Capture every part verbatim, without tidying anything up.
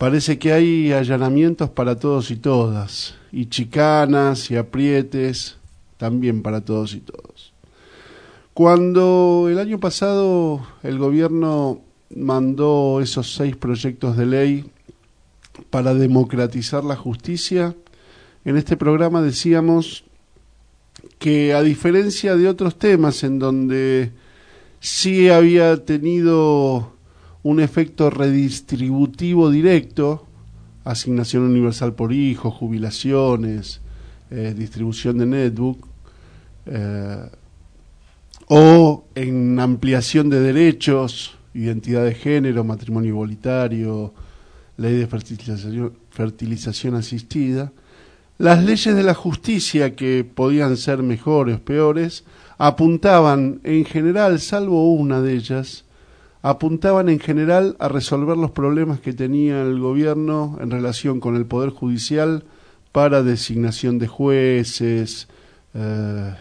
Parece que hay allanamientos para todos y todas, y chicanas y aprietes también para todos y todos. Cuando el año pasado el gobierno mandó esos seis proyectos de ley para democratizar la justicia, en este programa decíamos que, a diferencia de otros temas en donde sí había tenido un efecto redistributivo directo, asignación universal por hijo, jubilaciones, eh, distribución de netbook, eh, o en ampliación de derechos, identidad de género, matrimonio igualitario, ley de fertilización, fertilización asistida, las leyes de la justicia, que podían ser mejores o peores, apuntaban en general, salvo una de ellas, apuntaban en general a resolver los problemas que tenía el gobierno en relación con el Poder Judicial para designación de jueces, eh,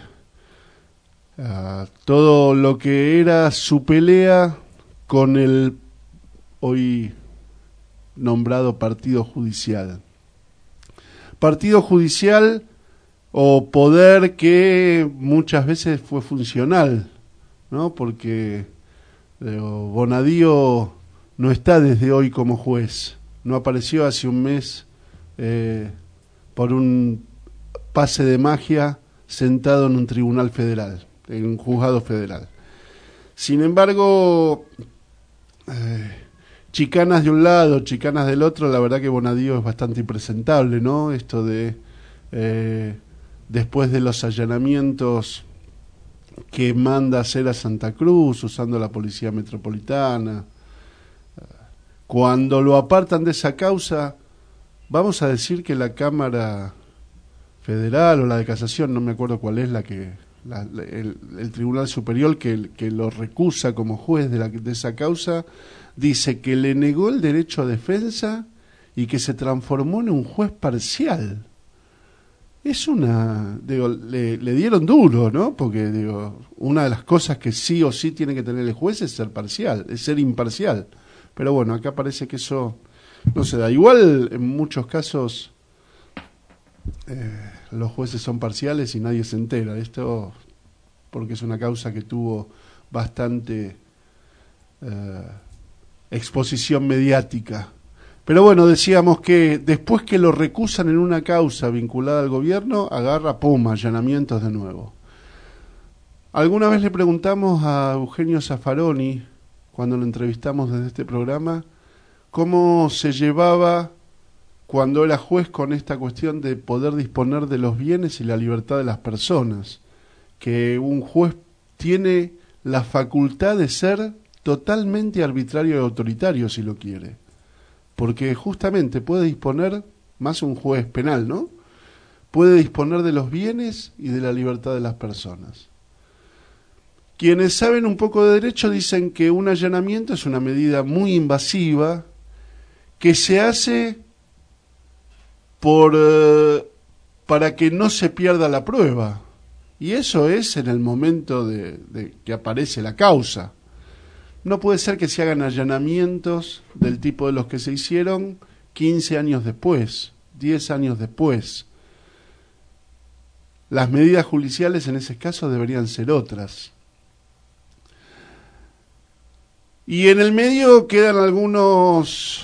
uh, todo lo que era su pelea con el hoy nombrado Partido Judicial. Partido Judicial o poder que muchas veces fue funcional, ¿no? Porque Digo, Bonadío no está desde hoy como juez, no apareció hace un mes eh, por un pase de magia sentado en un tribunal federal, en un juzgado federal. Sin embargo, eh, chicanas de un lado, chicanas del otro, la verdad que Bonadío es bastante impresentable, ¿no? Esto de, eh, después de los allanamientos que manda hacer a Santa Cruz usando la policía metropolitana, cuando lo apartan de esa causa, vamos a decir que la Cámara Federal o la de Casación, no me acuerdo cuál es la que la, el, el Tribunal Superior que, que lo recusa como juez de, la, de esa causa, dice que le negó el derecho a defensa y que se transformó en un juez parcial. Es una, digo, le, le dieron duro, ¿no? Porque, digo, una de las cosas que sí o sí tiene que tener el juez es ser parcial, es ser imparcial. Pero bueno, acá parece que eso no se da. Igual, en muchos casos, eh, los jueces son parciales y nadie se entera. Esto porque es una causa que tuvo bastante eh, exposición mediática. Pero bueno, decíamos que después que lo recusan en una causa vinculada al gobierno, agarra, pum, allanamientos de nuevo. Alguna vez le preguntamos a Eugenio Zaffaroni, cuando lo entrevistamos desde este programa, cómo se llevaba cuando era juez con esta cuestión de poder disponer de los bienes y la libertad de las personas, que un juez tiene la facultad de ser totalmente arbitrario y autoritario si lo quiere. Porque justamente puede disponer, más un juez penal, ¿no? Puede disponer de los bienes y de la libertad de las personas. Quienes saben un poco de derecho dicen que un allanamiento es una medida muy invasiva que se hace por eh, para que no se pierda la prueba. Y eso es en el momento de, de que aparece la causa. No puede ser que se hagan allanamientos del tipo de los que se hicieron quince años después, diez años después. Las medidas judiciales en ese caso deberían ser otras. Y en el medio quedan algunos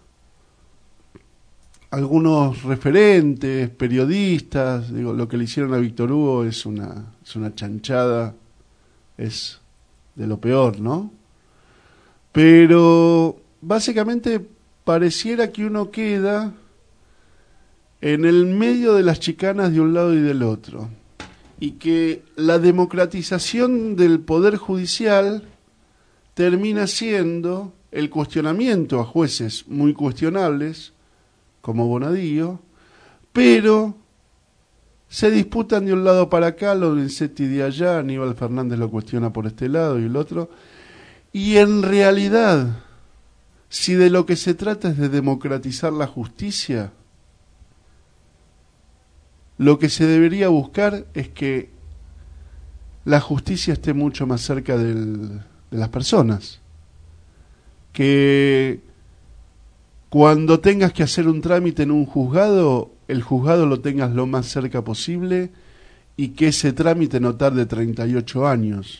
algunos referentes, periodistas. Digo, lo que le hicieron a Víctor Hugo es una, es una chanchada, es de lo peor, ¿no? Pero básicamente pareciera que uno queda en el medio de las chicanas de un lado y del otro, y que la democratización del Poder Judicial termina siendo el cuestionamiento a jueces muy cuestionables, como Bonadío, pero se disputan de un lado para acá, Lorenzetti de allá, Aníbal Fernández lo cuestiona por este lado y el otro. Y en realidad, si de lo que se trata es de democratizar la justicia, lo que se debería buscar es que la justicia esté mucho más cerca del, de las personas, que cuando tengas que hacer un trámite en un juzgado, el juzgado lo tengas lo más cerca posible y que ese trámite no tarde treinta y ocho años.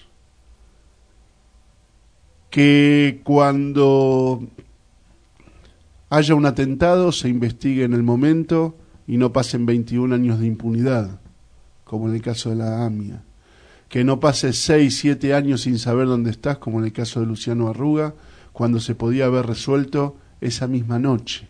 Que cuando haya un atentado se investigue en el momento y no pasen veintiún años de impunidad, como en el caso de la AMIA. Que no pase seis, siete años sin saber dónde estás, como en el caso de Luciano Arruga, cuando se podía haber resuelto esa misma noche.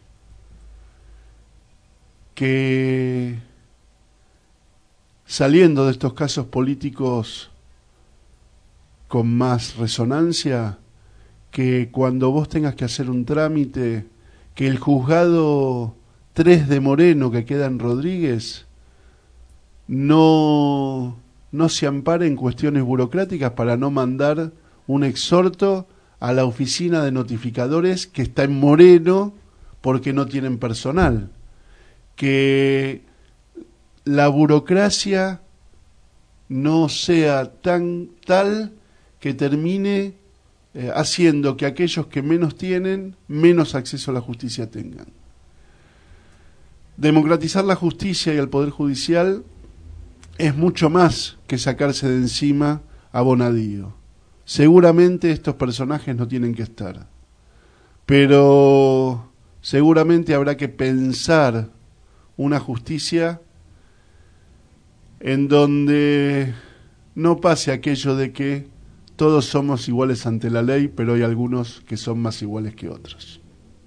Que saliendo de estos casos políticos con más resonancia, que cuando vos tengas que hacer un trámite, que el juzgado tres de Moreno que queda en Rodríguez no, no se ampare en cuestiones burocráticas para no mandar un exhorto a la oficina de notificadores que está en Moreno porque no tienen personal. Que la burocracia no sea tan tal que termine eh, haciendo que aquellos que menos tienen, menos acceso a la justicia tengan. Democratizar la justicia y el Poder Judicial es mucho más que sacarse de encima a Bonadío. Seguramente estos personajes no tienen que estar, pero seguramente habrá que pensar una justicia en donde no pase aquello de que todos somos iguales ante la ley, pero hay algunos que son más iguales que otros.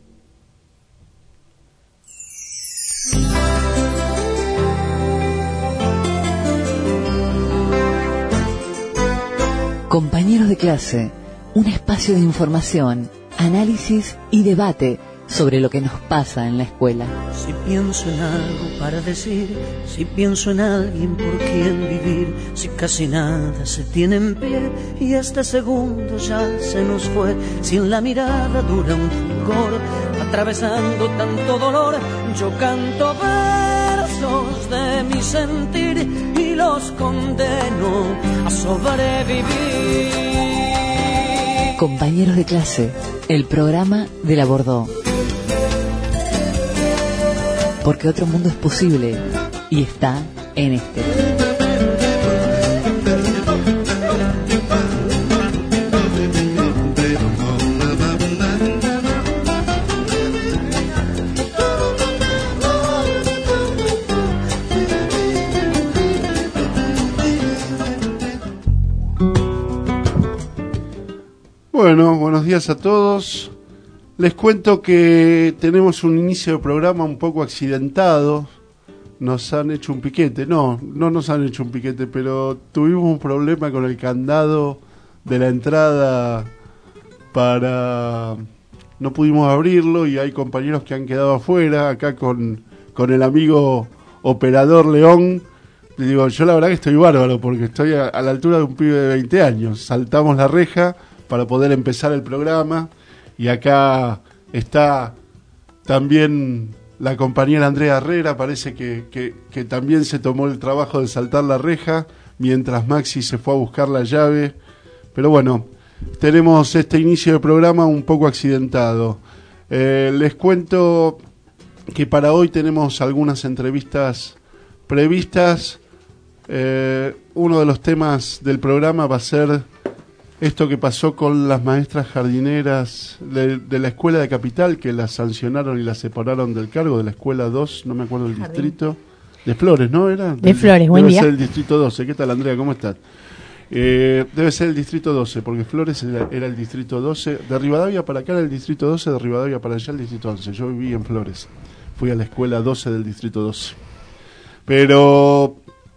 Compañeros de clase, un espacio de información, análisis y debate sobre lo que nos pasa en la escuela. Si pienso en algo para decir, si pienso en alguien por quien vivir, si casi nada se tiene en pie y este segundo ya se nos fue, si en la mirada dura un fulgor, atravesando tanto dolor, yo canto versos de mi sentir y los condeno a sobrevivir. Compañeros de clase, el programa de la Bordó. Porque otro mundo es posible y está en este. Bueno, buenos días a todos. Les cuento que tenemos un inicio de programa un poco accidentado. Nos han hecho un piquete. No, no nos han hecho un piquete, pero tuvimos un problema con el candado de la entrada para... No pudimos abrirlo y hay compañeros que han quedado afuera. Acá con, con el amigo operador León. Le digo, yo la verdad que estoy bárbaro porque estoy a, a la altura de un pibe de veinte años. Saltamos la reja para poder empezar el programa. Y acá está también la compañera Andrea Herrera, parece que, que, que también se tomó el trabajo de saltar la reja, mientras Maxi se fue a buscar la llave. Pero bueno, tenemos este inicio de programa un poco accidentado. Eh, les cuento que para hoy tenemos algunas entrevistas previstas. Eh, uno de los temas del programa va a ser esto que pasó con las maestras jardineras de, de la escuela de Capital, que las sancionaron y las separaron del cargo, de la escuela dos, no me acuerdo el Jardín. Distrito, de Flores, ¿no? Era de Flores, buen debe día. Debe ser el distrito doce. ¿Qué tal, Andrea? ¿Cómo estás? Eh, debe ser el distrito doce, porque Flores era, era el distrito doce. De Rivadavia para acá era el distrito doce, de Rivadavia para allá el distrito once. Yo viví en Flores. Fui a la escuela doce del distrito doce. Pero...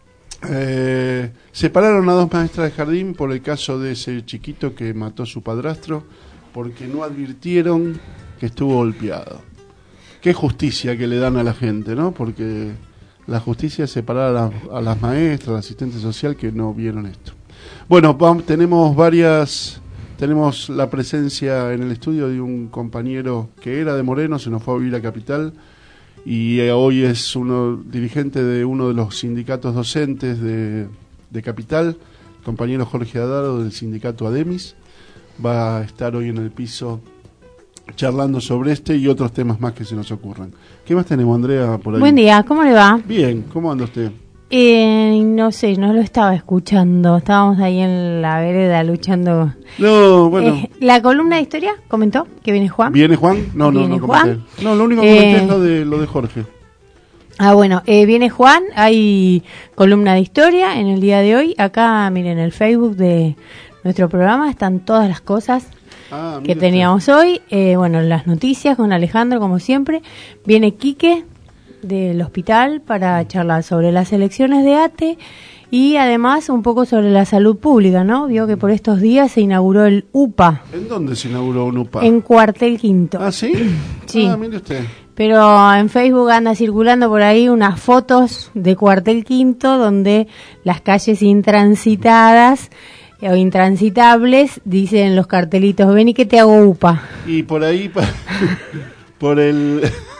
Eh, separaron a dos maestras de jardín por el caso de ese chiquito que mató a su padrastro, porque no advirtieron que estuvo golpeado. Qué justicia que le dan a la gente, ¿no? Porque la justicia es separar a, la, a las maestras, al asistente social que no vieron esto. Bueno, vamos, tenemos varias, tenemos la presencia en el estudio de un compañero que era de Moreno, se nos fue a vivir a Capital. Y hoy es uno dirigente de uno de los sindicatos docentes de, de Capital, el compañero Jorge Adaro del sindicato Ademis. Va a estar hoy en el piso charlando sobre este y otros temas más que se nos ocurran. ¿Qué más tenemos, Andrea, por ahí? Buen día, ¿cómo le va? Bien, ¿cómo anda usted? Eh, no sé, no lo estaba escuchando. Estábamos ahí en la vereda luchando. No, bueno. Eh, ¿La columna de historia comentó que viene Juan? ¿Viene Juan? No, no, ¿Viene no comenté. Juan? No, lo único que Eh, comenté es lo de, lo de Jorge. Ah, bueno, eh, viene Juan, hay columna de historia en el día de hoy. Acá, miren, el Facebook de nuestro programa están todas las cosas Ah, que mire teníamos hoy. Eh, bueno, las noticias con Alejandro, como siempre. Viene Quique del hospital para charlar sobre las elecciones de ATE y además un poco sobre la salud pública, ¿no? Vio que por estos días se inauguró el U P A. ¿En dónde se inauguró un U P A? En Cuartel Quinto. ¿Ah, sí? Sí. Ah, mire usted. Pero en Facebook anda circulando por ahí unas fotos de Cuartel Quinto donde las calles intransitadas eh, o intransitables dicen los cartelitos, ven y que te hago U P A. Y por ahí, pa- por el...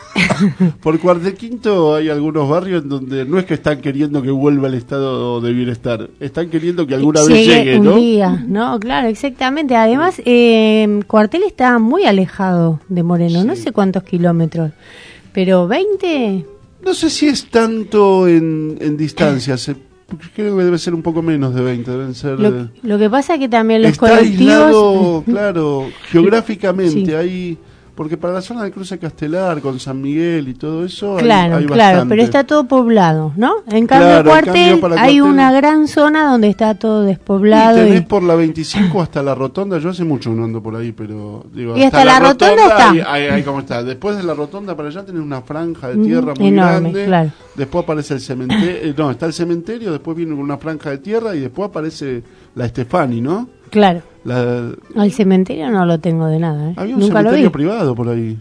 por Cuartel Quinto hay algunos barrios en donde no es que están queriendo que vuelva el estado de bienestar, están queriendo que alguna vez llegue, un ¿no? día, ¿no? Claro, exactamente. Además, eh, Cuartel está muy alejado de Moreno, Sí. no sé cuántos kilómetros, pero veinte... No sé si es tanto en, en distancia, se- creo que debe ser un poco menos de veinte, deben ser... Lo, lo que pasa es que también los está colectivos... aislado, claro, geográficamente, Sí. hay... Porque para la zona del cruce Castelar, con San Miguel y todo eso, hay- Claro, hay, claro, bastante. pero está todo poblado, ¿no? En cambio, Claro, en Cuartel, cambio, para hay Cuartel- una gran zona donde está todo Y despoblado. tenés Y, por la veinticinco hasta la rotonda, yo hace mucho no ando por ahí, pero digo, Y hasta la rotonda está. Ahí, ahí, ahí como está. Después de la rotonda para allá tenés una franja de tierra Ujú, muy enorme, grande. claro. Después aparece el cementerio, no, está el cementerio, después viene una franja de tierra y después aparece la Estefani, ¿no? Claro, La, al cementerio no lo tengo de nada, ¿eh? había un Nunca lo vi. cementerio privado por ahí.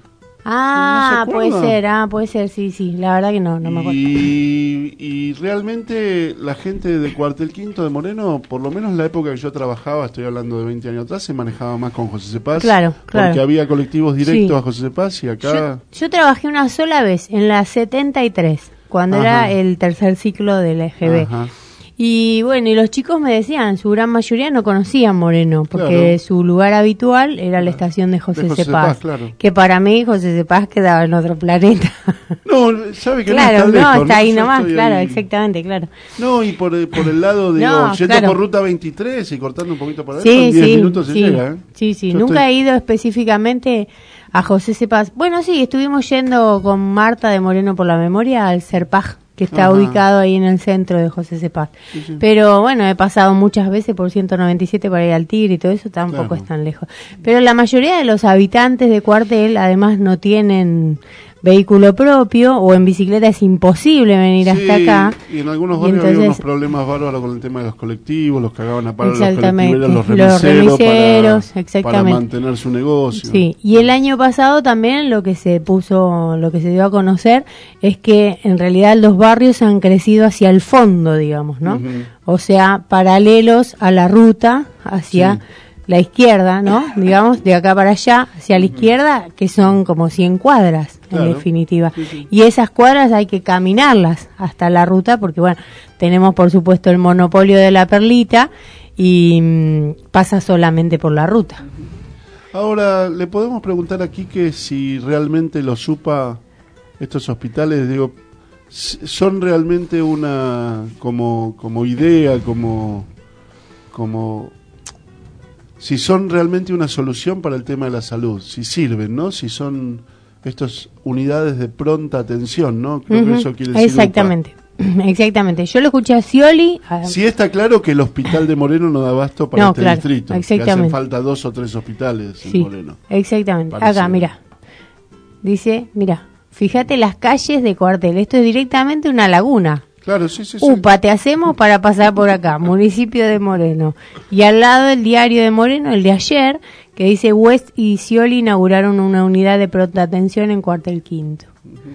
Ah, ¿No se puede acuerda? ser, ah, puede ser, sí, sí. La verdad que no, no me acuerdo. Y, y realmente la gente del Cuartel Quinto de Moreno, por lo menos en la época que yo trabajaba, estoy hablando de veinte años atrás, se manejaba más con José Cepaz. Claro, claro. Porque había colectivos directos Sí. a José Cepaz y acá... Yo, yo trabajé una sola vez, en la setenta y tres, cuando Ajá. era el tercer ciclo del E G B. Ajá. Y bueno, y los chicos me decían, su gran mayoría no conocían Moreno, porque Claro. su lugar habitual era la estación de José, De José Cepaz, Cepaz, claro. que para mí José Cepaz quedaba en otro planeta. No, sabe que Claro, no está lejos. no, está ahí Yo nomás, estoy claro, ahí. exactamente, claro. No, y por, el- por el lado, digo, No, yendo claro. por ruta veintitrés y cortando un poquito para Sí, adentro, en diez sí, minutos se sí, llega, ¿eh? sí, sí. Yo Nunca estoy- he ido específicamente a José Cepaz. Bueno, sí, estuvimos yendo con Marta de Moreno por la Memoria al Serpaj, que está Ajá. ubicado ahí en el centro de José Cepaz. Sí, sí. Pero bueno, he pasado muchas veces por ciento noventa y siete para ir al Tigre y todo eso, tampoco Claro. es tan lejos. Pero la mayoría de los habitantes de Cuartel además no tienen vehículo propio o en bicicleta es imposible venir hasta Sí, acá. y en algunos Y barrios había entonces- unos problemas bárbaros con el tema de los colectivos, los cagaban a palo los Exactamente, colectiveros, los los remiseros, remiseros, para, exactamente. para mantener su negocio. Sí, y el año pasado también lo que se puso, lo que se dio a conocer es que en realidad los barrios han crecido hacia el fondo, digamos, ¿no? Ujú. O sea, paralelos a la ruta hacia Sí. la izquierda, ¿no? Digamos, de acá para allá, hacia la izquierda, que son como cien cuadras, Claro. en definitiva. Sí, sí. Y esas cuadras hay que caminarlas hasta la ruta, porque bueno, tenemos por supuesto el monopolio de la perlita y mm, pasa solamente por la ruta. Ahora, le podemos preguntar aquí que si realmente los U P A, estos hospitales, digo, s- son realmente una como como idea, como como si son realmente una solución para el tema de la salud, si sirven, ¿no? Si son estas unidades de pronta atención, ¿no? Creo que Ujú, eso quiere decir U P A. exactamente, exactamente. Yo lo escuché a Scioli. a- Sí está claro que el hospital de Moreno no da abasto para No, este claro, distrito, que exactamente. hacen falta dos o tres hospitales sí, en Moreno. exactamente. Parecido. Acá, mira. Dice, mira, fíjate las calles de Cuartel. Esto es directamente una laguna. Claro, sí, sí, sí. U P A, te hacemos para pasar por acá, municipio de Moreno. Y al lado el diario de Moreno, el de ayer, que dice West y Scioli inauguraron una unidad de pronta atención en Cuartel Quinto.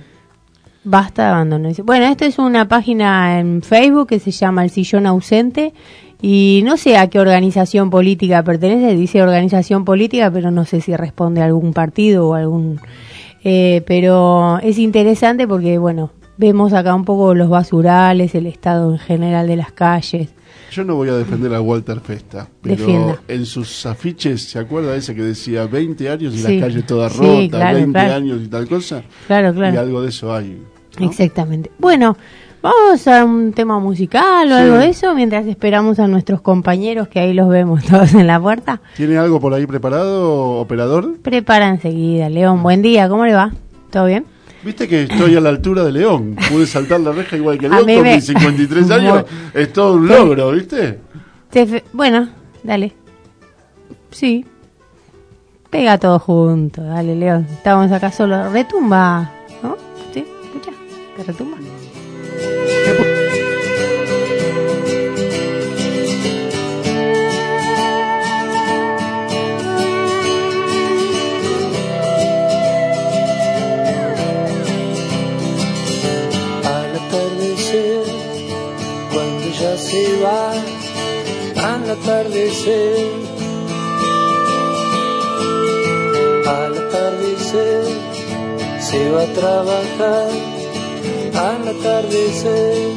Basta de abandono. Dice, bueno, esto es una página en Facebook que se llama El Sillón Ausente y no sé a qué organización política pertenece, dice organización política, pero no sé si responde a algún partido o algún... Eh, pero es interesante porque, bueno, vemos acá un poco los basurales, el estado en general de las calles. Yo no voy a defender a Walter Festa, pero Defienda. en sus afiches, ¿se acuerda ese que decía veinte años y Sí. las calles todas Sí, rotas, claro, veinte claro. años y tal cosa? Claro, claro. Y algo de eso hay, ¿no? Exactamente. Bueno, vamos a un tema musical o Sí. algo de eso mientras esperamos a nuestros compañeros que ahí los vemos todos en la puerta. ¿Tiene algo por ahí preparado, operador? Prepara enseguida, León. Buen día, ¿cómo le va? ¿Todo bien? Viste que estoy a la altura de León. Pude saltar la reja igual que A León mí con me- mis cincuenta y tres años. Es todo un Sí. logro, ¿viste? Te fe- Bueno, dale. Sí. Pega todo junto, dale, León. Estamos acá solo. Retumba, ¿no? ¿Sí? ¿Escucha? ¿Que retumba? Al atardecer, cuando ya se va, al atardecer, al atardecer, se va a trabajar, al atardecer,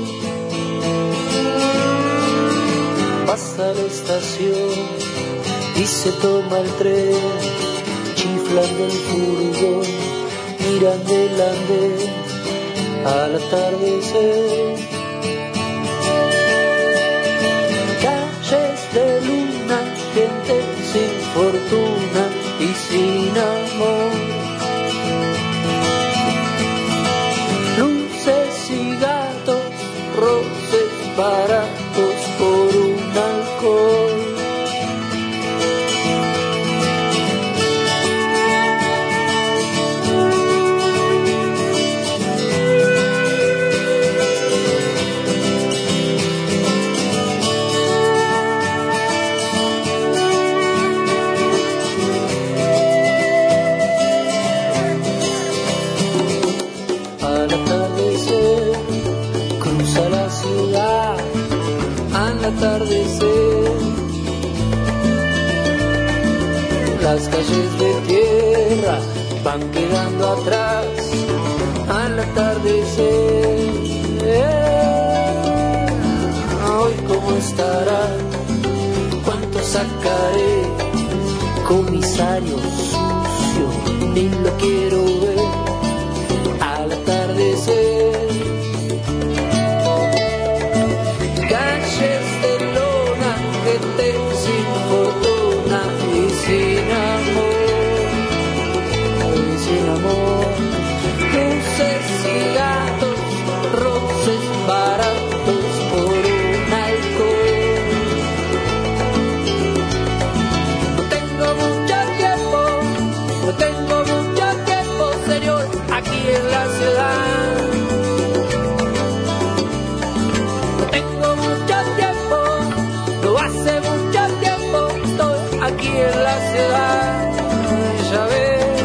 pasa la estación y se toma el tren, chiflando el furgón, mirando el andén. Al atardecer, calles de luna, gente sin fortuna y sin amor, luces y gatos, roces baratos por un alcohol. Al atardecer, cruza la ciudad, al atardecer, las calles de tierra van quedando atrás, al atardecer, hoy cómo estará, cuánto sacaré, comisario sucio, ni lo quiero ver. Al atardecer, calles de lona, gente sin fortuna y sin amor, y sin amor, luces y gatos, roces baratos por un alcohol. No tengo mucho tiempo, no tengo mucho tiempo, señor, aquí en la ciudad. No tengo mucho tiempo, no hace mucho tiempo, estoy aquí en la ciudad. Ya ves,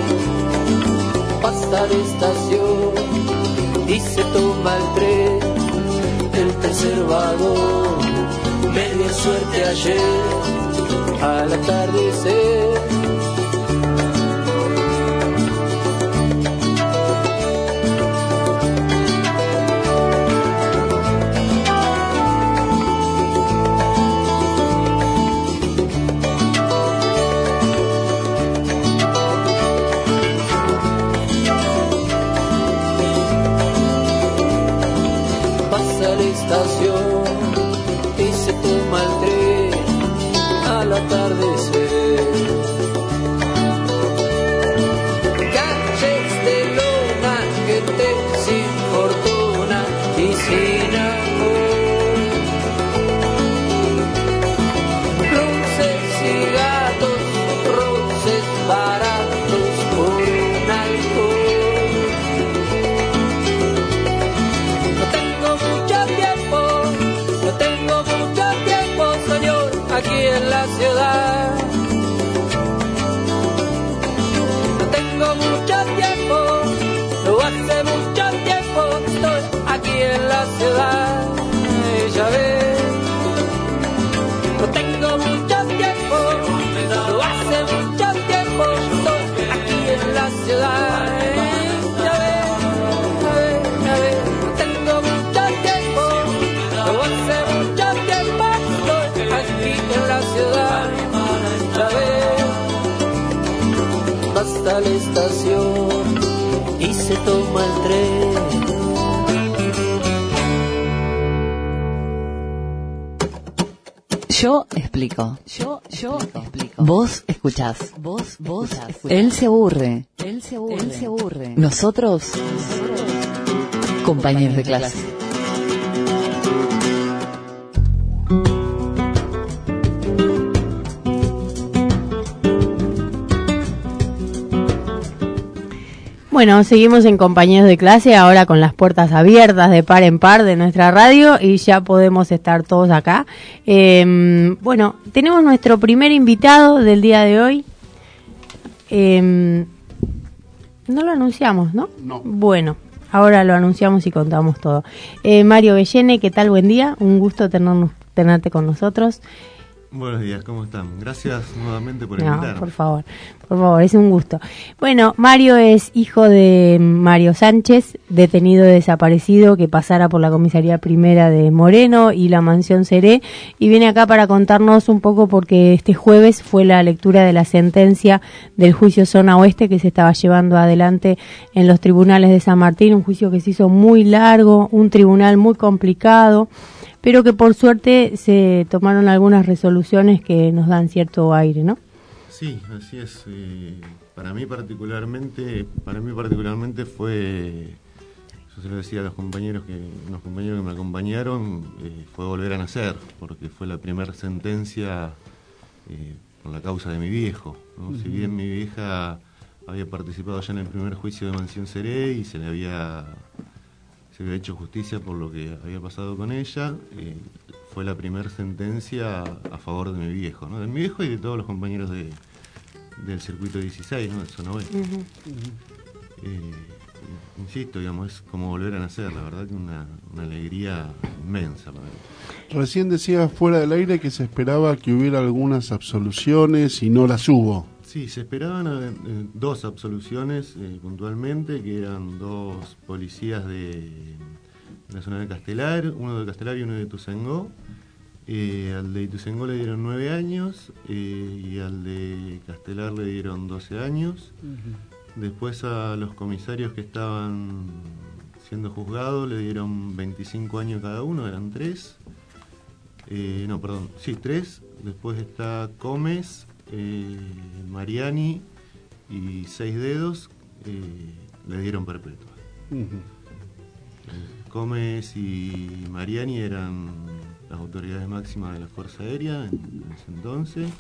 pasa la estación y se toma el tren, el tercer vagón, media suerte ayer, al atardecer. Pasa la estación y se toma el tren al atardecer. Calles de lona, gente sin fortuna y sin amor, luces y gatos, roces baratos por un alcohol. No tengo mucho tiempo, no tengo mucho tiempo, señor, aquí en la ciudad. No tengo mucho tiempo, no hace mucho tiempo, estoy aquí en la ciudad. Ya ves, no tengo mucho tiempo, no hace mucho tiempo, estoy aquí en la ciudad. Ya ves, ya ves, ya ves, no tengo mucho tiempo, no hace mucho tiempo, y se toma el tren. Yo explico. Yo, yo explico. Vos escuchás. Vos, vos escuchás. Él se aburre. Él se aburre. Él se aburre. Nosotros, Nosotros compañeros de clase. Bueno, seguimos en Compañeros de Clase, ahora con las puertas abiertas de par en par de nuestra radio y ya podemos estar todos acá. Eh, bueno, tenemos nuestro primer invitado del día de hoy. Eh, no lo anunciamos, ¿no? No. Bueno, ahora lo anunciamos y contamos todo. Eh, Mario Bellene, ¿qué tal? Buen día, un gusto tenernos, tenerte con nosotros. Buenos días, ¿cómo están? Gracias nuevamente por No, invitarme. por favor, por favor, es un gusto. Bueno, Mario es hijo de Mario Sánchez, detenido desaparecido que pasara por la comisaría primera de Moreno y la mansión Seré, y viene acá para contarnos un poco porque este jueves fue la lectura de la sentencia del juicio Zona Oeste que se estaba llevando adelante en los tribunales de San Martín, un juicio que se hizo muy largo, un tribunal muy complicado, pero que por suerte se tomaron algunas resoluciones que nos dan cierto aire, ¿no? Sí, así es. Eh, para mí particularmente, para mí particularmente fue, yo se lo decía a los compañeros que, los compañeros que me acompañaron, eh, fue volver a nacer, porque fue la primera sentencia eh, por la causa de mi viejo, ¿no? Uh-huh. Si bien mi vieja había participado ya en el primer juicio de Mansión Seré y se le había se había hecho justicia por lo que había pasado con ella, eh, fue la primera sentencia a favor de mi viejo, ¿no? De mi viejo y de todos los compañeros de, del circuito dieciséis, ¿no? De Zona Oeste. Uh-huh. Uh-huh. Eh, insisto, digamos, es como volver a nacer, la verdad que una, una alegría inmensa para mí. Recién decías fuera del aire que se esperaba que hubiera algunas absoluciones y no las hubo. Sí, se esperaban eh, dos absoluciones eh, puntualmente, que eran dos policías de, de la zona de Castelar, uno de Castelar y uno de Ituzaingó. Eh, al de Ituzaingó le dieron nueve años eh, y al de Castelar le dieron doce años. Uh-huh. Después a los comisarios que estaban siendo juzgados le dieron veinticinco años cada uno, eran tres. Eh, no, perdón, sí, tres. Después está Gómez, Eh, Mariani y Seis Dedos, eh, le dieron perpetua. Uh-huh. eh, Gómez y Mariani eran las autoridades máximas de la Fuerza Aérea en, en ese entonces,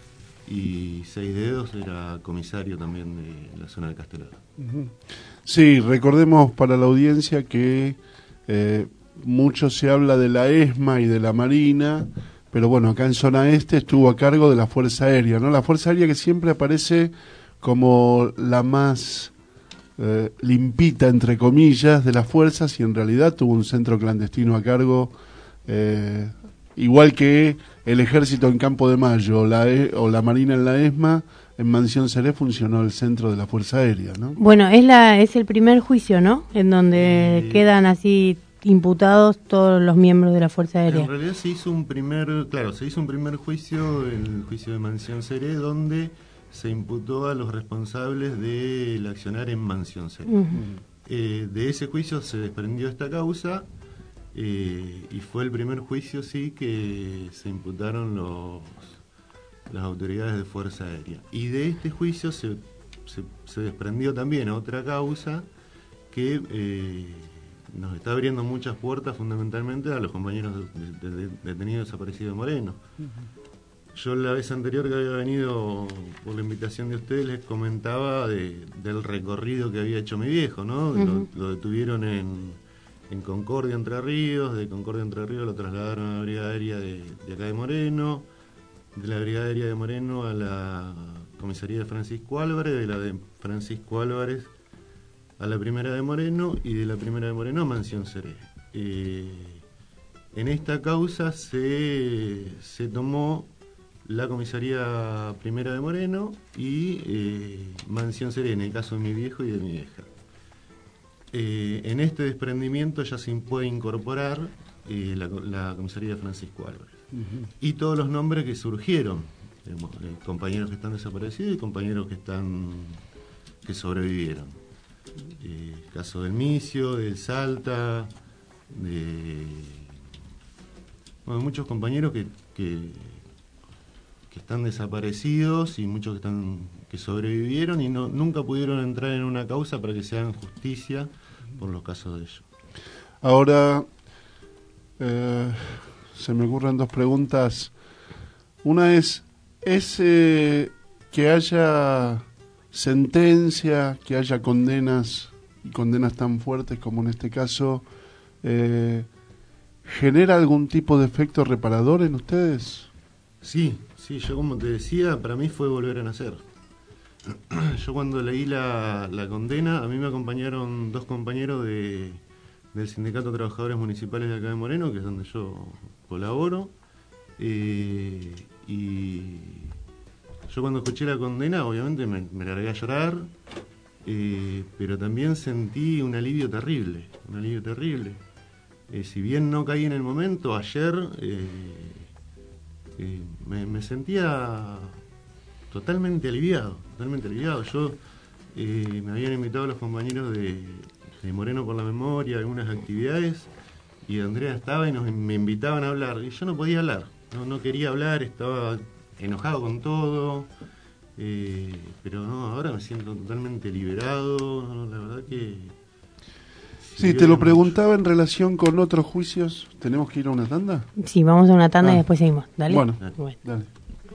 y Seis Dedos era comisario también de la zona de Castelar. Uh-huh. Sí, recordemos para la audiencia que eh, mucho se habla de la ESMA y de la Marina, pero bueno, acá en Zona Este estuvo a cargo de la Fuerza Aérea, ¿no? La Fuerza Aérea que siempre aparece como la más eh, limpita, entre comillas, de las fuerzas, y en realidad tuvo un centro clandestino a cargo, eh, igual que el Ejército en Campo de Mayo la e, o la Marina en la ESMA, en Mansión Seré funcionó el centro de la Fuerza Aérea, ¿no? Bueno, es, la, es el primer juicio, ¿no? En donde eh... quedan así imputados todos los miembros de la Fuerza Aérea. En realidad se hizo un primer, claro, se hizo un primer juicio, el juicio de Mansión Seré, donde se imputó a los responsables del accionar en Mansión Seré. Uh-huh. Eh, de ese juicio se desprendió esta causa eh, y fue el primer juicio, sí, que se imputaron los las autoridades de Fuerza Aérea. Y de este juicio se, se, se desprendió también otra causa que eh, nos está abriendo muchas puertas, fundamentalmente a los compañeros de, de, de, detenidos desaparecidos de Moreno. Uh-huh. Yo la vez anterior que había venido por la invitación de ustedes les comentaba de, del recorrido que había hecho mi viejo, ¿no? Uh-huh. Lo, lo detuvieron en, en Concordia, Entre Ríos, de Concordia, Entre Ríos lo trasladaron a la Brigada Aérea de, de acá de Moreno, de la Brigada Aérea de Moreno a la comisaría de Francisco Álvarez, de la de Francisco Álvarez a la primera de Moreno y de la primera de Moreno a Mansión Seré. Eh, en esta causa se, se tomó la comisaría primera de Moreno y eh, Mansión Seré, en el caso de mi viejo y de mi vieja. Eh, en este desprendimiento ya se puede incorporar eh, la, la comisaría de Francisco Álvarez. Uh-huh. Y todos los nombres que surgieron, digamos, eh, compañeros que están desaparecidos y compañeros que están que sobrevivieron. Eh, caso del Micio, del Salta, de bueno, muchos compañeros que, que, que están desaparecidos y muchos que están que sobrevivieron y no nunca pudieron entrar en una causa para que se hagan justicia por los casos de ellos. Ahora, eh, se me ocurren dos preguntas. Una es, ¿es eh, que haya sentencia, que haya condenas, y condenas tan fuertes como en este caso, eh, ¿genera algún tipo de efecto reparador en ustedes? Sí, sí, yo como te decía, para mí fue volver a nacer. Yo cuando leí la, la condena, a mí me acompañaron dos compañeros de, del Sindicato de Trabajadores Municipales de acá de Moreno, que es donde yo colaboro, eh, y yo cuando escuché la condena, obviamente me, me largué a llorar, eh, pero también sentí un alivio terrible, un alivio terrible. Eh, si bien no caí en el momento, ayer eh, eh, me, me sentía totalmente aliviado, totalmente aliviado. Yo eh, me habían invitado los compañeros de, de Moreno por la Memoria a algunas actividades y Andrea estaba y nos, me invitaban a hablar y yo no podía hablar, no, no quería hablar, estaba enojado con todo, eh, pero no, ahora me siento totalmente liberado, no, la verdad que... Sí, te lo preguntaba en relación con otros juicios. ¿Tenemos que ir a una tanda? Sí, vamos a una tanda ah. y después seguimos. Dale. Bueno, bueno. dale.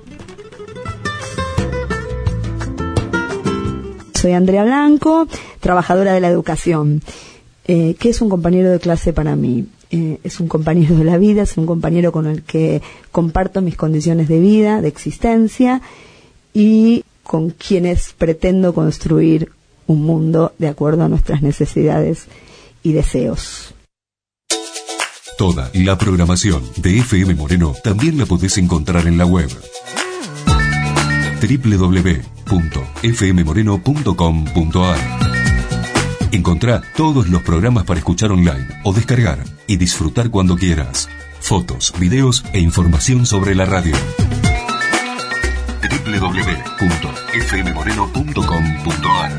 Soy Andrea Blanco, trabajadora de la educación. Eh, ¿Qué es un compañero de clase para mí? Eh, es un compañero de la vida, es un compañero con el que comparto mis condiciones de vida, de existencia, y con quienes pretendo construir un mundo de acuerdo a nuestras necesidades y deseos. Toda la programación de F M Moreno también la podés encontrar en la web doble u doble u doble u punto f m moreno punto com punto a r. Encontrá todos los programas para escuchar online o descargar y disfrutar cuando quieras. Fotos, videos e información sobre la radio. doble u doble u doble u punto f m moreno punto com punto a r.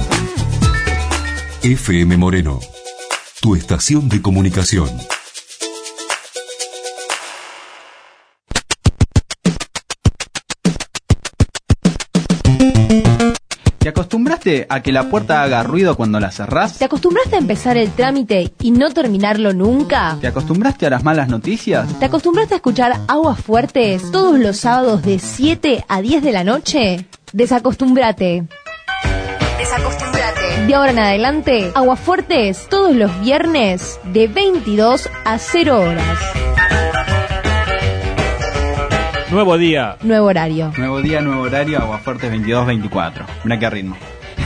F M Moreno, tu estación de comunicación. ¿Te acostumbraste a que la puerta haga ruido cuando la cerrás? ¿Te acostumbraste a empezar el trámite y no terminarlo nunca? ¿Te acostumbraste a las malas noticias? ¿Te acostumbraste a escuchar Aguas Fuertes todos los sábados de siete a diez de la noche? Desacostúmbrate. Desacostúmbrate. De ahora en adelante, Aguas Fuertes todos los viernes de veintidós a cero horas. Nuevo día. Nuevo horario. Nuevo día, nuevo horario, Aguafuertes veintidós veinticuatro. Mirá qué ritmo.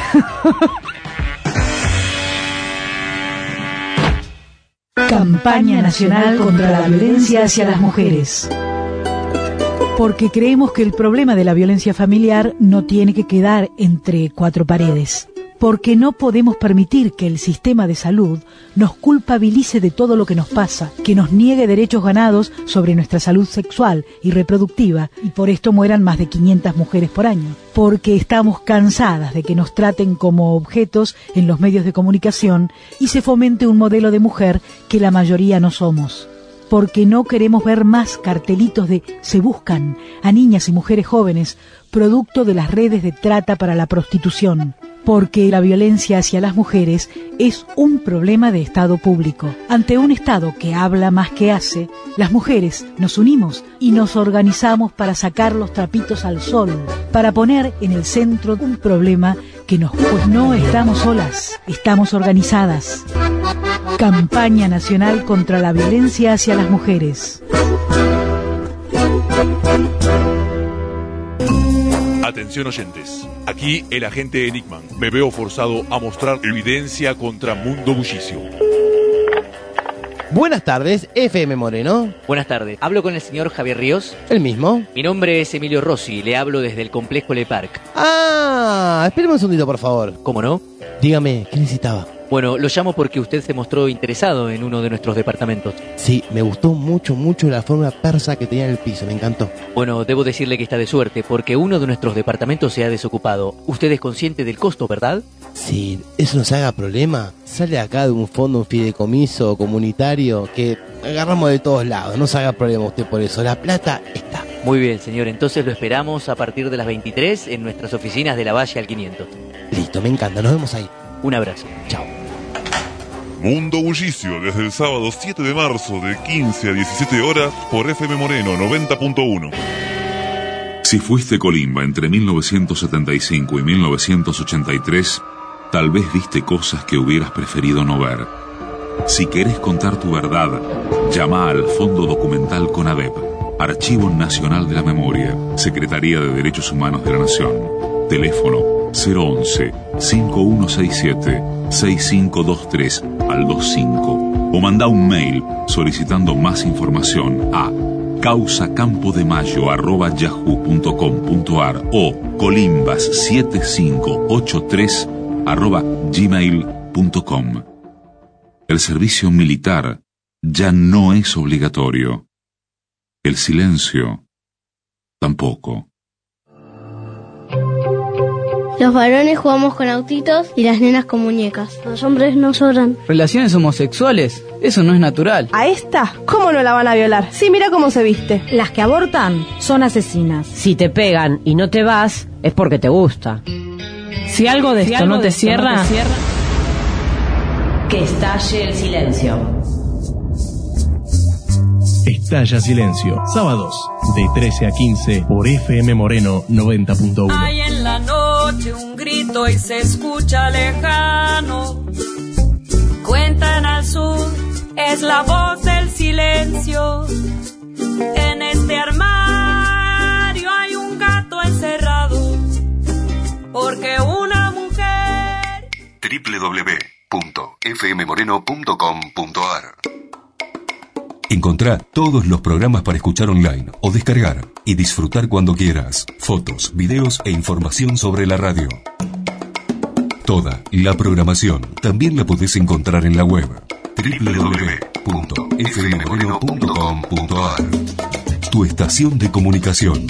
Campaña Nacional contra la Violencia hacia las Mujeres. Porque creemos que el problema de la violencia familiar no tiene que quedar entre cuatro paredes. Porque no podemos permitir que el sistema de salud nos culpabilice de todo lo que nos pasa, que nos niegue derechos ganados sobre nuestra salud sexual y reproductiva, y por esto mueran más de quinientas mujeres por año. Porque estamos cansadas de que nos traten como objetos en los medios de comunicación y se fomente un modelo de mujer que la mayoría no somos. Porque no queremos ver más cartelitos de "se buscan" a niñas y mujeres jóvenes, producto de las redes de trata para la prostitución. Porque la violencia hacia las mujeres es un problema de Estado público. Ante un Estado que habla más que hace, las mujeres nos unimos y nos organizamos para sacar los trapitos al sol, para poner en el centro un problema que nos... Pues no estamos solas, estamos organizadas. Campaña Nacional contra la Violencia hacia las Mujeres. Atención oyentes, aquí el agente Enigman. Me veo forzado a mostrar evidencia contra Mundo Bullicio. Buenas tardes, F M Moreno. Buenas tardes, ¿hablo con el señor Javier Ríos? ¿El mismo? Mi nombre es Emilio Rossi, le hablo desde el complejo Le Parc. Ah, espéreme un segundito, por favor. ¿Cómo no? Dígame, ¿qué necesitaba? Bueno, lo llamo porque usted se mostró interesado en uno de nuestros departamentos. Sí, me gustó mucho, mucho la forma persa que tenía en el piso, me encantó. Bueno, debo decirle que está de suerte, porque uno de nuestros departamentos se ha desocupado. Usted es consciente del costo, ¿verdad? Si eso nos haga problema, sale acá de un fondo, un fideicomiso comunitario que agarramos de todos lados. No se haga problema usted por eso. La plata está. Muy bien, señor. Entonces lo esperamos a partir de las veintitrés en nuestras oficinas de la Valle al quinientos. Listo, me encanta. Nos vemos ahí. Un abrazo. Chao. Mundo Bullicio, desde el sábado siete de marzo de quince a diecisiete horas por F M Moreno noventa punto uno. Si fuiste Colimba entre mil novecientos setenta y cinco y mil novecientos ochenta y tres, tal vez viste cosas que hubieras preferido no ver. Si querés contar tu verdad, llama al Fondo Documental CONADEP, Archivo Nacional de la Memoria, Secretaría de Derechos Humanos de la Nación. Teléfono cero once, cinco uno seis siete, seis cinco dos tres al veinticinco o manda un mail solicitando más información a causacampoDeMayo arroba yahoo punto com punto ar o colimbas siete cinco ocho tres arroba gmail punto com. El servicio militar ya no es obligatorio. El silencio tampoco. Los varones jugamos con autitos y las nenas con muñecas. Los hombres no sobran. Relaciones homosexuales, eso no es natural. ¿A esta? ¿Cómo no la van a violar? Sí, mira cómo se viste. Las que abortan son asesinas. Si te pegan y no te vas, es porque te gusta. Si algo de si esto, algo no, de te esto cierra, no te cierra, que estalle el silencio. Estalla Silencio, sábados de trece a quince por F M Moreno noventa punto uno. Hay en la noche un grito y se escucha lejano. Cuentan al sur, es la voz del silencio. En este armario hay un gato encerrado, porque una mujer... doble u doble u doble u punto f m moreno punto com punto ar. Encontrá todos los programas para escuchar online o descargar y disfrutar cuando quieras. Fotos, videos e información sobre la radio. Toda la programación también la podés encontrar en la web doble u doble u doble u punto f m moreno punto com punto ar. Tu estación de comunicación.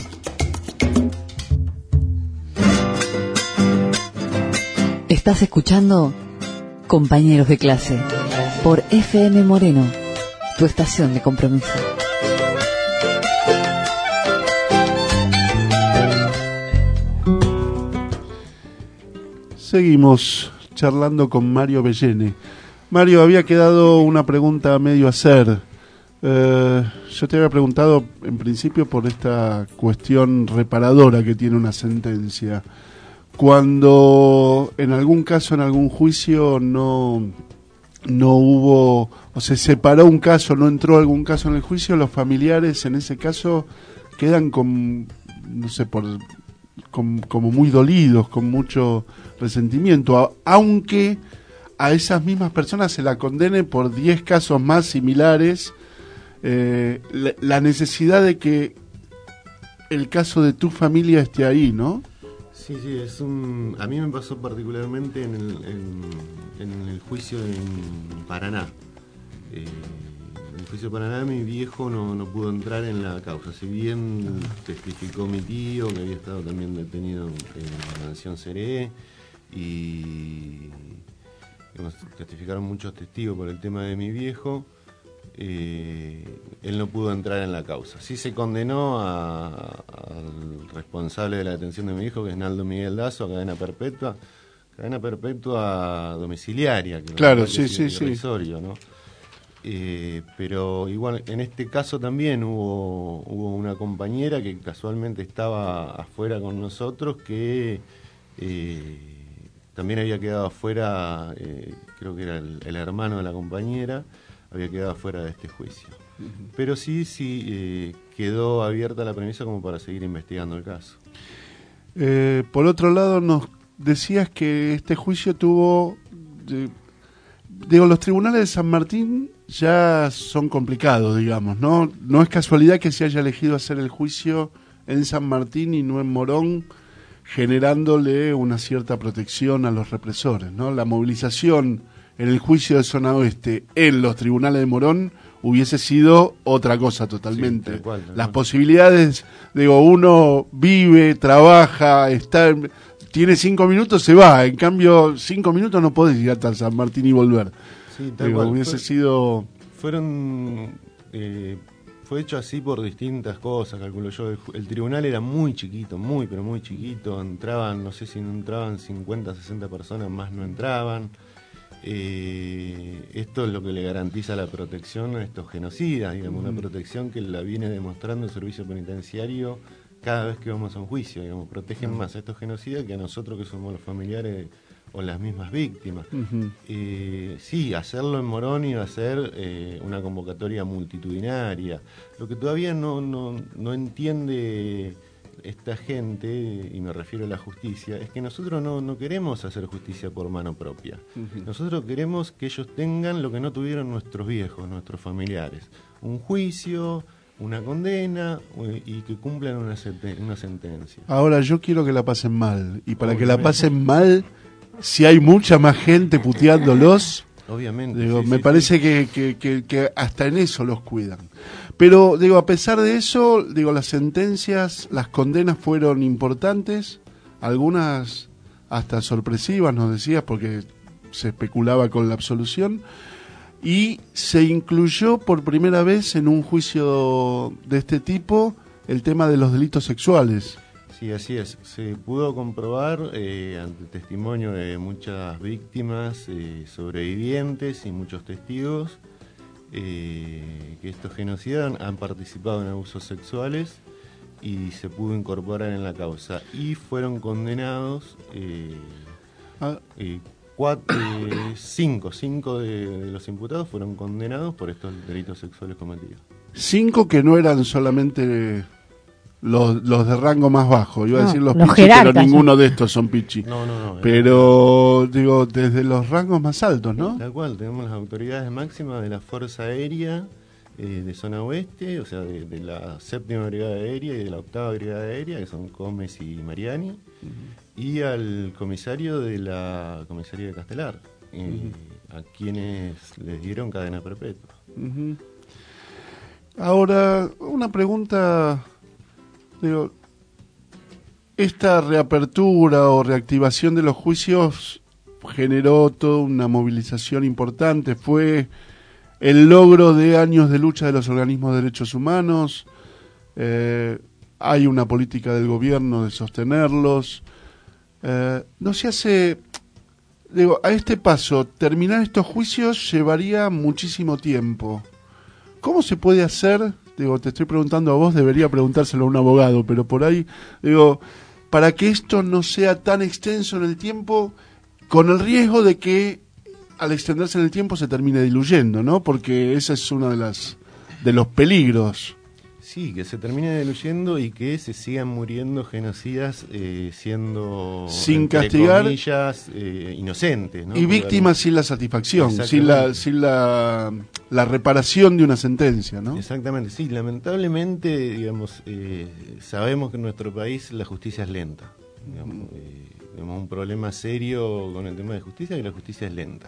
Estás escuchando Compañeros de Clase por F M Moreno, tu estación de compromiso. Seguimos charlando con Mario Bellene. Mario, había quedado una pregunta a medio hacer. Eh, yo te había preguntado en principio por esta cuestión reparadora que tiene una sentencia. Cuando en algún caso, en algún juicio, no, no hubo, o se separó un caso, no entró algún caso en el juicio, los familiares en ese caso quedan con, no sé, por, con, como muy dolidos, con mucho resentimiento, a, aunque a esas mismas personas se la condene por diez casos más similares, eh, la, la necesidad de que el caso de tu familia esté ahí, ¿no? Sí, sí, es un... A mí me pasó particularmente en el, en, en el juicio en Paraná. Eh, en el juicio de Paraná mi viejo no, no pudo entrar en la causa. Si bien testificó mi tío, que había estado también detenido en la mansión Seré, y digamos, testificaron muchos testigos por el tema de mi viejo, Eh, él no pudo entrar en la causa. Sí se condenó a, al responsable de la detención de mi hijo, que es Naldo Miguel Dazo, a cadena perpetua, cadena perpetua domiciliaria, que claro, sí, sí, sí, ¿no? Eh, pero igual en este caso también hubo hubo una compañera que casualmente estaba afuera con nosotros, que eh, también había quedado afuera, eh, creo que era el, el hermano de la compañera, había quedado fuera de este juicio. Uh-huh. Pero sí, sí, eh, quedó abierta la premisa como para seguir investigando el caso. Eh, por otro lado, nos decías que este juicio tuvo... Eh, digo, los tribunales de San Martín ya son complicados, digamos, ¿no? No es casualidad que se haya elegido hacer el juicio en San Martín y no en Morón, generándole una cierta protección a los represores, ¿no? La movilización en el juicio de Zona Oeste en los tribunales de Morón hubiese sido otra cosa totalmente. Sí, tal cual, tal Las cual. Posibilidades, digo, uno vive, trabaja, está, tiene cinco minutos, se va. En cambio, cinco minutos no podés ir hasta San Martín y volver. Sí, tal Digo, cual. hubiese Fue, sido... Fueron... Eh, fue hecho así por distintas cosas, calculo yo. El, el tribunal era muy chiquito, muy, pero muy chiquito. Entraban, no sé si no entraban cincuenta, sesenta personas, más no entraban. Eh, esto es lo que le garantiza la protección a estos genocidas, digamos, una protección que la viene demostrando el servicio penitenciario cada vez que vamos a un juicio, digamos, protegen más a estos genocidas que a nosotros que somos los familiares o las mismas víctimas. Uh-huh. Eh, sí, hacerlo en Morón iba a ser eh, una convocatoria multitudinaria. Lo que todavía no, no, no entiende esta gente, y me refiero a la justicia, es que nosotros no, no queremos hacer justicia por mano propia. Uh-huh. Nosotros queremos que ellos tengan lo que no tuvieron nuestros viejos, nuestros familiares. Un juicio, una condena y que cumplan una, senten- una sentencia. Ahora yo quiero que la pasen mal. Y para Obviamente. que la pasen mal, si hay mucha más gente puteándolos, Obviamente, digo, sí, me sí, parece sí. Que, que, que, que hasta en eso los cuidan. Pero digo, a pesar de eso, digo, las sentencias, las condenas fueron importantes, algunas hasta sorpresivas, nos decías, porque se especulaba con la absolución, y se incluyó por primera vez en un juicio de este tipo el tema de los delitos sexuales. Sí, así es. Se pudo comprobar eh, ante testimonio de muchas víctimas, eh, sobrevivientes y muchos testigos, eh, que estos genocidas han participado en abusos sexuales y se pudo incorporar en la causa. Y fueron condenados eh, ah. eh, cuatro, eh, cinco, cinco de, de los imputados fueron condenados por estos delitos sexuales cometidos. Cinco que no eran solamente... Los, los de rango más bajo, iba a no, decir los, los pichis, pero jerarcas, ninguno ¿no? de estos son pichis. No, no, no. Pero, digo, desde los rangos más altos, ¿no? Tal cual, tenemos las autoridades máximas de la Fuerza Aérea eh, de Zona Oeste, o sea, de, de la Séptima Brigada Aérea y de la Octava Brigada Aérea, que son Gómez y Mariani, uh-huh. y al comisario de la Comisaría de Castelar, eh, uh-huh. a quienes les dieron cadena perpetua. Uh-huh. Ahora, una pregunta... Digo, esta reapertura o reactivación de los juicios generó toda una movilización importante, fue el logro de años de lucha de los organismos de derechos humanos, eh, hay una política del gobierno de sostenerlos, eh, no se hace, digo, a este paso, terminar estos juicios llevaría muchísimo tiempo. ¿Cómo se puede hacer? Digo, te estoy preguntando a vos, debería preguntárselo a un abogado, pero por ahí, digo, para que esto no sea tan extenso en el tiempo, con el riesgo de que al extenderse en el tiempo se termine diluyendo, ¿no? Porque ese es uno de las de los peligros. Sí, que se termine diluyendo y que se sigan muriendo genocidas eh, siendo, sin entre castigar, comillas, eh, inocentes, ¿no? Y víctimas sin la satisfacción, sin la sin la, la reparación de una sentencia, ¿no? Exactamente, sí. Lamentablemente, digamos, eh, sabemos que en nuestro país la justicia es lenta. Digamos, eh, tenemos un problema serio con el tema de justicia, que la justicia es lenta.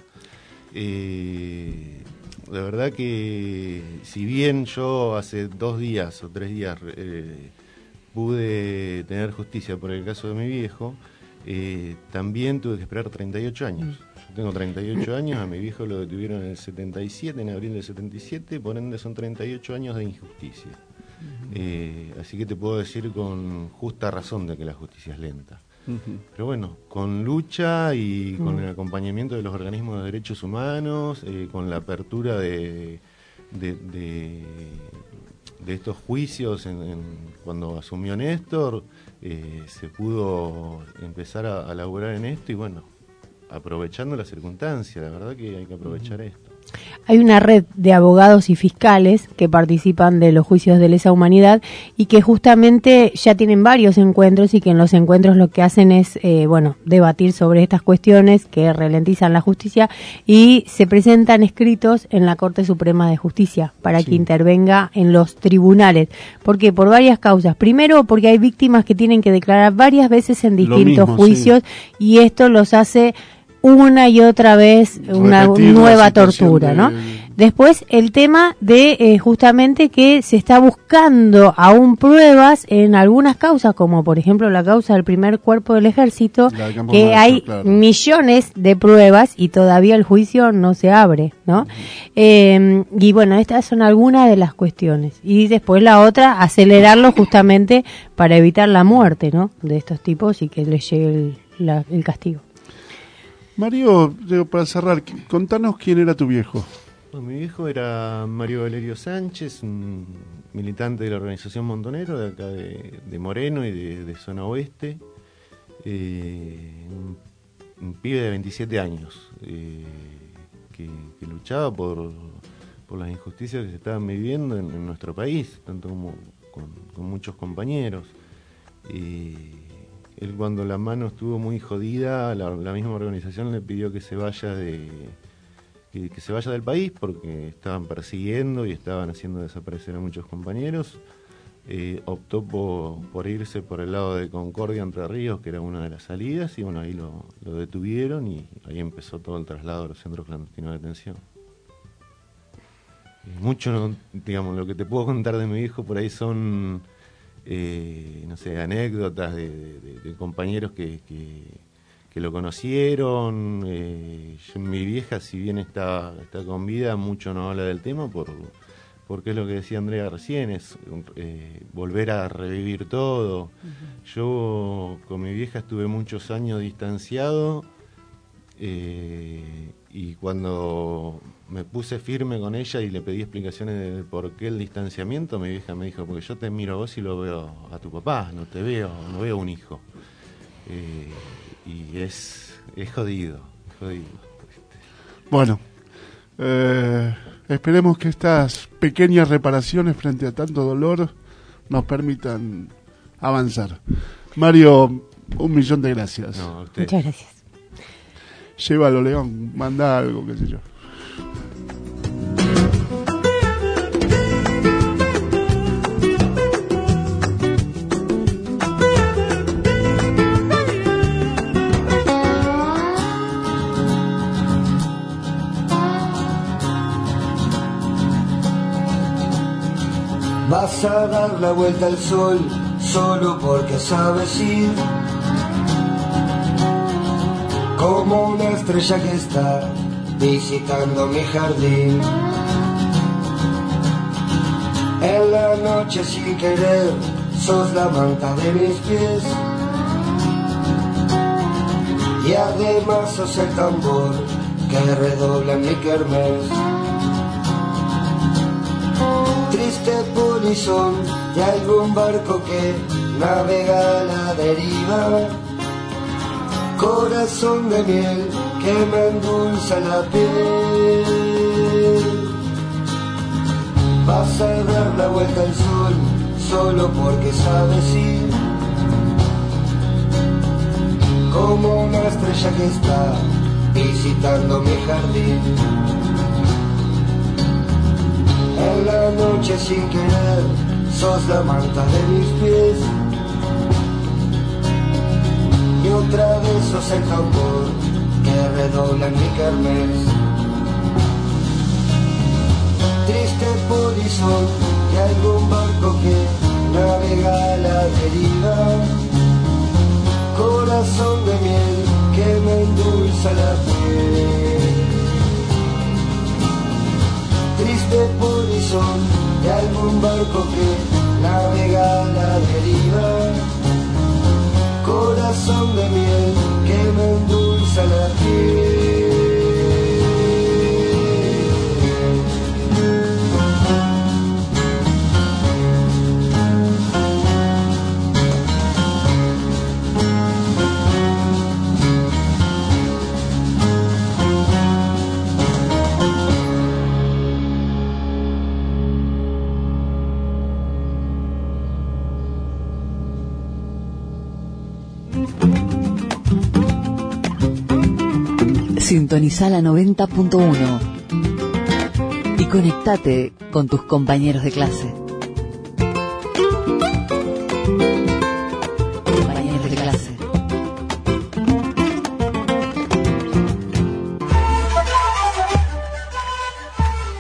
Eh, la verdad que si bien yo hace dos días o tres días eh, pude tener justicia por el caso de mi viejo, eh, también tuve que esperar treinta y ocho años. Yo tengo treinta y ocho años, a mi viejo lo detuvieron en el setenta y siete, en abril del setenta y siete, por ende son treinta y ocho años de injusticia. Eh, así que te puedo decir con justa razón de que la justicia es lenta. Uh-huh. Pero bueno, con lucha y con uh-huh. el acompañamiento de los organismos de derechos humanos, eh, con la apertura de, de, de, de estos juicios en, en, cuando asumió Néstor, eh, se pudo empezar a, a laburar en esto y bueno, aprovechando la circunstancia, la verdad que hay que aprovechar uh-huh. esto. Hay una red de abogados y fiscales que participan de los juicios de lesa humanidad y que justamente ya tienen varios encuentros y que en los encuentros lo que hacen es, eh, bueno, debatir sobre estas cuestiones que ralentizan la justicia y se presentan escritos en la Corte Suprema de Justicia para sí. que intervenga en los tribunales. ¿Por qué? Por varias causas. Primero, porque hay víctimas que tienen que declarar varias veces en distintos mismo, juicios sí. y esto los hace una y otra vez una nueva tortura, ¿no? Después el tema de eh, justamente que se está buscando aún pruebas en algunas causas, como por ejemplo la causa del primer cuerpo del ejército, que Maestro, hay claro. millones de pruebas y todavía el juicio no se abre, ¿no? Uh-huh. Eh, y bueno, estas son algunas de las cuestiones. Y después la otra, acelerarlo justamente para evitar la muerte, ¿no? De estos tipos y que les llegue el, la, el castigo. Mario, para cerrar, contanos quién era tu viejo. Bueno, mi viejo era Mario Valerio Sánchez, un militante de la organización Montonero, de acá de, de Moreno y de, de zona oeste. Eh, un, un pibe de veintisiete años eh, que, que luchaba por, por las injusticias que se estaban viviendo en, en nuestro país, tanto como con, con muchos compañeros. Eh, él, cuando la mano estuvo muy jodida, la, la misma organización le pidió que se vaya de... Que, que se vaya del país porque estaban persiguiendo y estaban haciendo desaparecer a muchos compañeros. Eh, optó por, por irse por el lado de Concordia, Entre Ríos, que era una de las salidas, y bueno, ahí lo, lo detuvieron y ahí empezó todo el traslado a los centros clandestinos de detención. Eh, mucho, no, digamos, lo que te puedo contar de mi viejo por ahí son, eh, no sé, anécdotas de, de, de compañeros que... que que lo conocieron. Eh, yo, mi vieja, si bien está, está con vida, mucho no habla del tema por, porque es lo que decía Andrea recién, es eh, volver a revivir todo. Uh-huh. Yo con mi vieja estuve muchos años distanciado eh, y cuando me puse firme con ella y le pedí explicaciones de por qué el distanciamiento, mi vieja me dijo, porque yo te miro a vos y lo veo a tu papá, no te veo, no veo un hijo. Eh, y es, es jodido, jodido. Bueno, eh, esperemos que estas pequeñas reparaciones frente a tanto dolor nos permitan avanzar. Mario, un millón de gracias. No, a usted. Muchas gracias. Llévalo, León, manda algo, qué sé yo. Vas a dar la vuelta al sol solo porque sabes ir, como una estrella que está visitando mi jardín. En la noche sin querer sos la manta de mis pies y además sos el tambor que redobla en mi kermés. Triste polizón de algún barco que navega a la deriva, corazón de miel que me endulza la piel. Vas a dar la vuelta al sol solo porque sabes ir, como una estrella que está visitando mi jardín. En la noche sin querer sos la manta de mis pies y otra vez sos el tambor que redobla en mi kermés. Triste polizón de algún barco que navega a la deriva, corazón de miel que me endulza la piel. Triste polizón de algún barco que navega a la deriva, corazón de miel que me endulza la piel. Sintoniza la noventa punto uno y conectate con tus compañeros de clase. Compañeros de clase.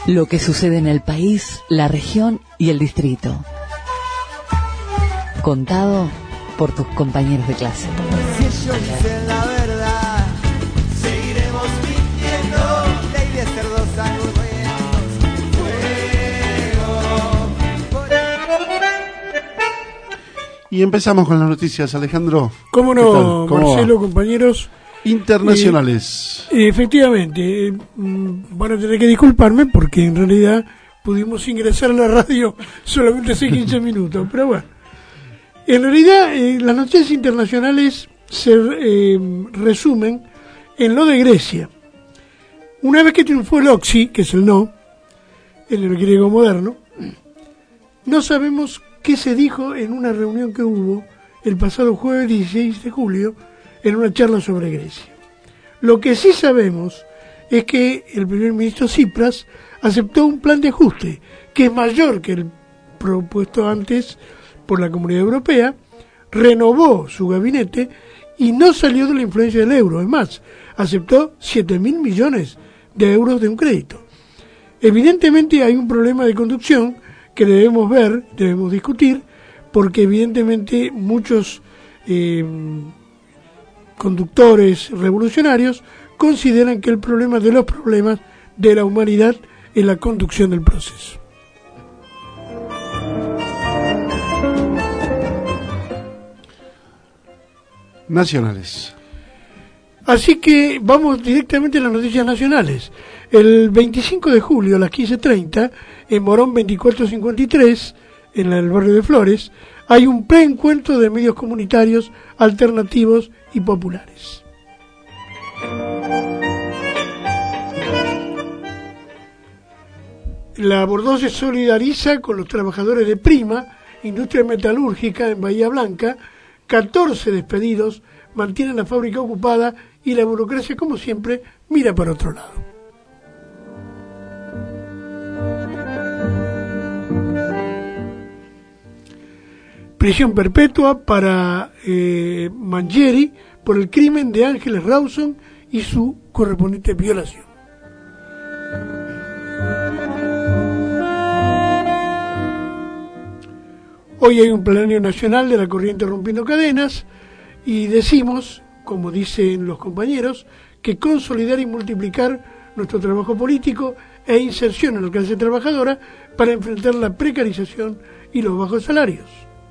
Lo que sucede en el país, la región y el distrito. Contado por tus compañeros de clase. Si ellos dicen la verdad, seguiremos mintiendo. Ley de cerdos argumentos, fuego. Y empezamos con las noticias, Alejandro. ¿Cómo no, ¿Cómo Marcelo, va? Compañeros? Internacionales. Eh, efectivamente, eh, van a tener que disculparme porque en realidad pudimos ingresar a la radio solamente hace quince minutos, pero bueno. En realidad, eh, las noticias internacionales se eh, resumen en lo de Grecia. Una vez que triunfó el Oxy, que es el no, en el griego moderno, no sabemos qué se dijo en una reunión que hubo el pasado jueves dieciséis de julio en una charla sobre Grecia. Lo que sí sabemos es que el primer ministro Tsipras aceptó un plan de ajuste que es mayor que el propuesto antes por la Comunidad Europea, renovó su gabinete y no salió de la influencia del euro. Es más, aceptó siete mil millones de euros de un crédito. Evidentemente hay un problema de conducción que debemos ver, debemos discutir, porque evidentemente muchos eh, conductores revolucionarios consideran que el problema de los problemas de la humanidad es la conducción del proceso. Nacionales. Así que vamos directamente a las noticias nacionales. El veinticinco de julio a las quince treinta, en Morón veinticuatro cincuenta y tres, en el barrio de Flores, hay un preencuentro de medios comunitarios alternativos y populares. La Bordó se solidariza con los trabajadores de Prima, industria metalúrgica en Bahía Blanca. catorce despedidos, mantienen la fábrica ocupada y la burocracia, como siempre, mira para otro lado. Prisión perpetua para eh, Mangieri por el crimen de Ángeles Rawson y su correspondiente violación. Hoy hay un plenario nacional de la corriente Rompiendo Cadenas y decimos, como dicen los compañeros, que consolidar y multiplicar nuestro trabajo político e inserción en la clase trabajadora para enfrentar la precarización y los bajos salarios.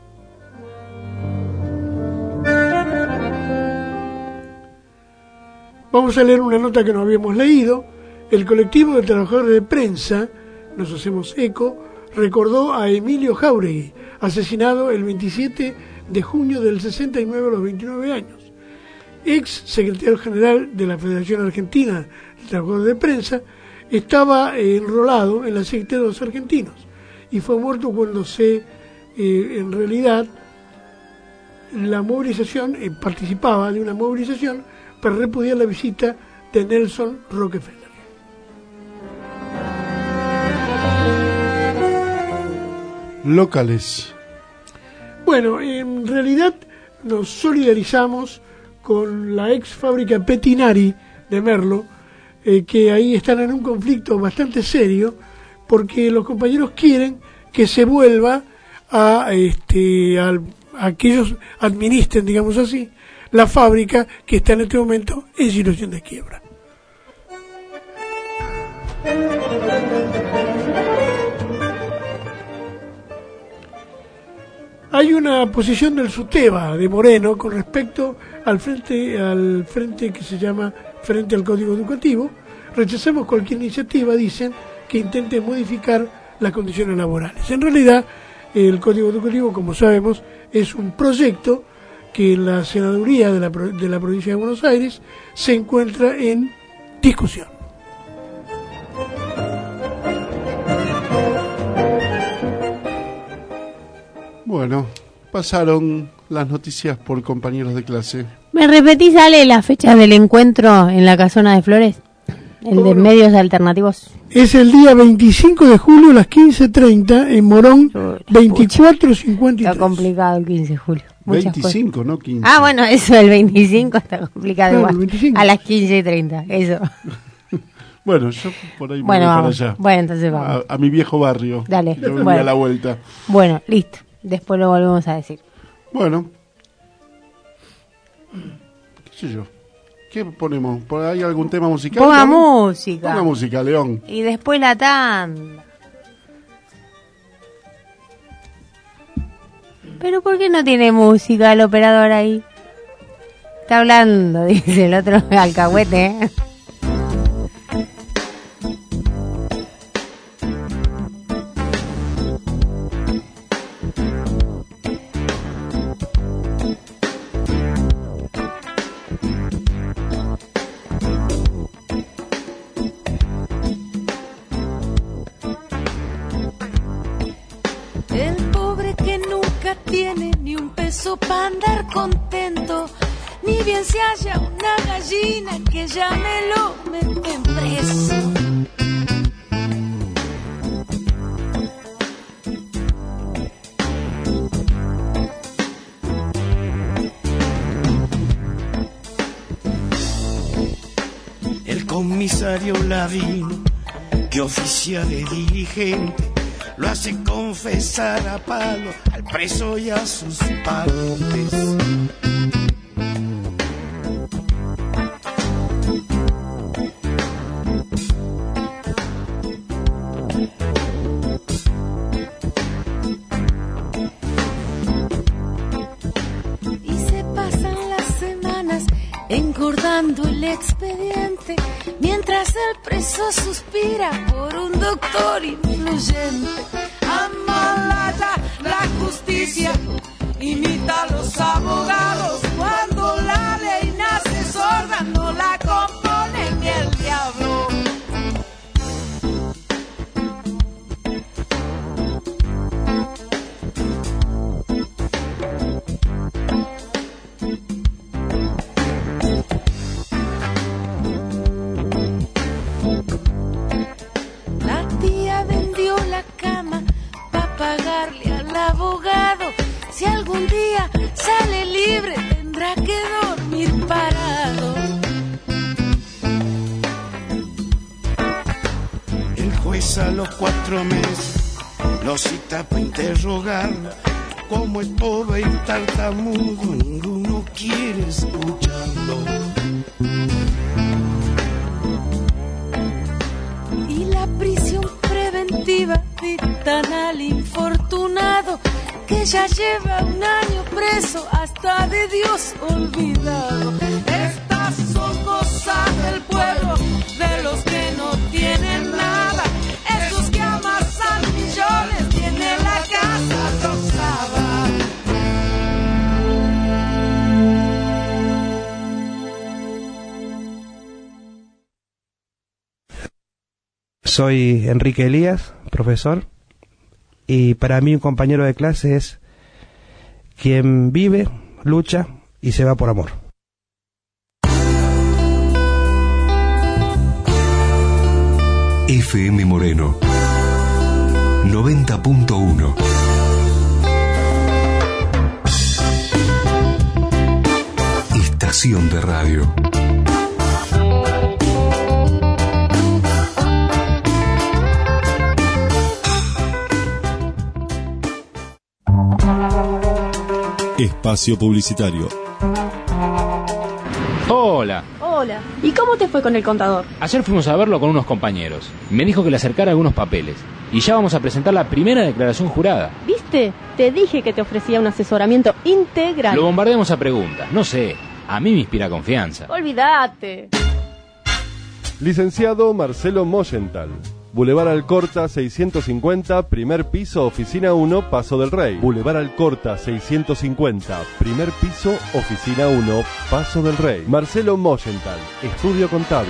Vamos a leer una nota que no habíamos leído. El colectivo de trabajadores de prensa, nos hacemos eco, recordó a Emilio Jáuregui, asesinado el veintisiete de junio del sesenta y nueve a los veintinueve años. Ex secretario general de la Federación Argentina de Trabajadores de Prensa, estaba eh, enrolado en la Secretaría de los Argentinos y fue muerto cuando se, eh, en realidad, la movilización, eh, participaba de una movilización para repudiar la visita de Nelson Rockefeller. Locales. Bueno, en realidad nos solidarizamos con la ex fábrica Petinari de Merlo, eh, que ahí están en un conflicto bastante serio, porque los compañeros quieren que se vuelva a, este, a, a que ellos administren, digamos así, la fábrica que está en este momento en situación de quiebra. Hay una posición del SUTEBA de Moreno con respecto al frente al frente que se llama Frente al Código Educativo. Rechazamos cualquier iniciativa, dicen, que intente modificar las condiciones laborales. En realidad, el Código Educativo, como sabemos, es un proyecto que en la senaduría de la, de la provincia de Buenos Aires se encuentra en discusión. Bueno, pasaron las noticias por compañeros de clase. ¿Me repetís, Ale, la fecha del encuentro en la Casona de Flores? El de medios alternativos. Es el día veinticinco de julio a las quince treinta en Morón, veinticuatro cincuenta y tres. Está complicado el quince de julio. Muchas veinticinco, cosas. No quince. Ah, bueno, eso, el veinticinco está complicado Claro, igual. veinticinco. A las quince y treinta, eso. Bueno, yo por ahí me Bueno, voy vamos. para allá. Bueno, entonces vamos. A, a mi viejo barrio. Dale. Yo Bueno. a la vuelta. Bueno, listo. Después lo volvemos a decir. Bueno. ¿Qué sé yo? ¿Qué ponemos? ¿Por ahí algún tema musical? Ponga ¿no? música. Ponga música, León. Y después la tanda. ¿Pero por qué no tiene música el operador ahí? Está hablando, dice el otro alcahuete, ¿eh? El pobre que nunca tiene ni un peso para andar contento, ni bien se halla una gallina que ya me lo meten preso. El comisario Ladino, que oficia de dirigente, lo hace confesar a palo al preso y a sus partes. Y se pasan las semanas engordando el expediente, mientras el preso suspira por un doctor influyente. Amalaya la justicia, imita a los abogados. Cuando la ley nace sorda, no la compone ni el diablo. La tía vendió la cama para pagarle al abogado. Si algún día sale libre, tendrá que dormir parado. El juez a los cuatro meses lo cita para interrogarlo. Como es pobre y tartamudo, ninguno quiere escucharlo. Y la prisión preventiva dictan al infortunado, que ya lleva un año preso, hasta de Dios olvidado. Estas son cosas del pueblo, de los que no tienen nada, esos que amasan millones, tienen la casa rosada. Soy Enrique Elías, profesor, y para mí un compañero de clase es quien vive, lucha y se va por amor. F M Moreno noventa punto uno. Estación de radio. Espacio publicitario. Hola. Hola. ¿Y cómo te fue con el contador? Ayer fuimos a verlo con unos compañeros. Me dijo que le acercara algunos papeles. Y ya vamos a presentar la primera declaración jurada. ¿Viste? Te dije que te ofrecía un asesoramiento integral. Lo bombardeamos a preguntas. No sé. A mí me inspira confianza. Olvídate. Licenciado Marcelo Moyental. Boulevard Alcorta seiscientos cincuenta, primer piso, oficina uno, Paso del Rey. Boulevard Alcorta seiscientos cincuenta, primer piso, oficina uno, Paso del Rey. Marcelo Moyental, estudio contable.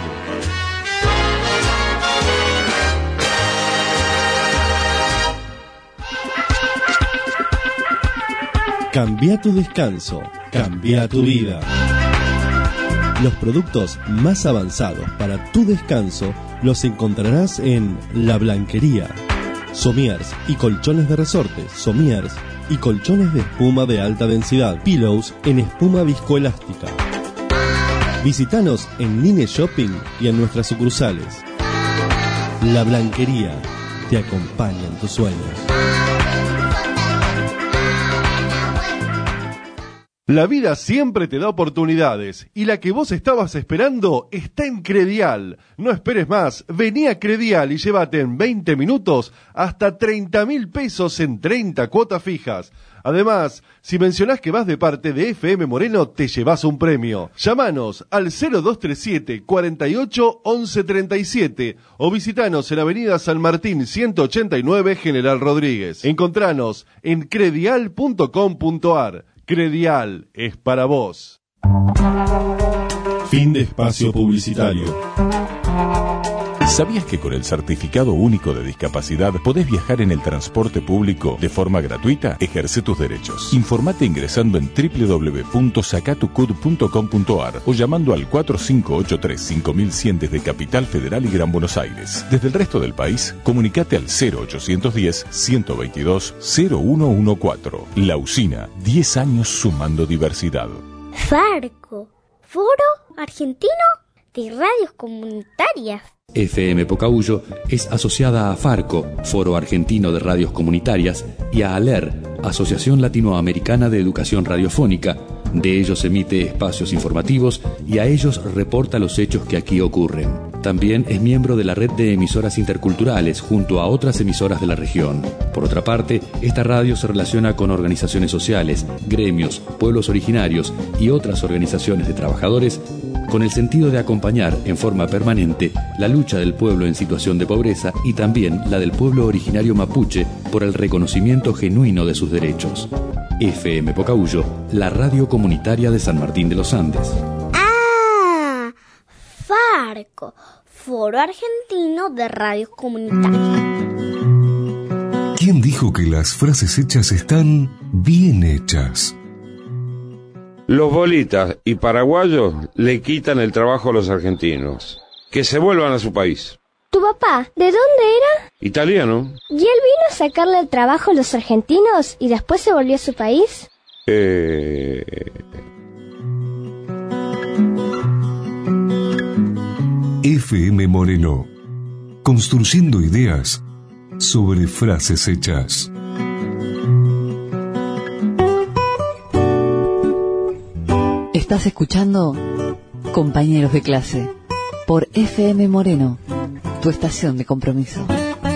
Cambia tu descanso, cambia tu vida. Los productos más avanzados para tu descanso los encontrarás en La Blanquería. Somiers y colchones de resortes, somiers y colchones de espuma de alta densidad, pillows en espuma viscoelástica. Visítanos en Line Shopping y en nuestras sucursales. La Blanquería te acompaña en tus sueños. La vida siempre te da oportunidades y la que vos estabas esperando está en Credial. No esperes más, vení a Credial y llévate en veinte minutos hasta treinta mil pesos en treinta cuotas fijas. Además, si mencionás que vas de parte de F M Moreno, te llevas un premio. Llámanos al cero dos tres siete, cuarenta y ocho, once treinta y siete o visitanos en Avenida San Martín ciento ochenta y nueve, General Rodríguez. Encontranos en credial punto com punto ar. Credial es para vos. Fin de espacio publicitario. ¿Sabías que con el Certificado Único de Discapacidad podés viajar en el transporte público de forma gratuita? Ejerce tus derechos. Informate ingresando en doble u doble u doble u punto sacatucud punto com punto ar o llamando al cuatro cinco ocho tres, cinco mil cien desde Capital Federal y Gran Buenos Aires. Desde el resto del país, comunicate al cero ochocientos diez, ciento veintidós, cero uno catorce. La Usina, diez años sumando diversidad. Farco, Foro Argentino de Radios Comunitarias. F M Pocahuyo es asociada a Farco, Foro Argentino de Radios Comunitarias, y a ALER, Asociación Latinoamericana de Educación Radiofónica. De ellos emite espacios informativos y a ellos reporta los hechos que aquí ocurren. También es miembro de la red de emisoras interculturales junto a otras emisoras de la región. Por otra parte, esta radio se relaciona con organizaciones sociales, gremios, pueblos originarios y otras organizaciones de trabajadores con el sentido de acompañar en forma permanente la lucha del pueblo en situación de pobreza y también la del pueblo originario mapuche por el reconocimiento genuino de sus derechos. F M Pocahuyo, la radio comunitaria de San Martín de los Andes. Ah, Farco, Foro Argentino de Radios Comunitarias. ¿Quién dijo que las frases hechas están bien hechas? Los bolitas y paraguayos le quitan el trabajo a los argentinos. Que se vuelvan a su país. ¿Tu papá, de dónde era? Italiano. ¿Y él vino a sacarle el trabajo a los argentinos y después se volvió a su país? Eh... F M Moreno. Construyendo ideas sobre frases hechas. Estás escuchando Compañeros de Clase por F M Moreno, tu estación de compromiso.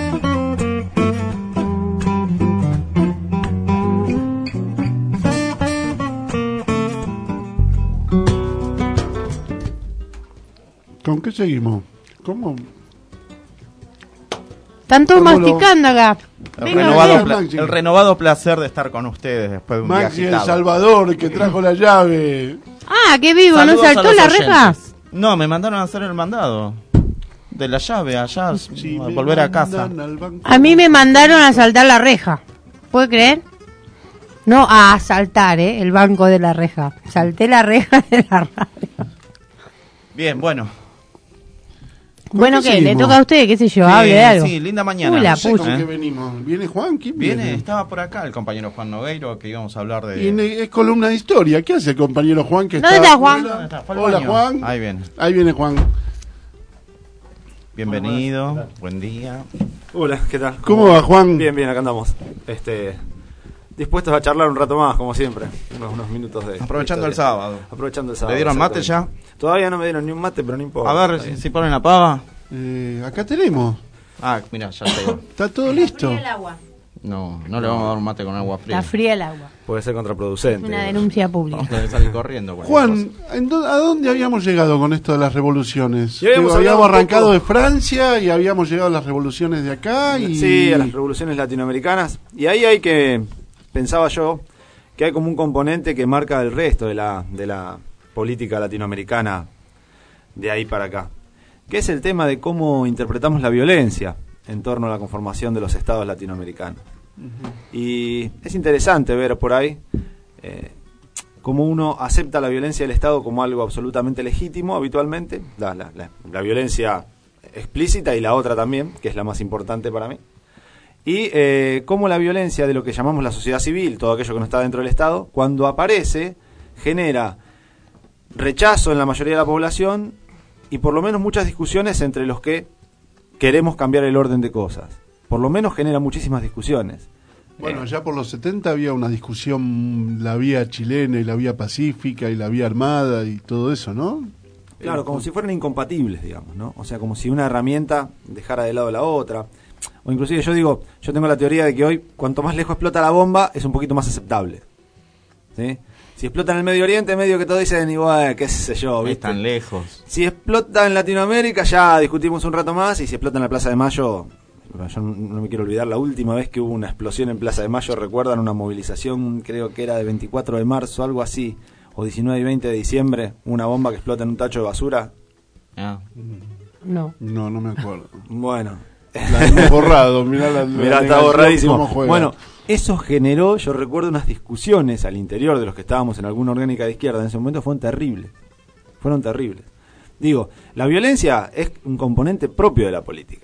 ¿Con qué seguimos? ¿Cómo? Están todos ¿Cómo masticando lo... acá. El Venga, renovado, venga. pla- el renovado placer de estar con ustedes después de un Maxi día El agitado. Salvador, que trajo la llave. Ah, qué vivo, Saludos ¿no a saltó los la oyentes. reja? No, me mandaron a hacer el mandado de la llave allá, Sí, a me volver a casa. mandan al banco. A mí me mandaron a saltar la reja. ¿Puede creer? No a asaltar, ¿eh? El banco de la reja. Salté la reja de la radio. Bien, bueno. Bueno, qué ¿qué? Le seguimos? toca a usted, qué sé yo, Sí, hable de algo. sí, linda mañana. Uy, la No sé pucha. ¿Con ¿Eh? qué venimos? ¿Viene Juan? ¿Quién viene? Viene, estaba por acá el compañero Juan Nogueiro, que íbamos a hablar de... Viene- es columna de historia. ¿Qué hace el compañero Juan? Que ¿Dónde está está Juan? afuera? ¿Dónde está? Fue al Hola, baño. Juan. Ahí viene. Ahí viene Juan. Bienvenido, buen día. Hola, ¿qué tal? ¿Cómo va, Juan? Bien, bien, acá andamos. Este, dispuestos a charlar un rato más, como siempre. Unos, unos minutos de... Aprovechando de el sábado. Aprovechando el sábado. ¿Le dieron mate exactamente. Todavía no me dieron ni un mate, pero no importa. A ver Está si, bien. si ponen la pava. Eh, acá tenemos. Ah, mira, ya tengo. Está todo listo. El agua. No, no le vamos a dar un mate con agua fría. Está fría el agua. Puede ser contraproducente. Una denuncia pública. Vamos a tener que salir corriendo. cualquier Juan, ¿en dó- ¿a dónde habíamos llegado con esto de las revoluciones? Y habíamos Digo, habíamos hablado un arrancado poco- de Francia y habíamos llegado a las revoluciones de acá. Y... Sí, a las revoluciones latinoamericanas. Y ahí hay que, pensaba yo, que hay como un componente que marca el resto de la, de la política latinoamericana de ahí para acá, que es el tema de cómo interpretamos la violencia en torno a la conformación de los estados latinoamericanos. Y es interesante ver por ahí eh, cómo uno acepta la violencia del Estado como algo absolutamente legítimo habitualmente, la, la, la, la violencia explícita y la otra también, que es la más importante para mí, y eh, cómo la violencia de lo que llamamos la sociedad civil, todo aquello que no está dentro del Estado, cuando aparece, genera rechazo en la mayoría de la población y por lo menos muchas discusiones entre los que queremos cambiar el orden de cosas. Por lo menos genera muchísimas discusiones. Bueno, ya por los setenta había una discusión, la vía chilena y la vía pacífica y la vía armada y todo eso, ¿no? Claro, como si fueran incompatibles, digamos, ¿no? O sea, como si una herramienta dejara de lado la otra. O inclusive yo digo, yo tengo la teoría de que hoy, cuanto más lejos explota la bomba, es un poquito más aceptable. ¿Sí? Si explota en el Medio Oriente, medio que todos dicen igual, qué sé yo, ¿viste? Es tan lejos. Si explota en Latinoamérica, ya discutimos un rato más, y si explota en la Plaza de Mayo, yo no me quiero olvidar, la última vez que hubo una explosión en Plaza de Mayo, recuerdan una movilización, creo que era de veinticuatro de marzo, algo así, o diecinueve y veinte de diciembre, una bomba que explota en un tacho de basura. Ah. No. No, no me acuerdo. Bueno. La hemos borrado, mirá la, la mirá, está borradísimo. Cómo bueno, eso generó, yo recuerdo unas discusiones al interior de los que estábamos en alguna orgánica de izquierda en ese momento, fueron terribles. Fueron terribles. Digo, la violencia es un componente propio de la política.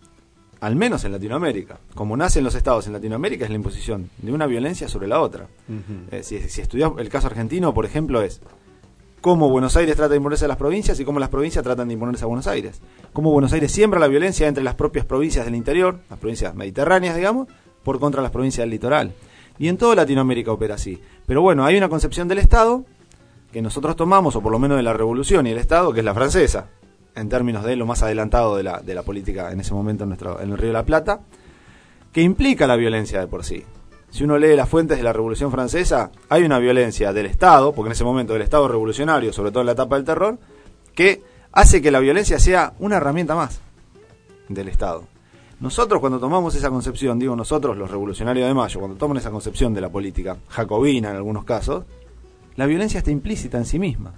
Al menos en Latinoamérica. Como nacen los estados en Latinoamérica, es la imposición de una violencia sobre la otra. Uh-huh. Eh, si, si estudias el caso argentino, por ejemplo, es cómo Buenos Aires trata de imponerse a las provincias y cómo las provincias tratan de imponerse a Buenos Aires. Cómo Buenos Aires siembra la violencia entre las propias provincias del interior, las provincias mediterráneas, digamos, por contra las provincias del litoral. Y en toda Latinoamérica opera así. Pero bueno, hay una concepción del Estado que nosotros tomamos, o por lo menos de la Revolución y el Estado, que es la francesa, en términos de lo más adelantado de la, de la política en ese momento en, nuestro, en el Río de la Plata, que implica la violencia de por sí. Si uno lee las fuentes de la Revolución Francesa, hay una violencia del Estado, porque en ese momento del Estado revolucionario, sobre todo en la etapa del terror, que hace que la violencia sea una herramienta más del Estado. Nosotros cuando tomamos esa concepción, digo nosotros los revolucionarios de Mayo, cuando toman esa concepción de la política jacobina en algunos casos, la violencia está implícita en sí misma,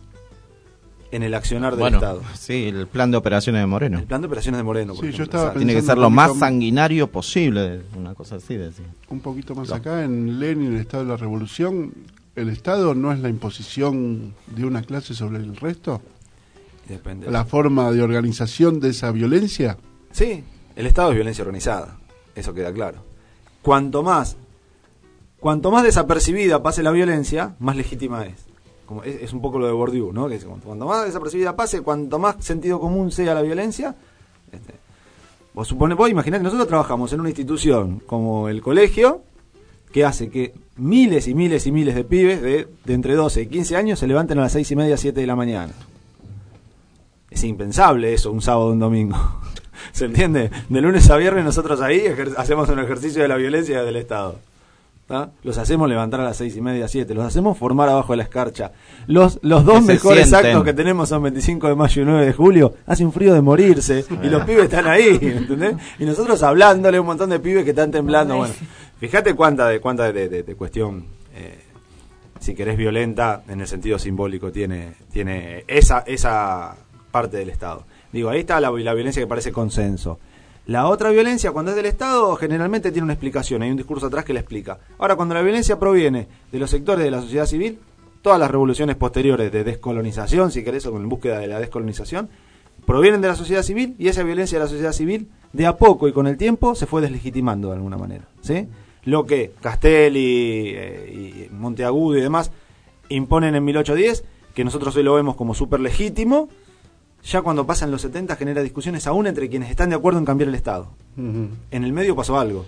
en el accionar del bueno, Estado. Sí, el plan de operaciones de Moreno. El plan de operaciones de Moreno, por sí, yo estaba Tiene que ser lo más sanguinario posible, una cosa así. Decir. Un poquito más no. acá, en Lenin, el Estado de la Revolución, ¿el Estado no es la imposición de una clase sobre el resto? Depende. ¿La forma de organización de esa violencia? Sí, el Estado es violencia organizada, eso queda claro. Cuanto más, cuanto más desapercibida pase la violencia, más legítima es. Como es, es un poco lo de Bourdieu, ¿no? Que es, cuanto más desapercibida pase, cuanto más sentido común sea la violencia, este, vos supone, vos imaginate, nosotros trabajamos en una institución como el colegio, que hace que miles y miles y miles de pibes de, de entre doce y quince años se levanten a las seis y media, siete de la mañana. Es impensable eso, un sábado o un domingo. ¿Se entiende? De lunes a viernes nosotros ahí ejer- hacemos un ejercicio de la violencia del Estado. ¿Ah? Los hacemos levantar a las seis y media, siete, los hacemos formar abajo de la escarcha. Los los dos mejores actos que tenemos son veinticinco de mayo y nueve de julio. Hace un frío de morirse y los pibes están ahí, ¿entendés? Y nosotros hablándole a un montón de pibes que están temblando. Bueno, fíjate cuánta de cuánta de, de, de cuestión, eh, si querés, violenta en el sentido simbólico tiene tiene esa esa parte del Estado. Digo, ahí está la, la violencia que parece consenso. La otra violencia, cuando es del Estado, generalmente tiene una explicación, hay un discurso atrás que la explica. Ahora, cuando la violencia proviene de los sectores de la sociedad civil, todas las revoluciones posteriores de descolonización, si querés, o en búsqueda de la descolonización, provienen de la sociedad civil, y esa violencia de la sociedad civil, de a poco y con el tiempo, se fue deslegitimando de alguna manera, ¿sí? Lo que Castelli, eh, y Monteagudo y demás imponen en mil ochocientos diez, que nosotros hoy lo vemos como súper legítimo, ya cuando pasan los setenta genera discusiones aún entre quienes están de acuerdo en cambiar el Estado. Uh-huh. En el medio pasó algo.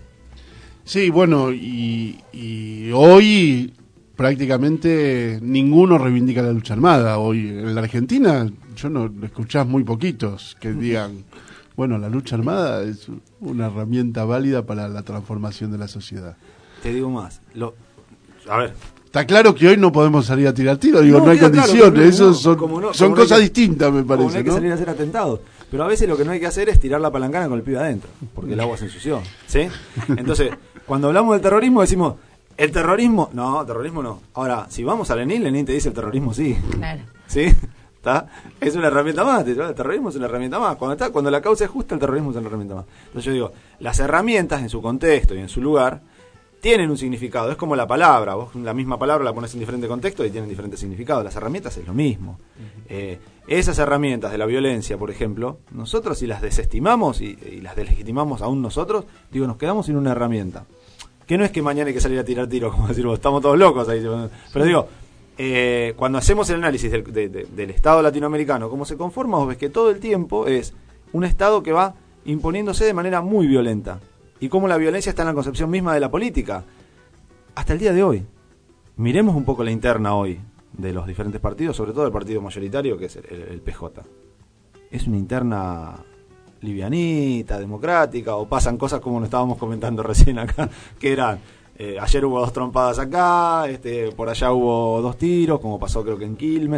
Sí, bueno, y, y hoy prácticamente ninguno reivindica la lucha armada. Hoy en la Argentina yo no escuchás muy poquitos que digan, bueno, la lucha armada es una herramienta válida para la transformación de la sociedad. Te digo más. Lo, a ver... Está claro que hoy no podemos salir a tirar tiro, digo, no, no hay condiciones, claro, eso no, son, no, son cosas que, distintas, me parece. Como no hay que ¿no? salir a hacer atentados, pero a veces lo que no hay que hacer es tirar la palancana con el pibe adentro, porque el agua se ensució, ¿sí? Entonces, cuando hablamos del terrorismo decimos, el terrorismo, no, terrorismo no. Ahora, si vamos a Lenin, Lenin te dice el terrorismo sí. Claro. ¿Sí? ¿Está? Es una herramienta más, el terrorismo es una herramienta más. Cuando está, cuando la causa es justa, el terrorismo es una herramienta más. Entonces yo digo, las herramientas en su contexto y en su lugar tienen un significado, es como la palabra, vos la misma palabra la pones en diferente contexto y tienen diferente significado. Las herramientas es lo mismo. Uh-huh. Eh, esas herramientas de la violencia, por ejemplo, nosotros si las desestimamos y, y las deslegitimamos aún nosotros, digo, nos quedamos sin una herramienta. Que no es que mañana hay que salir a tirar tiros, como decir vos, estamos todos locos ahí. Pero digo, eh, cuando hacemos el análisis del, de, de, del Estado latinoamericano, cómo se conforma, vos ves que todo el tiempo es un Estado que va imponiéndose de manera muy violenta. Y cómo la violencia está en la concepción misma de la política. Hasta el día de hoy. Miremos un poco la interna hoy de los diferentes partidos, sobre todo el partido mayoritario, que es el, el, el P J. Es una interna livianita, democrática, o pasan cosas como nos estábamos comentando recién acá, que eran, eh, ayer hubo dos trompadas acá, este, por allá hubo dos tiros, como pasó creo que en Quilmes.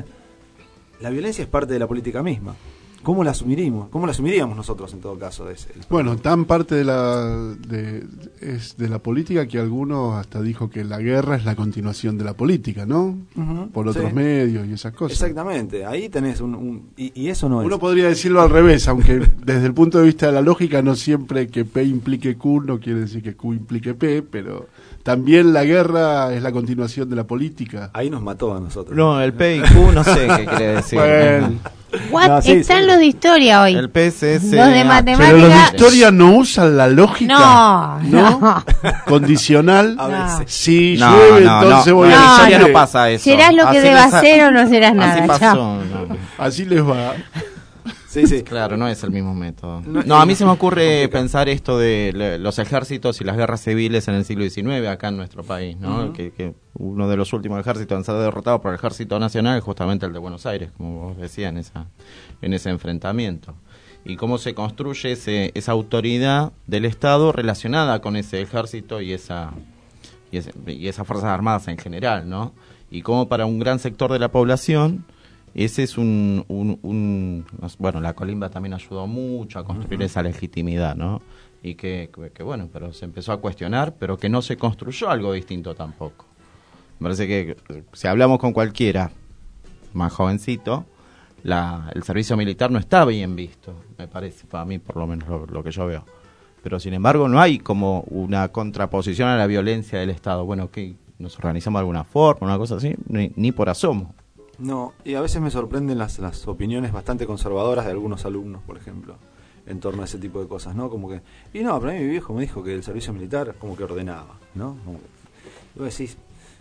La violencia es parte de la política misma. ¿Cómo la asumiríamos? ¿Cómo la asumiríamos nosotros en todo caso? Es el... Bueno, tan parte de la de, es de la política que algunos hasta dijo que la guerra es la continuación de la política, ¿no? Uh-huh, Por otros sí. medios y esas cosas. Exactamente, ahí tenés un... un y, y eso no es... Uno podría decirlo al revés, aunque desde el punto de vista de la lógica no siempre que P implique Q no quiere decir que Q implique P, pero también la guerra es la continuación de la política. Ahí nos mató a nosotros. No, el P y Q no sé qué quiere decir. Bueno. What? No, sí, Están sí. los de historia hoy. El P S S. Los de matemática. Pero los de historia no usan la lógica. No, ¿no? no. Condicional. A veces. Si No, llueve, no, entonces no. voy En a la No, historia decir no pasa eso. Serás lo que Así debas les- ser o no serás nada. Así Chao. pasó. No. Así les va. Sí, sí. Claro, no es el mismo método. No, No, a mí se me ocurre complicado. pensar esto de le- los ejércitos y las guerras civiles en el siglo diecinueve acá en nuestro país, ¿no? Ujú. que, que uno de los últimos ejércitos en ser derrotado por el Ejército Nacional es justamente el de Buenos Aires, como vos decías, en, esa, en ese enfrentamiento. Y cómo se construye ese, esa autoridad del Estado relacionada con ese ejército y esa y, ese, y esas Fuerzas Armadas en general, ¿no? Y cómo para un gran sector de la población ese es un, un, un... Bueno, la colimba también ayudó mucho a construir uh-huh. esa legitimidad, ¿no? Y que, que, que, bueno, pero se empezó a cuestionar, pero que no se construyó algo distinto tampoco. Me parece que si hablamos con cualquiera más jovencito, la, el servicio militar no está bien visto, me parece, para mí por lo menos lo, lo que yo veo. Pero sin embargo no hay como una contraposición a la violencia del Estado. Bueno, que nos organizamos de alguna forma, una cosa así, ni, ni por asomo. No, y a veces me sorprenden las, las opiniones bastante conservadoras de algunos alumnos, por ejemplo, en torno a ese tipo de cosas, ¿no? Como que, y no, pero a mí mi viejo me dijo que el servicio militar como que ordenaba, ¿no? Como que, y vos decís,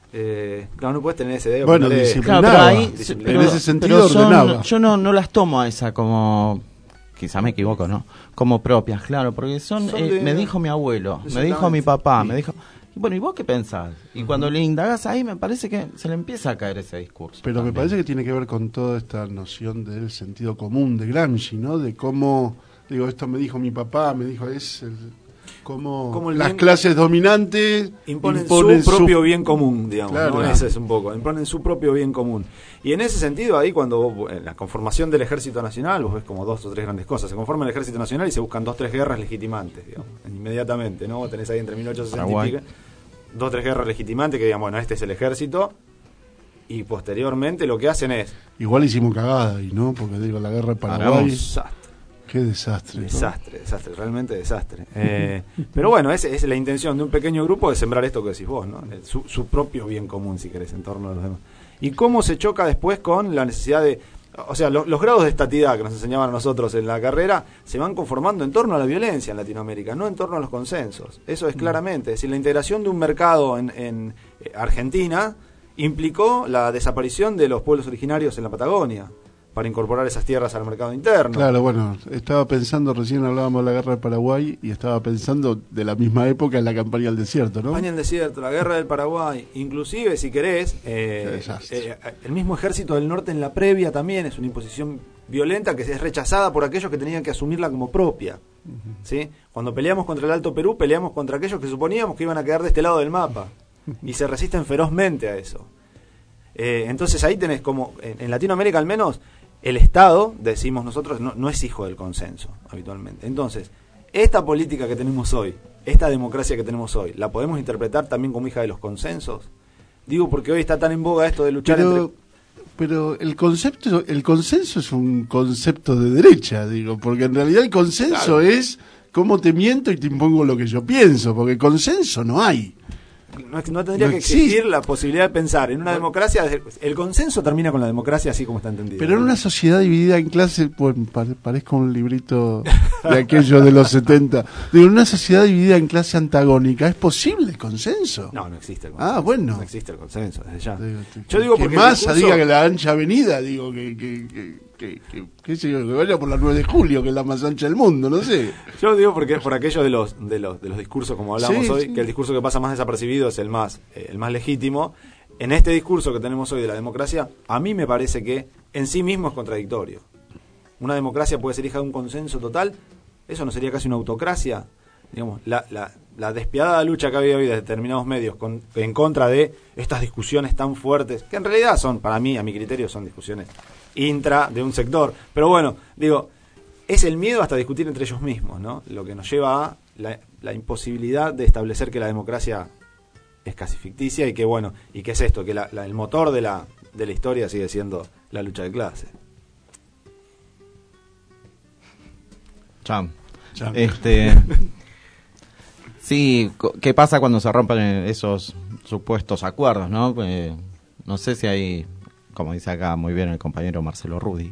eh, claro, no puedes tener esa idea. Bueno, ponerle- disciplinaba. Claro, pero ahí, Disciplinaba. En ese sentido pero son- ordenaba. yo no, no las tomo a esa como, quizás me equivoco, ¿no? Como propias, claro, porque son, Son eh, de- me dijo mi abuelo, me dijo mi Exactamente. papá, Sí. me dijo, y bueno, ¿y vos qué pensás? Y cuando le indagas ahí me parece que se le empieza a caer ese discurso. Pero también. me parece que tiene que ver con toda esta noción del sentido común de Gramsci, ¿no? De cómo, digo, esto me dijo mi papá, me dijo, es el, cómo, Cómo el las bien- clases dominantes imponen, imponen su propio bien común, digamos, Claro. ¿no? Ese es un poco, imponen su propio bien común. Y en ese sentido, ahí cuando vos, en la conformación del Ejército Nacional, vos ves como dos o tres grandes cosas. Se conforma el Ejército Nacional y se buscan dos o tres guerras legitimantes, digamos, inmediatamente, ¿no? Vos tenés ahí entre mil ochocientos sesenta y Paraguay. pico, dos o tres guerras legitimantes que digan, bueno, este es el ejército, y posteriormente lo que hacen es... Igual hicimos cagada ahí, ¿no? Porque digo, la guerra de Paraguay, Hagamos desastre. qué desastre. ¿no? Desastre, desastre, realmente desastre. Eh, pero bueno, esa es la intención de un pequeño grupo de sembrar esto que decís vos, ¿no? El- su, su propio bien común, si querés, en torno a los demás. Y cómo se choca después con la necesidad de... O sea, lo- los grados de estatidad que nos enseñaban a nosotros en la carrera se van conformando en torno a la violencia en Latinoamérica, no en torno a los consensos. Eso es claramente. Es decir, la integración de un mercado en, en eh, Argentina implicó la desaparición de los pueblos originarios en la Patagonia para incorporar esas tierras al mercado interno. Claro, bueno, estaba pensando, recién hablábamos de la guerra de Paraguay y estaba pensando de la misma época en la campaña del desierto, ¿no? España en desierto, la guerra del Paraguay, inclusive si querés, eh, eh, el mismo ejército del norte en la previa también es una imposición violenta que es rechazada por aquellos que tenían que asumirla como propia. Uh-huh. ¿Sí? Cuando peleamos contra el Alto Perú, peleamos contra aquellos que suponíamos que iban a quedar de este lado del mapa y se resisten ferozmente a eso. Eh, entonces ahí tenés como, en, en Latinoamérica al menos, el Estado, decimos nosotros, no, no es hijo del consenso habitualmente. Entonces, esta política que tenemos hoy, esta democracia que tenemos hoy, ¿la podemos interpretar también como hija de los consensos? Digo porque hoy está tan en boga esto de luchar pero, entre... Pero el concepto, el consenso es un concepto de derecha, digo, porque en realidad el consenso Claro. es cómo te miento y te impongo lo que yo pienso, porque consenso no hay. No, no tendría No que existe. existir la posibilidad de pensar en una democracia. El consenso termina con la democracia así como está entendido. Pero en una sociedad dividida en clases, pues pare- parezco un librito de aquello de los setenta. Digo, en una sociedad dividida en clase antagónica, ¿es posible el consenso? No, no existe el consenso. Ah, bueno. No existe el consenso, desde ya. Digo, Yo digo porque que el Massa discurso- diga que la ancha avenida, digo que... que, que que, que, que, sé yo, que vaya por la nueve de julio, que es la más ancha del mundo, no sé. Yo lo digo porque por aquello de los de los de los discursos, como hablamos Sí, hoy, sí. que el discurso que pasa más desapercibido es el más eh, el más legítimo. En este discurso que tenemos hoy de la democracia, a mí me parece que en sí mismo es contradictorio. Una democracia puede ser hija de un consenso total, eso no sería casi una autocracia. Digamos, la, la, la despiadada lucha que ha habido hoy de determinados medios con, en contra de estas discusiones tan fuertes, que en realidad son, para mí, a mi criterio, son discusiones intra de un sector. Pero bueno, digo, es el miedo hasta discutir entre ellos mismos, ¿no? Lo que nos lleva a la, la imposibilidad de establecer que la democracia es casi ficticia y que, bueno, y que es esto, que la, la, el motor de la, de la historia sigue siendo la lucha de clases. Cham. Cham. Este, sí, co- ¿qué pasa cuando se rompen esos supuestos acuerdos, no? Eh, no sé si hay, como dice acá muy bien el compañero Marcelo Rudi,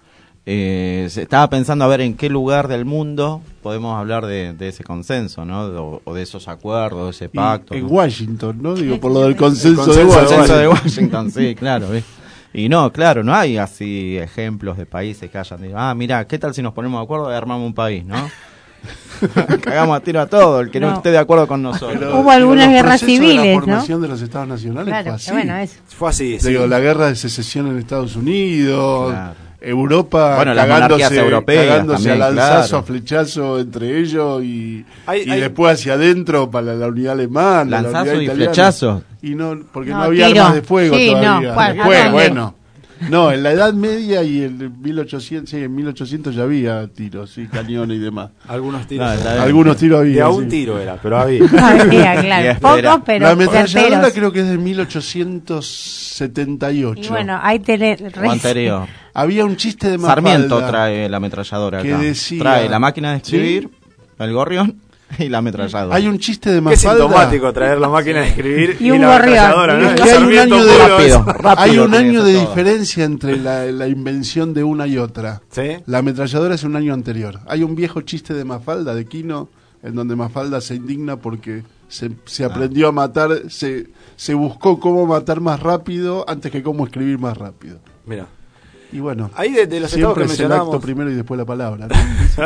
eh, se estaba pensando a ver en qué lugar del mundo podemos hablar de, de ese consenso, ¿no? O, o de esos acuerdos, de ese Y pacto. en ¿no? Washington, ¿no? Digo, por lo del consenso, El de Washington. consenso de Washington, sí, claro. ¿ves? Y no, claro, no hay así ejemplos de países que hayan dicho, ah, mira, ¿qué tal si nos ponemos de acuerdo y armamos un país, no? Cagamos a tiro a todo, el que no, No. esté de acuerdo con nosotros. Pero, Hubo algunas digo, los guerras procesos de civiles, la ¿no? formación de los estados nacionales Claro, fue así. bueno, eso. Fue así, sí. Digo, la guerra de secesión en Estados Unidos, Claro. Europa Bueno, las cagándose, monarquías europeas cagándose también, a lanzazo, claro. a flechazo entre ellos y, Hay- y hay- después hacia adentro para la unidad alemana. la Lanzazo unidad y italiana. flechazo. Y no, porque no, No, había tiro. armas de fuego Sí, no, todavía. ¿cuál? Después, ¿A dónde? bueno. No, en la Edad Media y en mil ochocientos, sí, en mil ochocientos ya había tiros, sí, cañones y demás. Algunos tiros. No, la- Algunos tiros había. De a un sí. tiro era, pero había. Había, Y claro. espera. Pocos, pero La ametralladora certeros. creo que es de mil ochocientos setenta y ocho. Y bueno, ahí tenés... O anterior. Había un chiste de Mafalda. Sarmiento trae la ametralladora que acá. decía- Trae la máquina de escribir, ¿Sí? el gorrión y la ametralladora. Hay un chiste de Qué Mafalda. sintomático traer la máquina de escribir Y y, un la gorrión. ametralladora, ¿no? Es El que hay un Sarmiento año de, puro. rápido, rápido hay un tiene año eso de todo. diferencia entre la, la invención de una y otra. ¿Sí? La ametralladora es un año anterior. Hay un viejo chiste de Mafalda, de Quino, en donde Mafalda se indigna porque se, se aprendió a matar, se, se buscó cómo matar más rápido antes que cómo escribir más rápido. Mira. Y bueno, Ahí de, de los estados siempre que es el mencionábamos. acto primero y después la palabra, ¿no?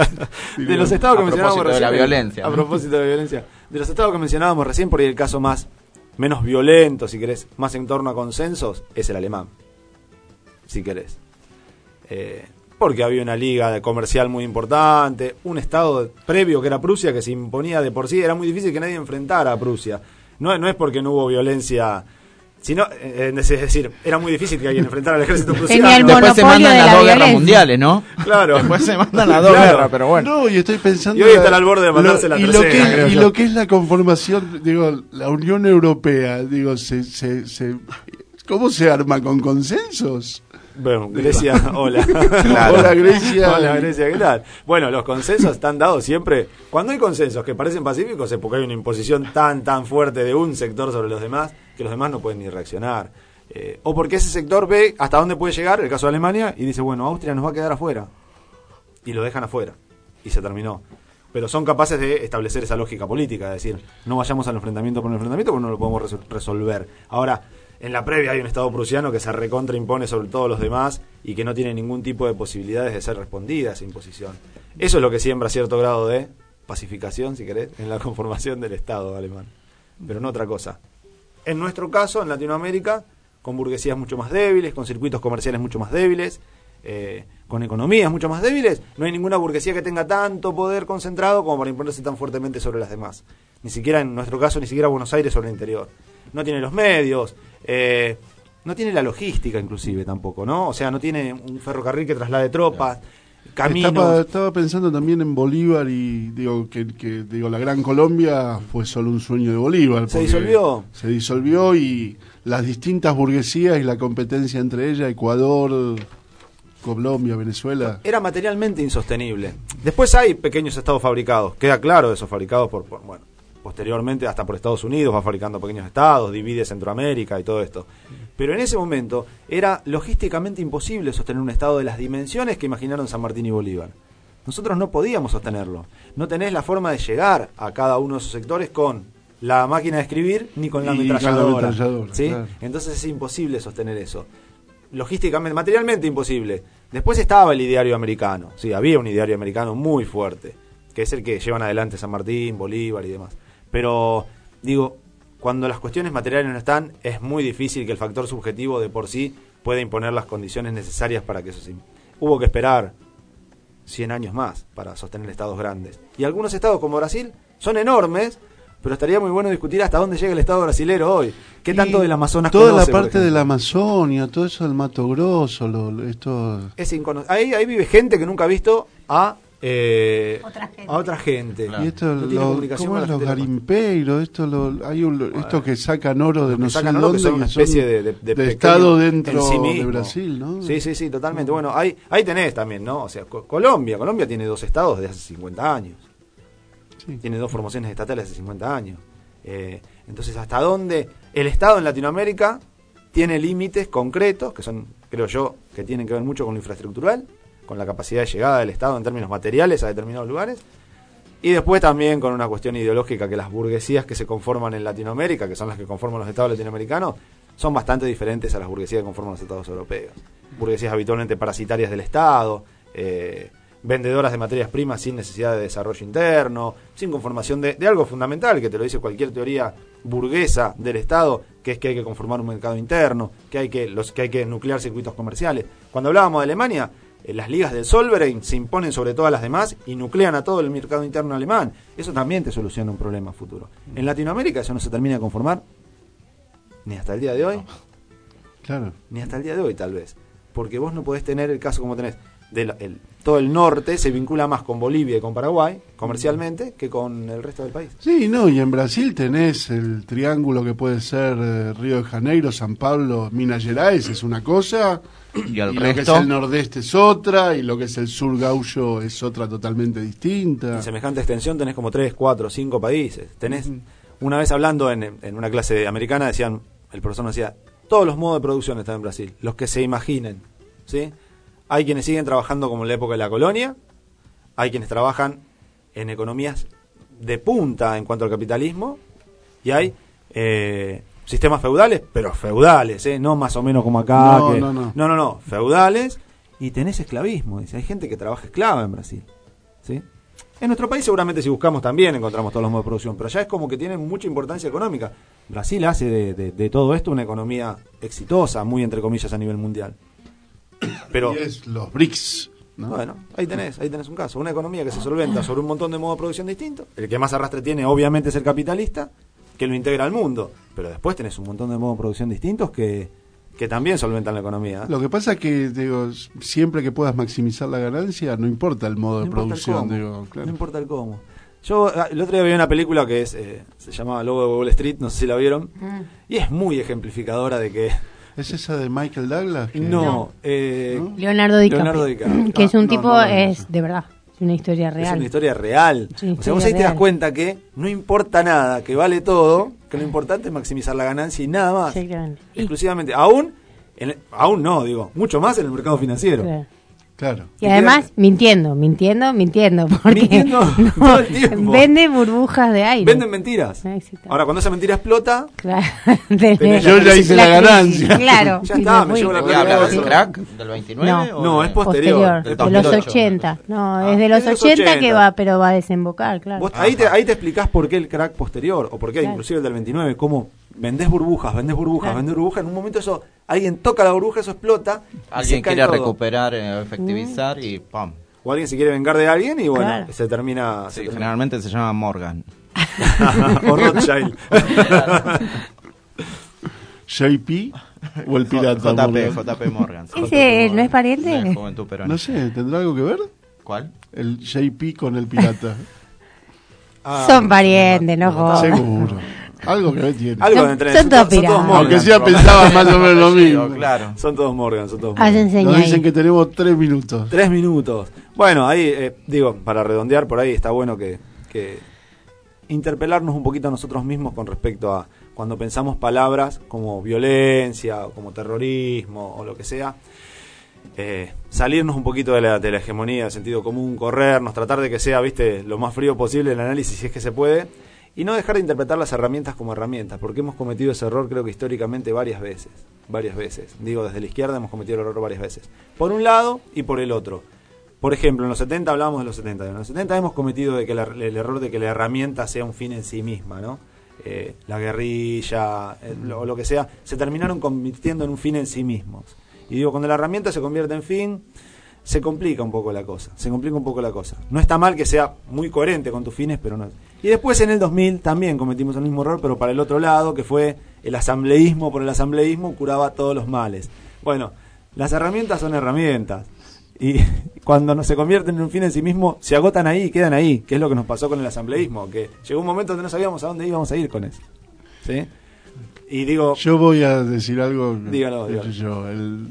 De los estados A que mencionábamos propósito de la recién, violencia, A ¿no? propósito de la violencia. De los estados que mencionábamos recién, por ahí el caso más menos violento, si querés, más en torno a consensos, es el alemán. Si querés. Eh, porque había una liga comercial muy importante, un estado previo que era Prusia que se imponía de por sí, era muy difícil que nadie enfrentara a Prusia. No, no es porque no hubo violencia, sino, eh, es decir, era muy difícil que alguien enfrentara al ejército prusiano. Tenía el Después se monopolio mandan de las la dos guerras violencia. mundiales, ¿no? Claro. Después se mandan las dos Claro. guerras, pero bueno. No, y estoy pensando... Y hoy la- están al borde de mandarse lo- la y lo tercera, que, creo y yo. lo que es la conformación, digo, la Unión Europea, digo, se, se, se, ¿cómo se arma? ¿Con consensos? Bueno, Grecia, hola. Claro. Hola, Grecia. Hola, Grecia, ¿qué tal? Bueno, los consensos están dados siempre. Cuando hay consensos que parecen pacíficos es porque hay una imposición tan, tan fuerte de un sector sobre los demás que los demás no pueden ni reaccionar. Eh, o porque ese sector ve hasta dónde puede llegar, el caso de Alemania, y dice, bueno, Austria nos va a quedar afuera. Y lo dejan afuera. Y se terminó. Pero son capaces de establecer esa lógica política, de decir, no vayamos al enfrentamiento por el enfrentamiento porque no lo podemos resol- resolver. Ahora, en la previa hay un Estado prusiano que se recontraimpone sobre todos los demás y que no tiene ningún tipo de posibilidades de ser respondida a esa imposición. Eso es lo que siembra cierto grado de pacificación, si querés, en la conformación del Estado alemán. Pero no otra cosa. En nuestro caso, en Latinoamérica, con burguesías mucho más débiles, con circuitos comerciales mucho más débiles, eh, con economías mucho más débiles, no hay ninguna burguesía que tenga tanto poder concentrado como para imponerse tan fuertemente sobre las demás. Ni siquiera en nuestro caso, ni siquiera Buenos Aires sobre el interior. No tiene los medios, eh, no tiene la logística inclusive tampoco, ¿no? O sea, no tiene un ferrocarril que traslade tropas, caminos. Estaba, estaba pensando también en Bolívar y digo que, que digo la Gran Colombia fue solo un sueño de Bolívar. ¿Se porque disolvió? Se disolvió y las distintas burguesías y la competencia entre ellas, Ecuador, Colombia, Venezuela. Era materialmente insostenible. Después hay pequeños estados fabricados, queda claro esos fabricados por, por bueno, posteriormente hasta por Estados Unidos va fabricando pequeños estados, divide Centroamérica y todo esto. Pero en ese momento era logísticamente imposible sostener un estado de las dimensiones que imaginaron San Martín y Bolívar. Nosotros no podíamos sostenerlo. No tenés la forma de llegar a cada uno de esos sectores con la máquina de escribir ni con la Y con la ametralladora. ametralladora, ¿Sí? claro. Entonces es imposible sostener eso. Logísticamente, materialmente imposible. Después estaba el ideario americano, sí, había un ideario americano muy fuerte, que es el que llevan adelante San Martín, Bolívar y demás. Pero, digo, cuando las cuestiones materiales no están, es muy difícil que el factor subjetivo de por sí pueda imponer las condiciones necesarias para que eso se... Hubo que esperar cien años más para sostener estados grandes. Y algunos estados como Brasil son enormes, pero estaría muy bueno discutir hasta dónde llega el estado brasilero hoy. ¿Qué tanto del Amazonas toda conoce, la parte de la Amazonia, todo eso del Mato Grosso, lo, esto... Es incono- ahí, ahí vive gente que nunca ha visto a... Eh, otra gente. a otra gente. Y esto, No tiene lo, comunicación ¿cómo con es la los gente. garimpeiros? Esto, lo, hay un, Bueno, esto que sacan oro de Los que no sé sacan oro, que dónde, son una que son especie de, de, de de pequeño estado dentro en sí de mismo. Brasil, ¿no? Sí, sí, sí, totalmente. Bueno, ahí, ahí tenés también, ¿no? O sea, Co- Colombia, Colombia tiene dos estados de hace cincuenta años. Sí. Tiene dos formaciones estatales de hace cincuenta años. Eh, entonces, ¿hasta dónde el Estado en Latinoamérica tiene límites concretos, que son, creo yo, que tienen que ver mucho con lo infraestructural, con la capacidad de llegada del Estado en términos materiales a determinados lugares, y después también con una cuestión ideológica, que las burguesías que se conforman en Latinoamérica, que son las que conforman los estados latinoamericanos, son bastante diferentes a las burguesías que conforman los estados europeos. Burguesías habitualmente parasitarias del Estado, eh, vendedoras de materias primas sin necesidad de desarrollo interno, sin conformación de, de algo fundamental, que te lo dice cualquier teoría burguesa del Estado, que es que hay que conformar un mercado interno, que hay que, los, que hay que nuclear circuitos comerciales. Cuando hablábamos de Alemania, eh, las ligas del Zollverein se imponen sobre todas las demás y nuclean a todo el mercado interno alemán. Eso también te soluciona un problema futuro. En Latinoamérica eso no se termina de conformar ni hasta el día de hoy. Claro. Ni hasta el día de hoy, tal vez. Porque vos no podés tener el caso como tenés. Del, el, todo el norte se vincula más con Bolivia y con Paraguay, comercialmente, que con el resto del país. Sí, no, y en Brasil tenés el triángulo que puede ser eh, Río de Janeiro, San Pablo, Minas Gerais, es una cosa, y, el y resto... lo que es el nordeste es otra, y lo que es el sur gaullo es otra totalmente distinta. En semejante extensión tenés como tres, cuatro, cinco países. Tenés, uh-huh. Una vez hablando en, en una clase americana, decían, el profesor nos decía, todos los modos de producción están en Brasil, los que se imaginen, ¿sí? Hay quienes siguen trabajando como en la época de la colonia, hay quienes trabajan en economías de punta en cuanto al capitalismo, y hay eh, sistemas feudales, pero feudales, ¿eh? No más o menos como acá. No, que, no, no. no, no, no, feudales, y tenés esclavismo, dice, hay gente que trabaja esclava en Brasil, ¿sí? En nuestro país seguramente si buscamos también encontramos todos los modos de producción, pero allá es como que tienen mucha importancia económica. Brasil hace de, de, de todo esto una economía exitosa, muy entre comillas a nivel mundial. Pero, y es los B R I C S, ¿no? Bueno, ahí tenés, ahí tenés un caso, una economía que se solventa sobre un montón de modos de producción distintos. El que más arrastre tiene obviamente es el capitalista, que lo integra al mundo, pero después tenés un montón de modos de producción distintos que, que también solventan la economía. Lo que pasa es que, digo, siempre que puedas maximizar la ganancia, no importa el modo no de producción, digo, claro. No importa el cómo. Yo el otro día vi una película que es eh, se llamaba Lobo de Wall Street, no sé si la vieron, mm. y es muy ejemplificadora de que... ¿Es esa de Michael Douglas? Que... No, eh, ¿no? Leonardo DiCaprio. Leonardo DiCaprio. Que es un no, tipo, no, no, es de verdad, es una historia real. Es una historia real. Una historia o sea, vos ahí real. te das cuenta que no importa nada, que vale todo, que lo importante es maximizar la ganancia y nada más. Sí, claro. Exclusivamente. Aún, en, aún no, digo, mucho más en el mercado financiero. Claro. Claro. Y además mintiendo, mintiendo, mintiendo, porque mintiendo no, todo el tiempo. Vende burbujas de aire. Venden mentiras. Ay, sí, ahora cuando esa mentira explota, claro. Yo ya hice la, la ganancia. Claro. Ya está, me llevo la plata. ¿Del crack del veintinueve? No, no es posterior. posterior de los ochenta. No, ah, es de los, de los ochenta, ochenta que va, pero va a desembocar, claro. Vos, ahí, te, ahí te explicás por qué el crack posterior, o por qué claro. inclusive el del veintinueve, cómo vendés burbujas, vendés burbujas, claro. vendés burbujas, en un momento eso, alguien toca la burbuja, eso explota. Alguien quiere todo. recuperar, eh, efectivizar mm. y ¡pam! O alguien se quiere vengar de alguien y bueno, claro. se termina... Sí, se termina. Generalmente se llama Morgan. O Rothschild. J P o el pirata. J P, J P Morgan. ¿Ese no es pariente? No sé, ¿tendrá algo que ver? ¿Cuál? El J P con el pirata. Ah, son parientes, no jodas. Seguro. Algo que tiene. Algo son, de entre son, son, todos son todos Morgan. Aunque sea pensaba más o menos lo mismo. Claro. Son todos Morgan, son todos Morgan. Nos dicen que tenemos tres minutos. Tres minutos. Bueno, ahí, eh, digo, para redondear por ahí, está bueno que, que interpelarnos un poquito a nosotros mismos con respecto a cuando pensamos palabras como violencia, o como terrorismo, o lo que sea. Eh, salirnos un poquito de la, de la hegemonía del sentido común, corrernos, tratar de que sea, viste, lo más frío posible el análisis si es que se puede, Y no dejar de interpretar las herramientas como herramientas, porque hemos cometido ese error creo que históricamente varias veces, varias veces. Digo, desde la izquierda hemos cometido el error varias veces. Por un lado y por el otro. Por ejemplo, en los setenta hablábamos de los setenta. En los setenta hemos cometido de que la, el error de que la herramienta sea un fin en sí misma, ¿no? Eh, la guerrilla, eh, lo, lo que sea, se terminaron convirtiendo en un fin en sí mismos. Y digo, cuando la herramienta se convierte en fin, se complica un poco la cosa, se complica un poco la cosa. No está mal que sea muy coherente con tus fines, pero no. Y después en el dos mil también cometimos el mismo error, pero para el otro lado, que fue el asambleísmo por el asambleísmo curaba todos los males. Bueno, las herramientas son herramientas. Y cuando no se convierten en un fin en sí mismo, se agotan ahí y quedan ahí, que es lo que nos pasó con el asambleísmo, que llegó un momento donde no sabíamos a dónde íbamos a ir con eso. ¿Sí? Y digo... Yo voy a decir algo... Dígalo, dígalo. Yo, el,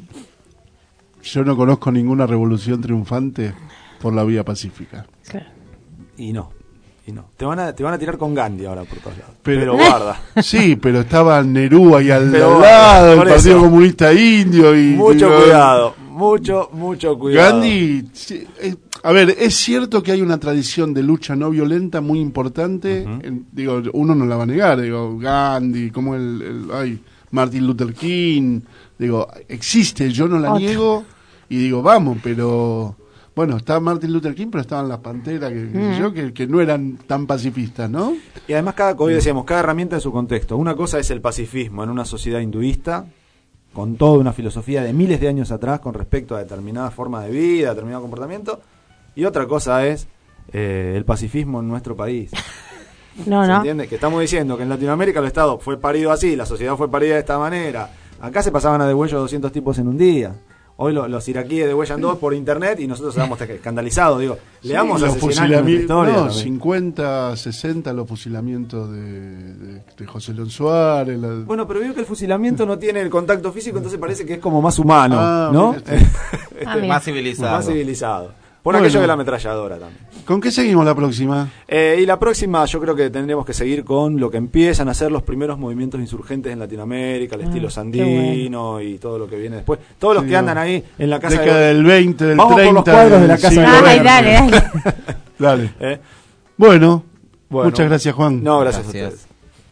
yo no conozco ninguna revolución triunfante por la vía pacífica. Claro. Y no. Y no. Te van a, te van a tirar con Gandhi ahora por todos lados. Pero, pero guarda. Sí, pero estaba Nerú ahí al pero lado, el por Partido eso. Comunista Indio. Y, Mucho digo, cuidado, mucho, mucho cuidado. Gandhi, sí, eh, a ver, es cierto que hay una tradición de lucha no violenta muy importante. Uh-huh. en, digo, uno no la va a negar. Digo, Gandhi, como el, el ay, Martin Luther King. Digo, existe, yo no la Otro. niego. Y digo, vamos, pero... Bueno, estaba Martin Luther King, pero estaban las Panteras, que, Mm. yo, que, que no eran tan pacifistas, ¿no? Y además, cada, como decíamos, cada herramienta en su contexto. Una cosa es el pacifismo en una sociedad hinduista, con toda una filosofía de miles de años atrás con respecto a determinada forma de vida, determinado comportamiento. Y otra cosa es eh, el pacifismo en nuestro país. No, ¿Se no. entiende? Que estamos diciendo que en Latinoamérica el Estado fue parido así, la sociedad fue parida de esta manera. Acá se pasaban a degüello doscientos tipos en un día. Hoy lo, los iraquíes degüellan dos por internet y nosotros estamos escandalizados. Digo, leamos sí, los asesinamientos de nuestra historia no, también. cincuenta, sesenta los fusilamientos de, de, de José León Suárez. La... Bueno, pero veo que el fusilamiento no tiene el contacto físico, entonces parece que es como más humano, Ah, ¿no? mira este. Este, Más civilizado. Más civilizado. Por Bueno. aquello de la ametralladora también. ¿Con qué seguimos la próxima? Eh, y la próxima yo creo que tendremos que seguir con lo que empiezan a ser los primeros movimientos insurgentes en Latinoamérica, el Ah, estilo qué sandino bueno. y todo lo que viene después. Todos los Sí, que andan ahí en la casa década de... del veinte, del Vamos treinta. por los cuadros de la del casa de siglo gobierno. Ay, dale, dale. Dale. ¿Eh? Bueno, Bueno. muchas gracias, Juan. No, gracias, Gracias. a ustedes.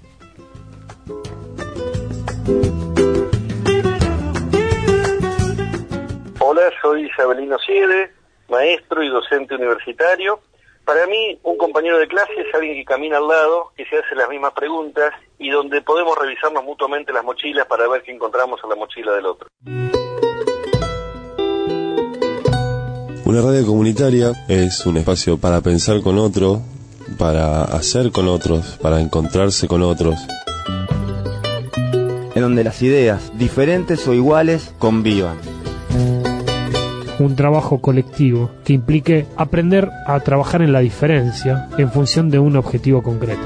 Hola, soy Isabelino Siede, maestro y docente universitario. Para mí, un compañero de clase es alguien que camina al lado, que se hace las mismas preguntas y donde podemos revisarnos mutuamente las mochilas para ver qué encontramos en la mochila del otro. Una radio comunitaria es un espacio para pensar con otro, para hacer con otros, para encontrarse con otros. En donde las ideas, diferentes o iguales, convivan. Un trabajo colectivo que implique aprender a trabajar en la diferencia en función de un objetivo concreto.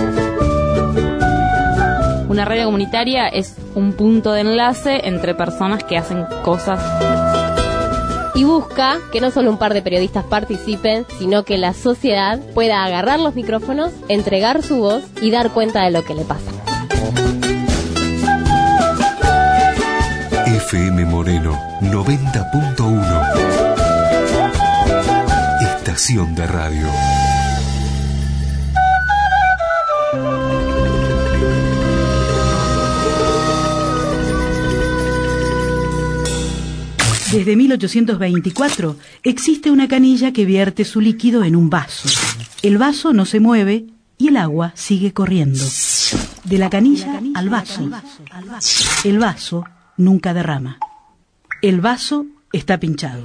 Una radio comunitaria es un punto de enlace entre personas que hacen cosas. Y busca que no solo un par de periodistas participen, sino que la sociedad pueda agarrar los micrófonos, entregar su voz y dar cuenta de lo que le pasa. F M Moreno noventa punto uno. Estación de radio. Desde mil ochocientos veinticuatro existe una canilla que vierte su líquido en un vaso. El vaso no se mueve y el agua sigue corriendo. De la canilla al vaso. El vaso nunca derrama. El vaso está pinchado.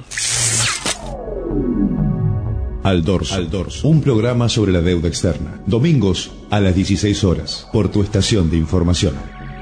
Al dorso. Al dorso. Un programa sobre la deuda externa. Domingos a las dieciséis horas por tu estación de información.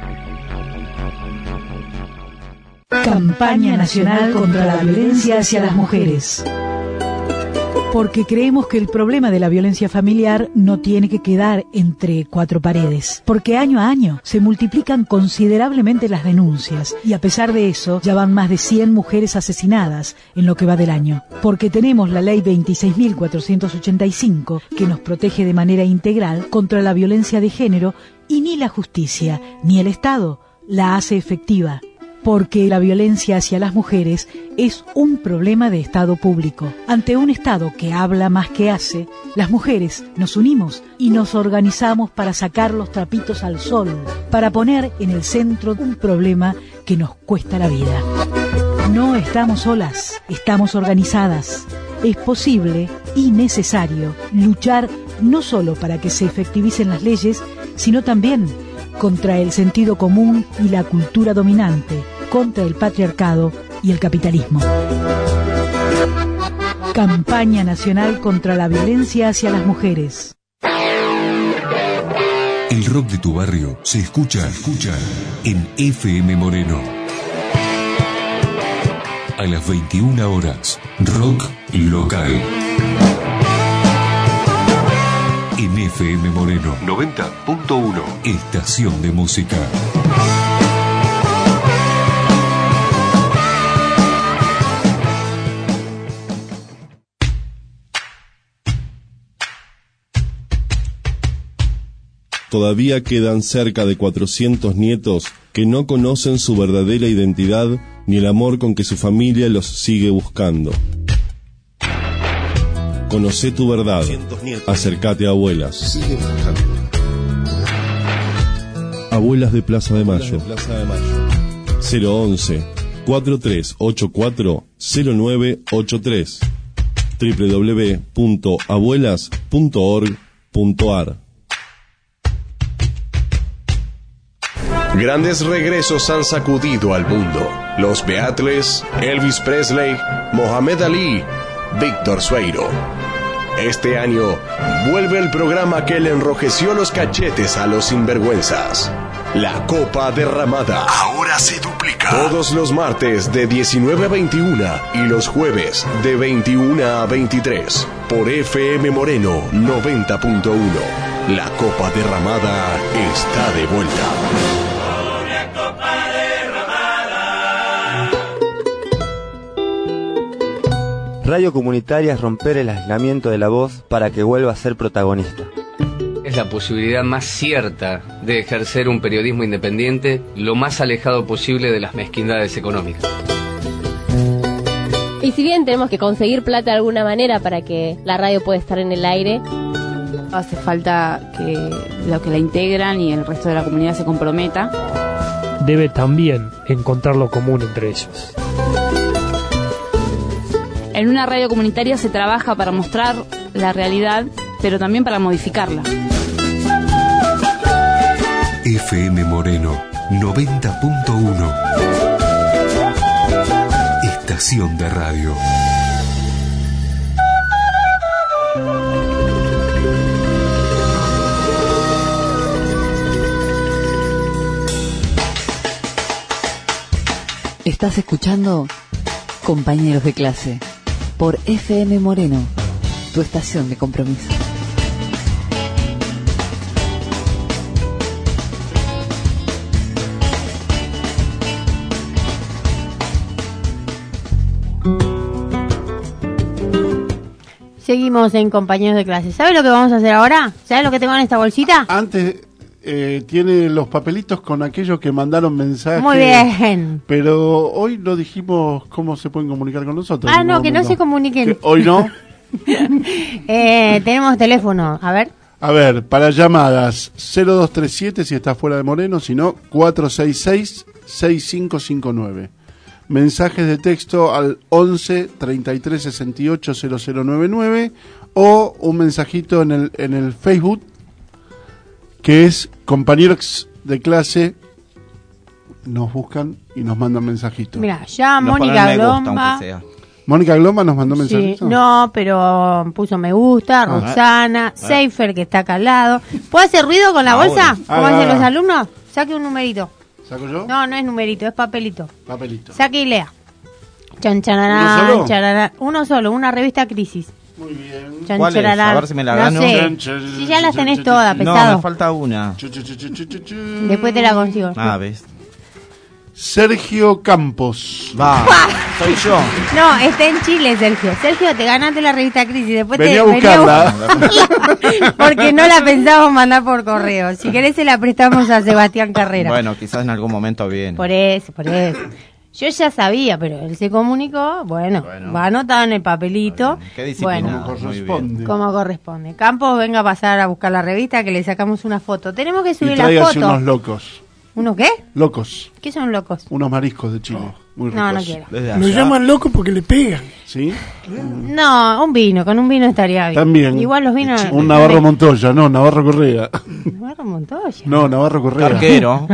Campaña Nacional contra la Violencia hacia las Mujeres. Porque creemos que el problema de la violencia familiar no tiene que quedar entre cuatro paredes. Porque año a año se multiplican considerablemente las denuncias y a pesar de eso ya van más de cien mujeres asesinadas en lo que va del año. Porque tenemos la ley veintiséis mil cuatrocientos ochenta y cinco que nos protege de manera integral contra la violencia de género y ni la justicia ni el Estado la hace efectiva. porque la violencia hacia las mujeres es un problema de Estado público. Ante un Estado que habla más que hace, las mujeres nos unimos y nos organizamos para sacar los trapitos al sol, para poner en el centro un problema que nos cuesta la vida. No estamos solas, estamos organizadas. Es posible y necesario luchar no solo para que se efectivicen las leyes, sino también contra el sentido común y la cultura dominante, contra el patriarcado y el capitalismo. Campaña Nacional contra la Violencia hacia las Mujeres. El rock de tu barrio se escucha, escucha en F M Moreno. A las veintiuna horas, rock local. En F M Moreno noventa punto uno, estación de música. Todavía quedan cerca de cuatrocientos nietos que no conocen su verdadera identidad ni el amor con que su familia los sigue buscando. Conocé tu verdad. Acércate a Abuelas. Abuelas de Plaza de Mayo. cero once, cuatro tres ocho cuatro, cero nueve ocho tres. doble u doble u doble u punto abuelas punto org punto a r. Grandes regresos han sacudido al mundo. Los Beatles, Elvis Presley, Mohamed Ali, Víctor Sueiro. Este año vuelve el programa que le enrojeció los cachetes a los sinvergüenzas. La Copa Derramada ahora se duplica. Todos los martes de diecinueve a veintiuna y los jueves de veintiuna a veintitrés por F M Moreno noventa punto uno. La Copa Derramada está de vuelta. Radio comunitaria es romper el aislamiento de la voz para que vuelva a ser protagonista. Es la posibilidad más cierta de ejercer un periodismo independiente lo más alejado posible de las mezquindades económicas. Y si bien tenemos que conseguir plata de alguna manera para que la radio pueda estar en el aire, hace falta que los que la integran y el resto de la comunidad se comprometa. Debe también encontrar lo común entre ellos. En una radio comunitaria se trabaja para mostrar la realidad, pero también para modificarla. F M Moreno noventa punto uno. Estación de radio. Estás escuchando Compañeros de Clase por F M Moreno, tu estación de compromiso. Seguimos en Compañeros de Clase. ¿Sabes lo que vamos a hacer ahora? ¿Sabes lo que tengo en esta bolsita? Antes eh, tiene los papelitos con aquellos que mandaron mensajes. Muy bien. Pero hoy no dijimos cómo se pueden comunicar con nosotros. Ah, no, que no se comuniquen. ¿Que hoy no? eh, tenemos teléfono, a ver. A ver, para llamadas cero dos tres siete si está fuera de Moreno, si no cuatro seis seis, seis cinco cinco nueve. Mensajes de texto al once, treinta y tres, sesenta y ocho, cero cero nueve nueve o un mensajito en el en el Facebook que es Compañeros de Clase. Nos buscan y nos mandan mensajitos. Mira, ya Mónica Glomba. Mónica Glomba nos mandó Sí, mensajitos. no, pero puso me gusta, Ah. Roxana, Ah. Seifer que está acá al lado. ¿Puedo hacer ruido con la Ahora. bolsa? ¿Cómo Haga, hacen los haga. alumnos? Saque un numerito. ¿Saco yo? No, no es numerito, es papelito. Papelito. Saque y lea. Chan, chararán, ¿Uno solo? chararán. Uno solo, una revista Crisis. Muy bien. Chan, ¿Cuál es? chararán. A ver si me la no gano. sé. Si ya las tenés todas, No, pesado. me falta una. Después te la consigo. Ah, ves. Sergio Campos. Va, soy yo. No, está en Chile, Sergio. Sergio, te ganaste la revista Crisis. Después Vení te a buscarla. Vení a buscarla. Porque no la pensamos mandar por correo. Si querés, se la prestamos a Sebastián Carrera. Bueno, quizás en algún momento viene. Por eso, por eso. Yo ya sabía, pero él se comunicó. Bueno, bueno. Va anotado en el papelito. Qué disciplina. Bueno, como corresponde. Como corresponde. Campos, venga a pasar a buscar la revista que le sacamos una foto. Tenemos que subir y la foto. unos locos. ¿Unos qué? Locos. ¿Qué son locos? Unos mariscos de Chile. Muy ricos. No, no quiero. Lo llaman loco porque le pegan. ¿Sí? No, un vino, con un vino estaría bien. También. Igual los vinos... Un Navarro Montoya, no, Navarro Correa. Navarro Montoya. No, Navarro Correa. Arquero.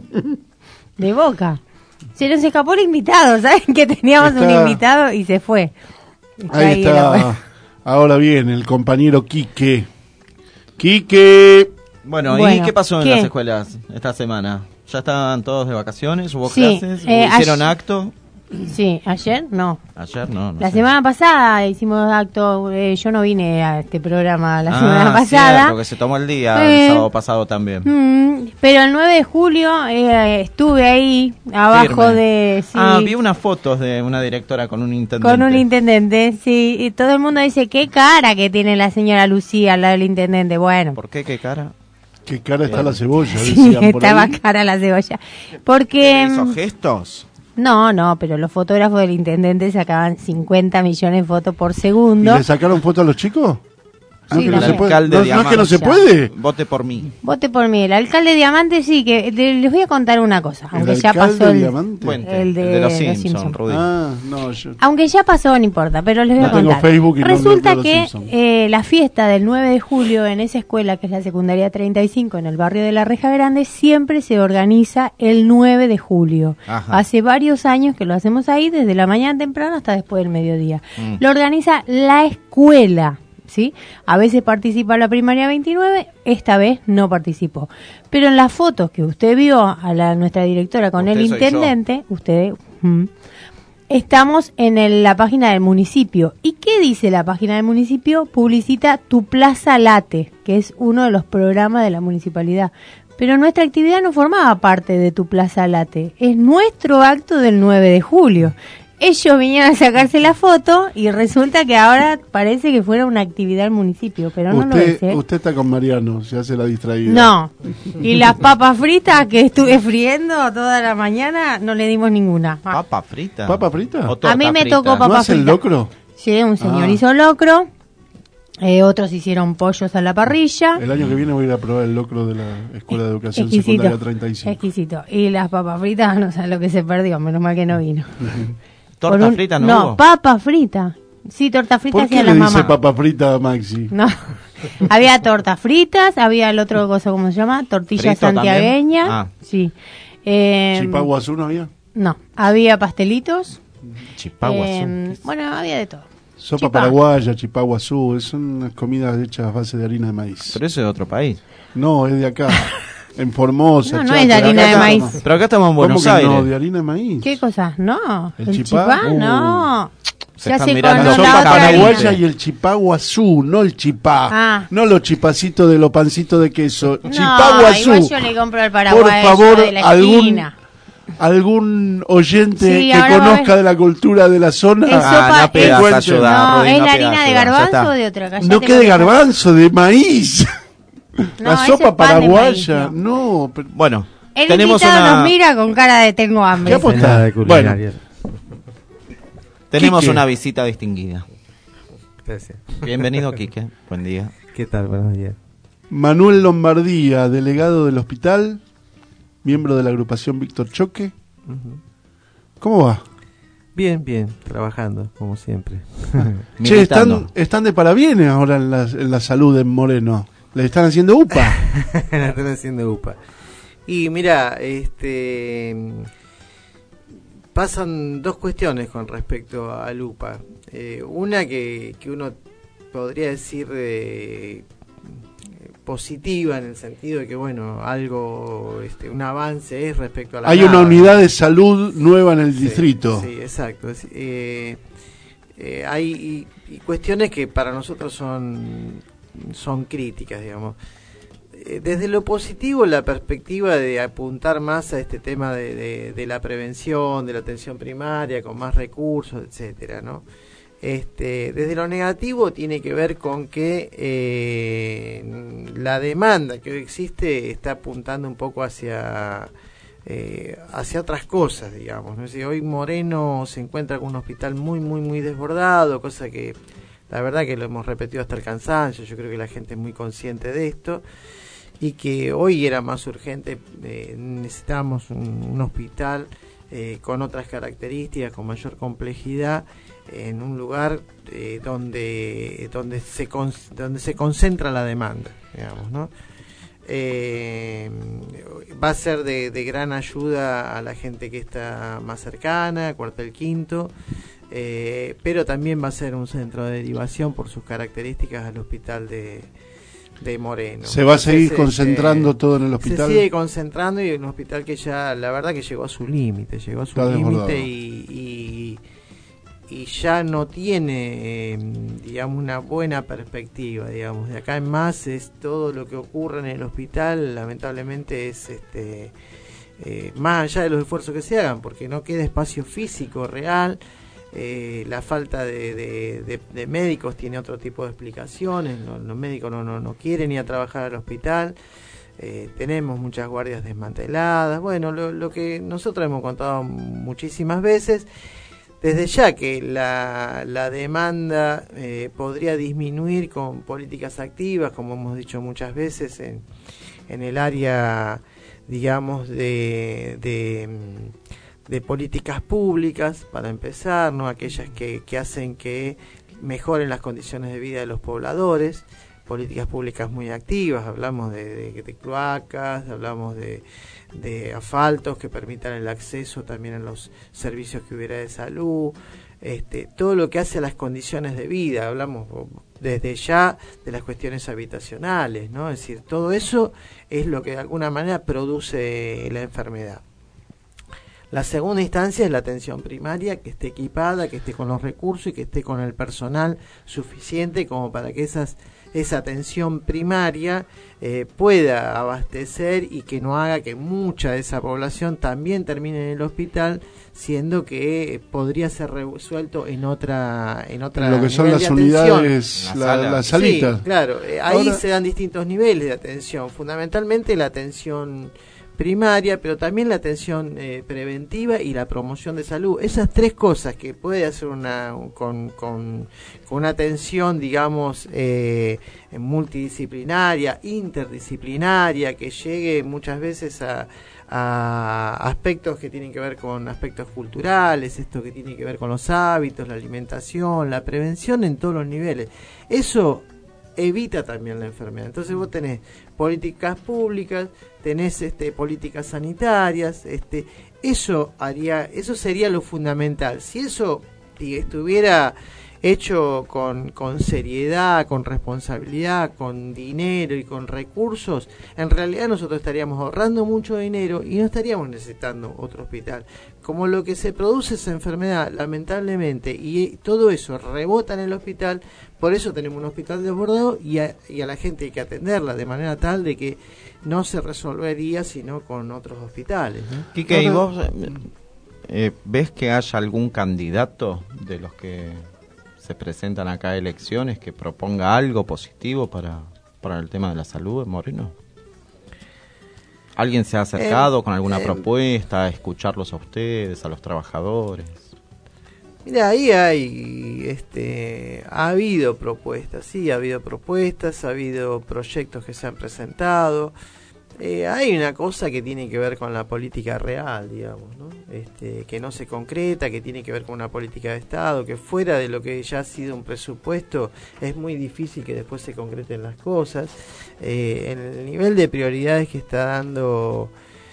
De Boca. Se nos escapó el invitado, ¿saben? Que teníamos está... un invitado y se fue. Está ahí, ahí está. Ahora bien, el compañero Quique. Quique. Bueno, bueno, ¿y qué pasó ¿qué? en las escuelas esta semana? ¿Ya estaban todos de vacaciones? ¿Hubo sí, clases? Eh, ¿Hicieron ayer, acto? Sí, ayer no. Ayer no. no la sé. semana pasada hicimos acto. Eh, yo no vine a este programa la ah, semana pasada. Cierto, que se tomó el día eh, el sábado pasado también. Mm, pero el nueve de julio eh, estuve ahí abajo Firme. de. Sí, ah, vi unas fotos de una directora con un intendente. Con un intendente, sí. Y todo el mundo dice: qué cara que tiene la señora Lucía al lado del intendente. Bueno. ¿Por qué? ¿Qué cara? Qué cara está la cebolla, sí, decían por estaba ahí. cara la cebolla. Porque... ¿Hizo gestos? No, no, pero los fotógrafos del intendente sacaban cincuenta millones de fotos por segundo. ¿Y le sacaron fotos a los chicos? Sí, ¿No, que no, se puede? alcalde ¿No, de ¿No es que no se Diamante. puede? Vote por mí. Vote por mí. El alcalde de Diamante, sí, que de- les voy a contar una cosa. ¿El Aunque ya alcalde pasó de el, Diamante? Puente, el de, el de los los Simpsons, Simpson. Rudy. Ah, no, yo... Aunque ya pasó, no importa, pero les voy No a tengo contar. Facebook y no Resulta veo Los que Simpson. eh, la fiesta del nueve de julio en esa escuela, que es la secundaria treinta y cinco, en el barrio de La Reja Grande, siempre se organiza el nueve de julio. Ajá. Hace varios años que lo hacemos ahí, desde la mañana temprano hasta después del mediodía. Mm. Lo organiza la escuela. ¿Sí? A veces participa la primaria veintinueve, esta vez no participó. Pero en las fotos que usted vio a la nuestra directora con Usted el soy intendente, usted mm, estamos en el- la página del municipio. ¿Y qué dice la página del municipio? Publicita Tu Plaza Late, que es uno de los programas de la municipalidad. Pero nuestra actividad no formaba parte de Tu Plaza Late, es nuestro acto del nueve de julio. Ellos vinieron a sacarse la foto y resulta que ahora parece que fuera una actividad del municipio, pero no lo es, Usted, ¿eh? usted está con Mariano, se hace la distraída. No. Y las papas fritas que estuve friendo toda la mañana, no le dimos ninguna. Ah. ¿Papa frita? ¿Papa frita? ¿O torta A mí me frita? tocó ¿No papa hace el frita. locro? Sí, un señor Ah. hizo locro, eh, otros hicieron pollos a la parrilla. El año que viene voy a ir a probar el locro de la Escuela de Educación Secundaria treinta y cinco. Exquisito. Y las papas fritas, no sé lo que se perdió, menos mal que no vino. ¿Torta Por un- frita no, No, hubo? papa frita. Sí, torta frita ¿Por qué hacían le las dice mamás. papa frita a Maxi? No, había tortas fritas, había el otro cosa, ¿cómo se llama? Tortilla ¿Frito también? santiagueña. Ah. Sí. Eh, ¿Chipagua azul no había? No, había pastelitos. Chipagua eh, Bueno, había de todo. Sopa Chipá. paraguaya, chipagua azul, son unas comidas hechas a base de harina de maíz. Pero eso es de otro país. No, es de acá. En Formosa. No, no Chaco. es de harina Acá de estamos- maíz. Pero acá estamos en ¿Cómo Buenos que Aires. No, de harina de maíz. ¿Qué cosas? No, ¿El el, chipá? chipá, Uh. no. Se Se están hace mirando con La la sopa otra paraguaya harina. y el chipagua azul, no el chipá. Ah. No los chipacitos de los pancitos de queso. No, Chipagua igual azul. yo le compro al Por paraguayo favor, de la algún, esquina. algún oyente Sí, que ahora va a conozca ver. de la cultura de la zona. Es sopa- Ah, no pidas Cuente. ayuda, No, Rudy, es no la pidas harina de ayuda, ya garbanzo está. o de otra. Cállate No quede porque- garbanzo, de maíz. No, la ese sopa es pan de paraguaya. maíz, no, pero- Bueno, El tenemos invitado una, nos mira con cara de tengo hambre. ¿Qué aposta? Bueno, tenemos Quique. una visita distinguida. Gracias. Bienvenido, Quique. Buen día. ¿Qué tal? Buenos días. Manuel Lombardía, delegado del hospital, miembro de la agrupación Víctor Choque. ¿Cómo va? Bien, bien, trabajando, como siempre. Che, están, están de parabienes ahora en la, en la salud en Moreno. Le están haciendo UPA. La están haciendo UPA. Y mira, este pasan dos cuestiones con respecto al UPA. Eh, una que, que uno podría decir eh, positiva en el sentido de que, bueno, algo, este, un avance es respecto a la Hay nada. una unidad de salud nueva en el Sí, distrito. Sí, exacto. Es- eh, eh, hay y- y cuestiones que para nosotros son, son críticas, digamos. eh, desde lo positivo, la perspectiva de apuntar más a este tema de, de, de la prevención, de la atención primaria, con más recursos, etcétera, ¿no? Este, desde lo negativo tiene que ver con que eh, la demanda que hoy existe está apuntando un poco hacia eh, hacia otras cosas, digamos, ¿no? Es decir, hoy Moreno se encuentra con un hospital muy, muy, muy desbordado, cosa que la verdad que lo hemos repetido hasta el cansancio. Yo creo que la gente es muy consciente de esto y que hoy era más urgente, eh, necesitábamos un, un hospital eh, con otras características, con mayor complejidad, en un lugar eh, donde donde se con, donde se concentra la demanda, digamos, ¿no? Eh, va a ser de, de gran ayuda a la gente que está más cercana, Cuartel Quinto, eh, pero también va a ser un centro de derivación por sus características al hospital de, de Moreno. ¿Se va a seguir Entonces, concentrando este, todo en el hospital? Se sigue concentrando, y un hospital que ya, la verdad que llegó a su límite, llegó a su límite y, y y ya no tiene, eh, digamos, una buena perspectiva, digamos. De acá en más es todo lo que ocurre en el hospital, lamentablemente es este eh, más allá de los esfuerzos que se hagan, porque no queda espacio físico real. Eh, la falta de, de, de, de médicos tiene otro tipo de explicaciones. No, los médicos no, no, no quieren ir a trabajar al hospital. Eh, tenemos muchas guardias desmanteladas. Bueno, lo, lo que nosotros hemos contado muchísimas veces. Desde ya que la, la demanda eh, podría disminuir con políticas activas, como hemos dicho muchas veces, en, en el área, digamos, de, de, de políticas públicas, para empezar, ¿no? Aquellas que, que hacen que mejoren las condiciones de vida de los pobladores, políticas públicas muy activas, hablamos de, de, de cloacas, hablamos de... de asfaltos que permitan el acceso también a los servicios que hubiera de salud, este, todo lo que hace a las condiciones de vida. Hablamos desde ya de las cuestiones habitacionales, ¿no? Es decir, todo eso es lo que de alguna manera produce la enfermedad. La segunda instancia es la atención primaria, que esté equipada, que esté con los recursos y que esté con el personal suficiente como para que esas esa atención primaria eh, pueda abastecer y que no haga que mucha de esa población también termine en el hospital, siendo que podría ser resuelto en otra en otra lo que son las unidades, la, la, la salita. Sí, claro, eh, ahí Ahora... se dan distintos niveles de atención, fundamentalmente la atención primaria, pero también la atención eh, preventiva y la promoción de salud. Esas tres cosas que puede hacer una con, con, con una atención, digamos, eh, multidisciplinaria, interdisciplinaria, que llegue muchas veces a, a aspectos que tienen que ver con aspectos culturales, esto que tiene que ver con los hábitos, la alimentación, la prevención en todos los niveles. Eso evita también la enfermedad. Entonces vos tenés políticas públicas, tenés este políticas sanitarias, este eso haría, eso sería lo fundamental. Si eso si estuviera hecho con, con seriedad, con responsabilidad, con dinero y con recursos, en realidad nosotros estaríamos ahorrando mucho dinero y no estaríamos necesitando otro hospital. Como lo que se produce esa enfermedad, lamentablemente, y todo eso rebota en el hospital, por eso tenemos un hospital desbordado y a, y a la gente hay que atenderla de manera tal de que no se resolvería sino con otros hospitales, ¿no? Quique, ¿y vos eh, ves que haya algún candidato de los que se presentan acá a elecciones que proponga algo positivo para, para el tema de la salud en Moreno? ¿Alguien se ha acercado eh, con alguna eh, propuesta a escucharlos a ustedes, a los trabajadores? Mira, ahí hay, este, ha habido propuestas, sí, ha habido propuestas, ha habido proyectos que se han presentado. Eh, hay una cosa que tiene que ver con la política real, digamos, ¿no? Este, que no se concreta, que tiene que ver con una política de Estado, que fuera de lo que ya ha sido un presupuesto es muy difícil que después se concreten las cosas. Eh, en el nivel de prioridades que está dando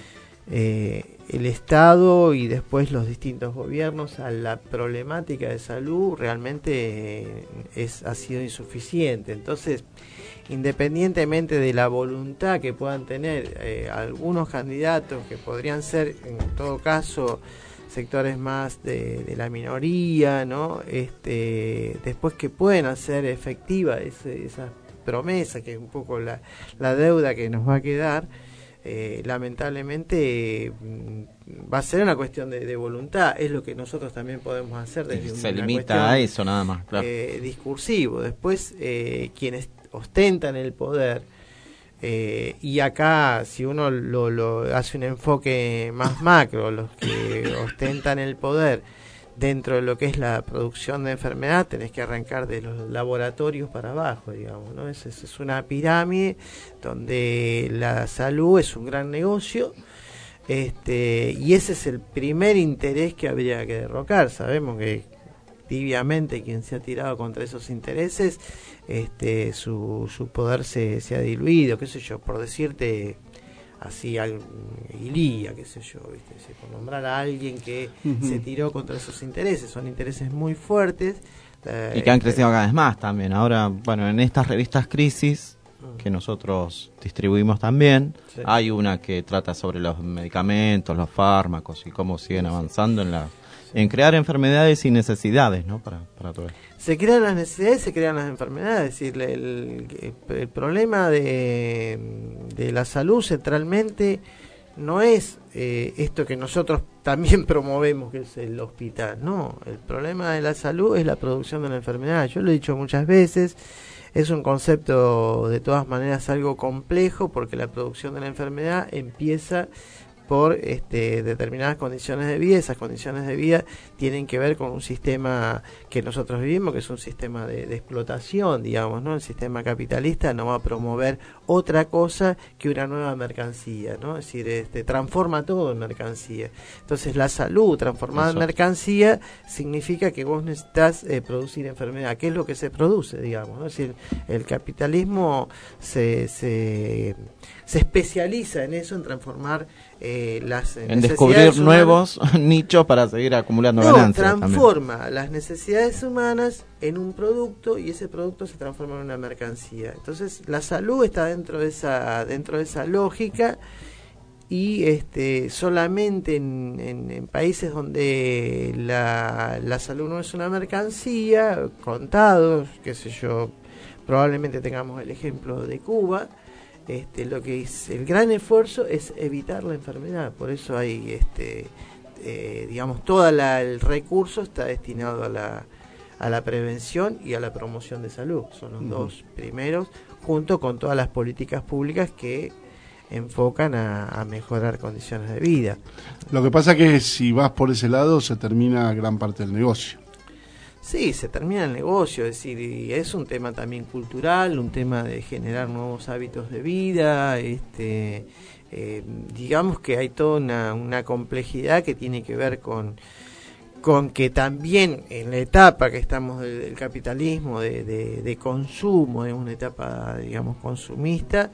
eh, el Estado y después los distintos gobiernos a la problemática de salud realmente eh, es ha sido insuficiente. Entonces, independientemente de la voluntad que puedan tener eh, algunos candidatos que podrían ser en todo caso sectores más de, de la minoría, ¿no? Este, después que pueden hacer efectiva ese, esas promesa, que es un poco la, la deuda que nos va a quedar, eh, lamentablemente eh, va a ser una cuestión de, de voluntad. Es lo que nosotros también podemos hacer desde se una limita a eso nada más, claro. eh, discursivo. Después eh, quienes ostentan el poder, eh, y acá si uno lo, lo hace un enfoque más macro, los que ostentan el poder dentro de lo que es la producción de enfermedad, tenés que arrancar de los laboratorios para abajo, digamos, ¿no? Es, es una pirámide donde la salud es un gran negocio, este, y ese es el primer interés que habría que derrocar. Sabemos que tibiamente quien se ha tirado contra esos intereses, este, su, su poder se, se ha diluido, qué sé yo, por decirte así, algo, Ilía, qué sé yo, ¿viste? Se, por nombrar a alguien que uh-huh. se tiró contra esos intereses, son intereses muy fuertes. Eh, y que han crecido cada vez más también. Ahora, bueno, en estas revistas Crisis, que nosotros distribuimos también, sí. hay una que trata sobre los medicamentos, los fármacos y cómo siguen avanzando en la en crear enfermedades y necesidades, ¿no? Para, para todo esto. Se crean las necesidades, se crean las enfermedades. Es decir, el, el, el problema de, de la salud centralmente no es eh, esto que nosotros también promovemos, que es el hospital. No, el problema de la salud es la producción de la enfermedad. Yo lo he dicho muchas veces, es un concepto de todas maneras algo complejo, porque la producción de la enfermedad empieza por este, determinadas condiciones de vida. Esas condiciones de vida tienen que ver con un sistema que nosotros vivimos, que es un sistema de, de explotación, digamos, ¿no? El sistema capitalista no va a promover otra cosa que una nueva mercancía, ¿no? Es decir, este, transforma todo en mercancía. Entonces, la salud transformada Eso. en mercancía significa que vos necesitas eh, producir enfermedad. ¿Qué es lo que se produce, digamos, ¿no? Es decir, el capitalismo se, se, se especializa en eso, en transformar Eh, las en descubrir humanas. Nuevos nichos para seguir acumulando no, ganancias. Transforma también. las necesidades humanas en un producto, y ese producto se transforma en una mercancía. Entonces la salud está dentro de esa dentro de esa lógica, y este solamente en, en, en países donde la, la salud no es una mercancía, contados, qué sé yo, probablemente tengamos el ejemplo de Cuba. Este, lo que es el gran esfuerzo es evitar la enfermedad. Por eso hay, este, eh, digamos, todo el recurso está destinado a la, a la prevención y a la promoción de salud. Son los uh-huh. dos primeros, junto con todas las políticas públicas que enfocan a, a mejorar condiciones de vida. Lo que pasa que si vas por ese lado se termina gran parte del negocio. Sí, se termina el negocio, es decir, y es un tema también cultural, un tema de generar nuevos hábitos de vida, este, eh, digamos que hay toda una, una complejidad que tiene que ver con, con que también en la etapa que estamos del, del capitalismo, de, de, de consumo, es una etapa, digamos, consumista,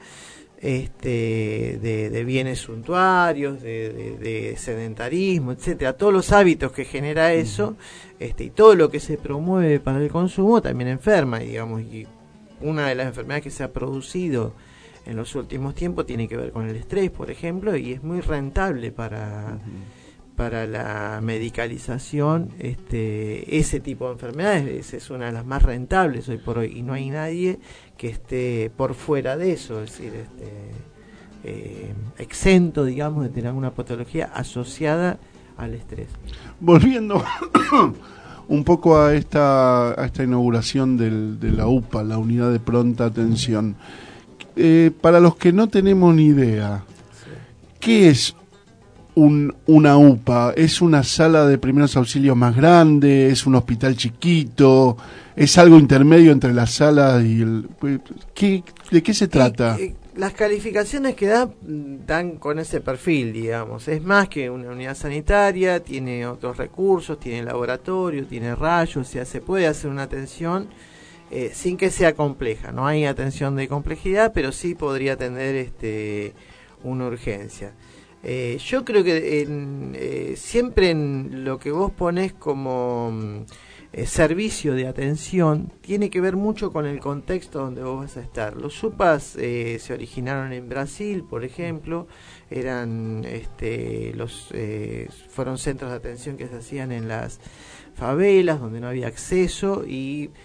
este de, de bienes suntuarios, de, de, de sedentarismo, etcétera, todos los hábitos que genera eso, este y todo lo que se promueve para el consumo también enferma, digamos, y una de las enfermedades que se ha producido en los últimos tiempos tiene que ver con el estrés, por ejemplo, y es muy rentable para uh-huh. para la medicalización, este ese tipo de enfermedades es una de las más rentables hoy por hoy, y no hay nadie que esté por fuera de eso, es decir, este, eh, exento, digamos, de tener alguna patología asociada al estrés. Volviendo un poco a esta a esta inauguración del, de la U P A, la Unidad de Pronta Atención, eh, para los que no tenemos ni idea, sí. ¿qué es un, una U P A? ¿Es una sala de primeros auxilios más grande? ¿Es un hospital chiquito? ¿Es algo intermedio entre la sala y el...? ¿Qué, ¿De qué se trata? Y, eh, las calificaciones que dan, dan con ese perfil, digamos. Es más que una unidad sanitaria, tiene otros recursos, tiene laboratorio, tiene rayos, o sea, se puede hacer una atención eh, sin que sea compleja. No hay atención de complejidad, pero sí podría atender este, una urgencia. Eh, yo creo que en, eh, siempre en lo que vos ponés como eh, servicio de atención tiene que ver mucho con el contexto donde vos vas a estar. Los U P As eh, se originaron en Brasil, por ejemplo, eran este, los eh, fueron centros de atención que se hacían en las favelas donde no había acceso, y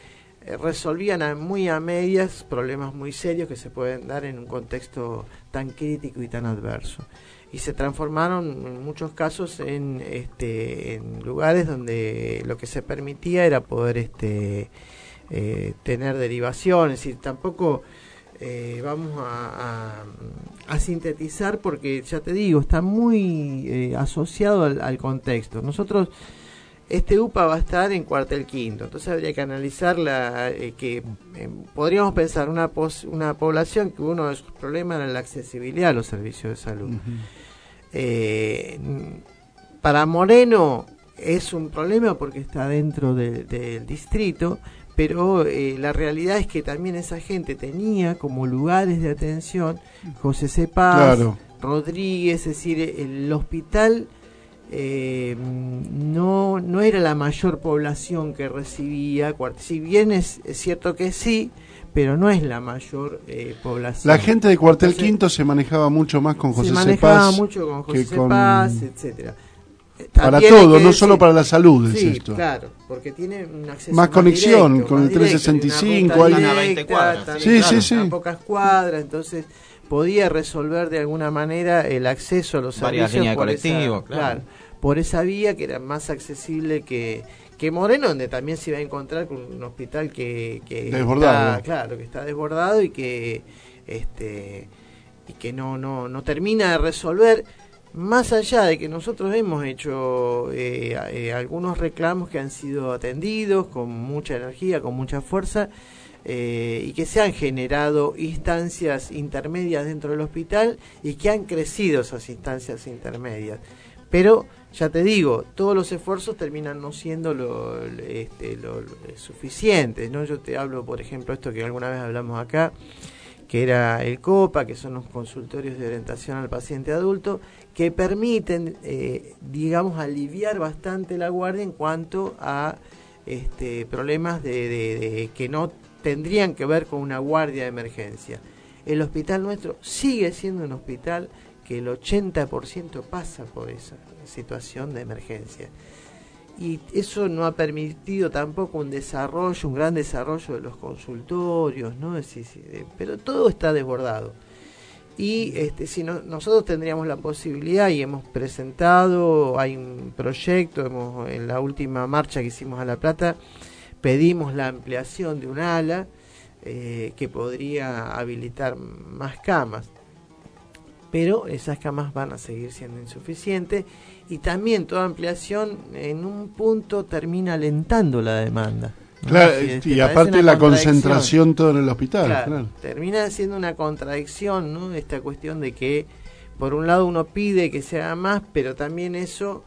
eh, resolvían a, muy a medias problemas muy serios que se pueden dar en un contexto tan crítico y tan adverso. Y se transformaron en muchos casos en, este, en lugares donde lo que se permitía era poder este, eh, tener derivaciones. Y tampoco eh, vamos a, a, a sintetizar porque, ya te digo, está muy eh, asociado al, al contexto. Nosotros, este U P A va a estar en Cuartel Quinto, entonces habría que analizar la, eh, que eh, podríamos pensar una, pos, una población que uno de sus problemas era la accesibilidad a los servicios de salud. Uh-huh. Eh, para Moreno es un problema porque está dentro del de, de distrito, pero eh, la realidad es que también esa gente tenía como lugares de atención José C. Paz, claro. Rodríguez, es decir, el hospital eh, no, no era la mayor población que recibía, si bien es, es cierto que sí, pero no es la mayor eh, población. La gente de Cuartel Entonces, Quinto se manejaba mucho más con José C. Paz. Se manejaba mucho con José C. Paz, etcétera. Para todo, no solo para la salud, es sí, esto. Claro, porque tiene un acceso más, más conexión directo, con más el trescientos sesenta y cinco, hay a veinte cuadras. Sí, sí, sí. A pocas cuadras, entonces podía resolver de alguna manera el acceso a los varias servicios líneas de por colectivo, esa, claro. claro, por esa vía que era más accesible que que Moreno, donde también se iba a encontrar con un hospital que, que desbordado, está, claro, que está desbordado y que este y que no no no termina de resolver, más allá de que nosotros hemos hecho eh, eh, algunos reclamos que han sido atendidos con mucha energía, con mucha fuerza, eh, y que se han generado instancias intermedias dentro del hospital y que han crecido esas instancias intermedias. Pero ya te digo, todos los esfuerzos terminan no siendo lo, este, lo, lo suficientes, ¿no? Yo te hablo, por ejemplo, esto que alguna vez hablamos acá, que era el COPA, que son los consultorios de orientación al paciente adulto, que permiten, eh, digamos, aliviar bastante la guardia en cuanto a este, problemas de, de, de que no tendrían que ver con una guardia de emergencia. El hospital nuestro sigue siendo un hospital que el ochenta por ciento pasa por esa situación de emergencia. Y eso no ha permitido tampoco un desarrollo, un gran desarrollo de los consultorios, ¿no? Es decir, pero todo está desbordado. Y este, si no, nosotros tendríamos la posibilidad, y hemos presentado, hay un proyecto, hemos, en la última marcha que hicimos a La Plata, pedimos la ampliación de un ala eh, que podría habilitar más camas. Pero esas camas van a seguir siendo insuficientes y también toda ampliación en un punto termina alentando la demanda, ¿no? Claro, Si, este, y aparte la concentración todo en el hospital. Claro, claro. Termina siendo una contradicción, ¿no? Esta cuestión de que por un lado uno pide que se haga más, pero también eso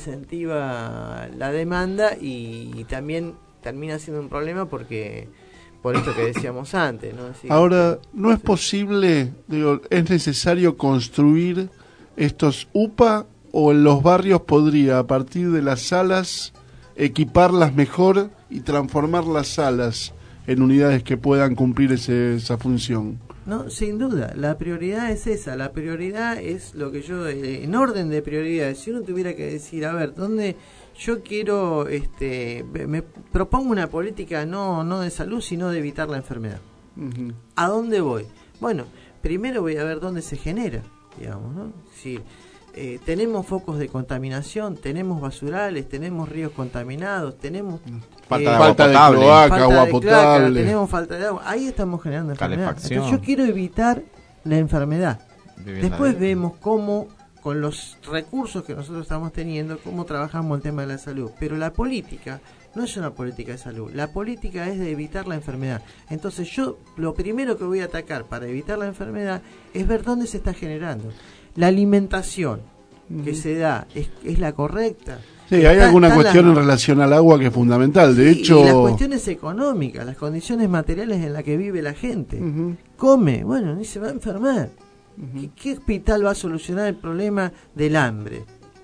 incentiva la demanda y, y también termina siendo un problema porque... por esto que decíamos antes, ¿no? Así, ahora, ¿no es posible, digo, es necesario construir estos U P A o en los barrios podría, a partir de las salas, equiparlas mejor y transformar las salas en unidades que puedan cumplir ese, esa función? No, sin duda, la prioridad es esa, la prioridad es lo que yo, eh, en orden de prioridades, si uno tuviera que decir, a ver, ¿dónde... Yo quiero, este, me propongo una política no no de salud, sino de evitar la enfermedad. Uh-huh. ¿A dónde voy? Bueno, primero voy a ver dónde se genera, digamos, ¿no? Si eh, tenemos focos de contaminación, tenemos basurales, tenemos ríos contaminados, tenemos falta, eh, de, falta de cloaca, falta agua de potable, cloaca, tenemos falta de agua. Ahí estamos generando enfermedad. Entonces yo quiero evitar la enfermedad. Vivienda Después de... vemos cómo con los recursos que nosotros estamos teniendo, cómo trabajamos el tema de la salud. Pero la política no es una política de salud, la política es de evitar la enfermedad. Entonces yo lo primero que voy a atacar para evitar la enfermedad es ver dónde se está generando. La alimentación que uh-huh. se da es, es la correcta. Sí, hay está, alguna cuestión la... en relación al agua que es fundamental. De sí, hecho, y las cuestiones económicas, las condiciones materiales en las que vive la gente. Uh-huh. Come, bueno, ni se va a enfermar. Uh-huh. ¿Qué, ¿Qué hospital va a solucionar el problema del hambre?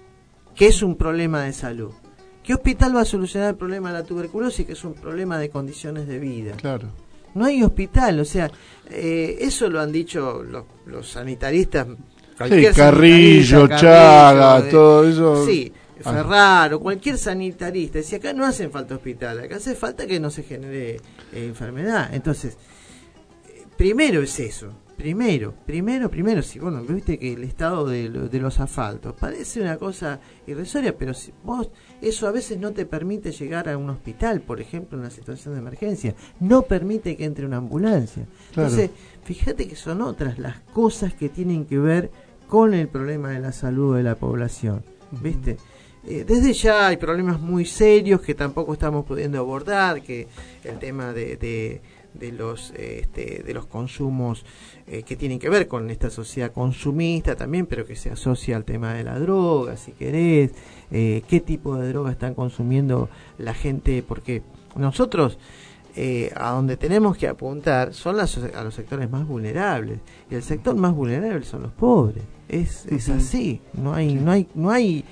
Que es un problema de salud. ¿Qué hospital va a solucionar el problema de la tuberculosis? Que es un problema de condiciones de vida. Claro. No hay hospital, o sea, eh, eso lo han dicho los, los sanitaristas. Sí, Carrillo, Chaga, todo eso. Sí, Ferrar o cualquier sanitarista decía, acá no hacen falta hospital, acá hace falta que no se genere eh, enfermedad. Entonces, eh, primero es eso, primero, primero, primero, si bueno, viste que el estado de, lo, de los asfaltos parece una cosa irrisoria, pero si vos, eso a veces no te permite llegar a un hospital, por ejemplo, en una situación de emergencia, no permite que entre una ambulancia. Claro. Entonces, fíjate que son otras las cosas que tienen que ver con el problema de la salud de la población, ¿viste? Eh, desde ya hay problemas muy serios que tampoco estamos pudiendo abordar, que el tema de, de, de los eh, este, de los consumos eh, que tienen que ver con esta sociedad consumista también, pero que se asocia al tema de la droga, si querés, eh, qué tipo de droga están consumiendo la gente, porque nosotros eh, a donde tenemos que apuntar son las, a los sectores más vulnerables, y el sector más vulnerable son los pobres, es, es uh-huh. así, no hay, no hay, no hay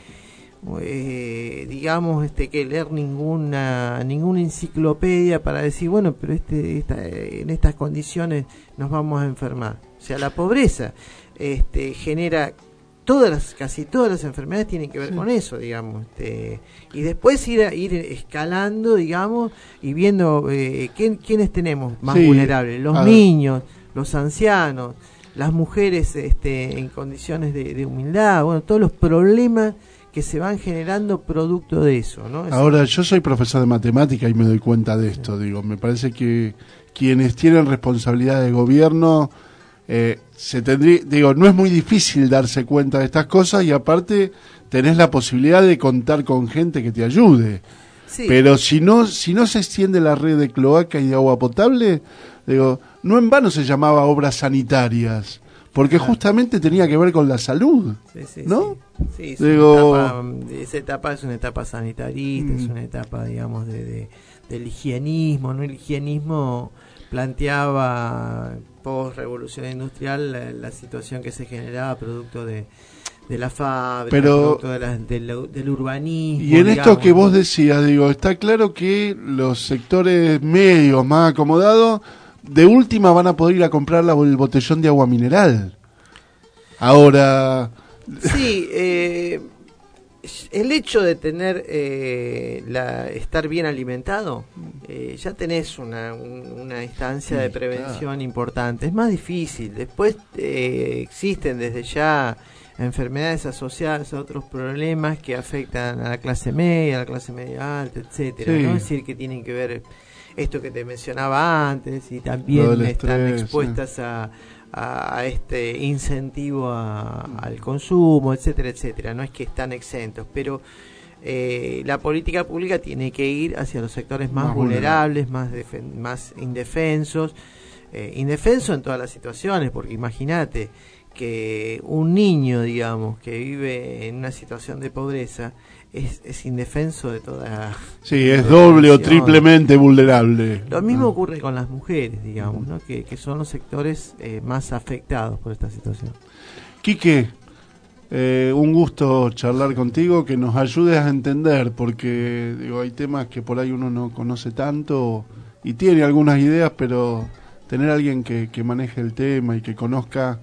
Eh, digamos este que leer ninguna ninguna enciclopedia para decir bueno pero este esta, en estas condiciones nos vamos a enfermar. O sea, la pobreza este genera todas las casi todas las enfermedades tienen que ver sí. con eso, digamos, este, y después ir a, ir escalando, digamos, y viendo eh, ¿quién, quiénes tenemos más sí. vulnerables, los a niños, ver. los ancianos, las mujeres este en condiciones de, de humildad, bueno, todos los problemas que se van generando producto de eso, ¿no? Es Ahora, yo soy profesor de matemática y me doy cuenta de esto, sí. digo, me parece que quienes tienen responsabilidad de gobierno, eh, se tendría, digo, no es muy difícil darse cuenta de estas cosas y aparte tenés la posibilidad de contar con gente que te ayude. Sí. Pero si no, si no se extiende la red de cloaca y de agua potable, digo, no en vano se llamaba obras sanitarias. Porque ah. justamente tenía que ver con la salud, sí, sí, ¿no? Sí, sí Digo... una etapa, esa etapa es una etapa sanitarista, mm. es una etapa, digamos, de, de del higienismo, ¿no? El higienismo planteaba, post-revolución industrial, la, la situación que se generaba producto de, de la fábrica, Pero, producto de la, del, del urbanismo. Y en digamos, esto que ¿no? vos decías, digo, está claro que los sectores medios más acomodados de última van a poder ir a comprar la, el botellón de agua mineral. Ahora... Sí, eh, el hecho de tener eh, la estar bien alimentado, eh, ya tenés una, un, una instancia sí, de prevención claro. importante. Es más difícil. Después eh, existen desde ya enfermedades asociadas a otros problemas que afectan a la clase media, a la clase media alta, etcétera. Sí. ¿No? Es decir, que tienen que ver... esto que te mencionaba antes y también están estrés, expuestas sí. a, a, a este incentivo a, al consumo, etcétera, etcétera. No es que están exentos, pero eh, la política pública tiene que ir hacia los sectores más, más vulnerables, más, defen- más indefensos, eh, indefensos en todas las situaciones, porque imagínate que un niño, digamos, que vive en una situación de pobreza, Es, es indefenso de toda... Sí, es doble o triplemente vulnerable. Lo mismo ah. ocurre con las mujeres, digamos, ¿no? que, que son los sectores eh, más afectados por esta situación. Quique, eh, un gusto charlar contigo, que nos ayudes a entender, porque digo, hay temas que por ahí uno no conoce tanto y tiene algunas ideas, pero tener a alguien que, que maneje el tema y que conozca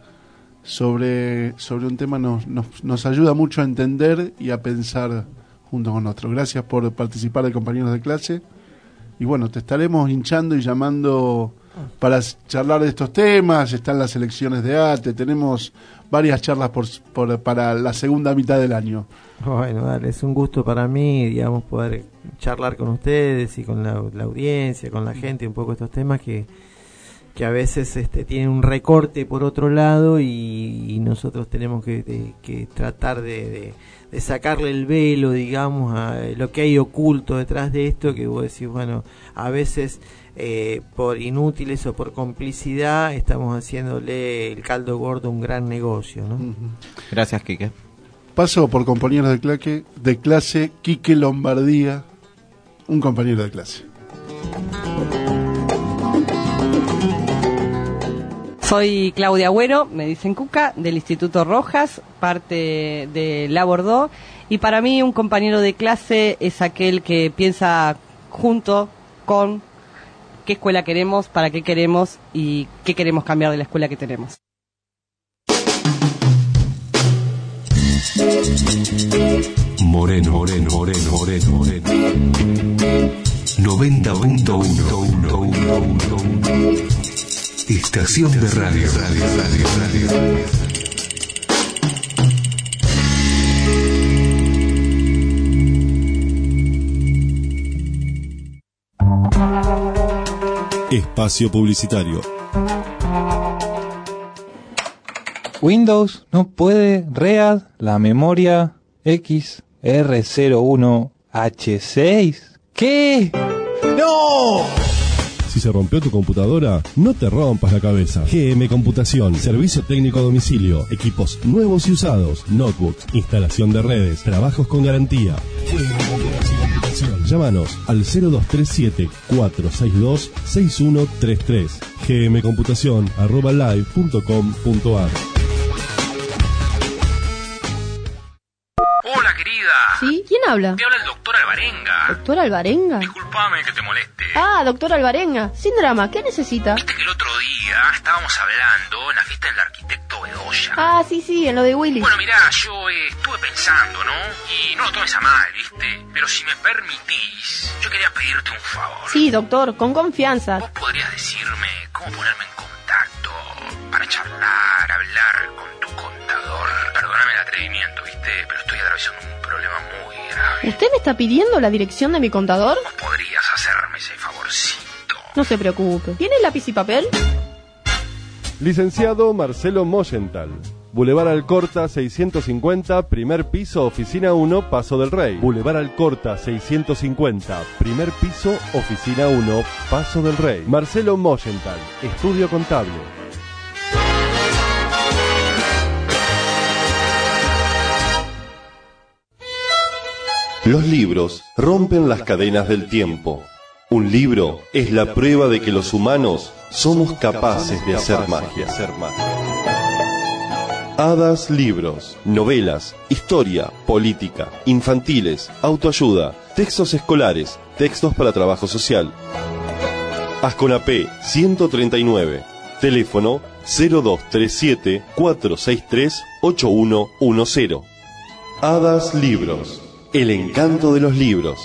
sobre sobre un tema nos, nos nos ayuda mucho a entender y a pensar junto con nosotros. Gracias por participar de compañeros de clase y bueno, te estaremos hinchando y llamando para charlar de estos temas. Están las elecciones de A T E, tenemos varias charlas por, por para la segunda mitad del año. Bueno, dale, es un gusto para mí, digamos, poder charlar con ustedes y con la, la audiencia, con la gente, un poco estos temas que que a veces este tienen un recorte por otro lado y, y nosotros tenemos que, de, que tratar de, de, de sacarle el velo, digamos, a lo que hay oculto detrás de esto, que vos decís, bueno, a veces eh, por inútiles o por complicidad estamos haciéndole el caldo gordo a un gran negocio, ¿no? Uh-huh. Gracias, Quique. Paso por compañeros de clase, de clase Quique Lombardía, un compañero de clase. Soy Claudia Agüero, me dicen Cuca, del Instituto Rojas, parte de Labor dos, y para mí un compañero de clase es aquel que piensa junto con qué escuela queremos, para qué queremos y qué queremos cambiar de la escuela que tenemos. Moreno, Moreno, Moreno, Moreno, Moreno. noventa punto uno. Estación de radio, radio, radio, radio. Espacio publicitario. Windows no puede read la memoria X R cero uno H seis. ¿Qué? ¡No! Si se rompió tu computadora, no te rompas la cabeza. G M Computación, servicio técnico a domicilio, equipos nuevos y usados, notebooks, instalación de redes, trabajos con garantía. G M Computación. Llámanos al cero dos tres siete, cuatro seis dos, seis uno tres tres. gmcomputación arroba live punto com punto ar. Hola, querida. ¿Sí? ¿Quién habla? Te habla el doctor Alvarenga. ¿Doctor Alvarenga? Disculpame que te moleste. Ah, doctor Alvarenga. Sin drama, ¿qué necesita? Viste que el otro día estábamos hablando en la fiesta del arquitecto Bedoya. Ah, sí, sí, en lo de Willy. Bueno, mirá, yo eh, estuve pensando, ¿no? Y no lo tomes a mal, ¿viste? Pero si me permitís, yo quería pedirte un favor. Sí, doctor, con confianza. ¿Vos podrías decirme cómo ponerme en contacto para charlar, hablar con tu contador? Perdóname el atrevimiento, ¿viste? Pero estoy atravesando un problema muy grave. ¿Usted me está pidiendo la dirección de mi contador? ¿Vos podrías hacerme ese favorcito? No se preocupe. ¿Tiene lápiz y papel? Licenciado Marcelo Moyenthal. Boulevard Alcorta seiscientos cincuenta, primer piso, oficina uno, Paso del Rey. Boulevard Alcorta seiscientos cincuenta, primer piso, oficina uno, Paso del Rey. Marcelo Moyenthal, estudio contable. Los libros rompen las cadenas del tiempo. Un libro es la prueba de que los humanos somos capaces de hacer magia. Hadas Libros, novelas, historia, política, infantiles, autoayuda, textos escolares, textos para trabajo social. Asconapé ciento treinta y nueve, teléfono cero dos tres siete, cuatro seis tres, ocho uno uno cero. Hadas Libros, el encanto de los libros.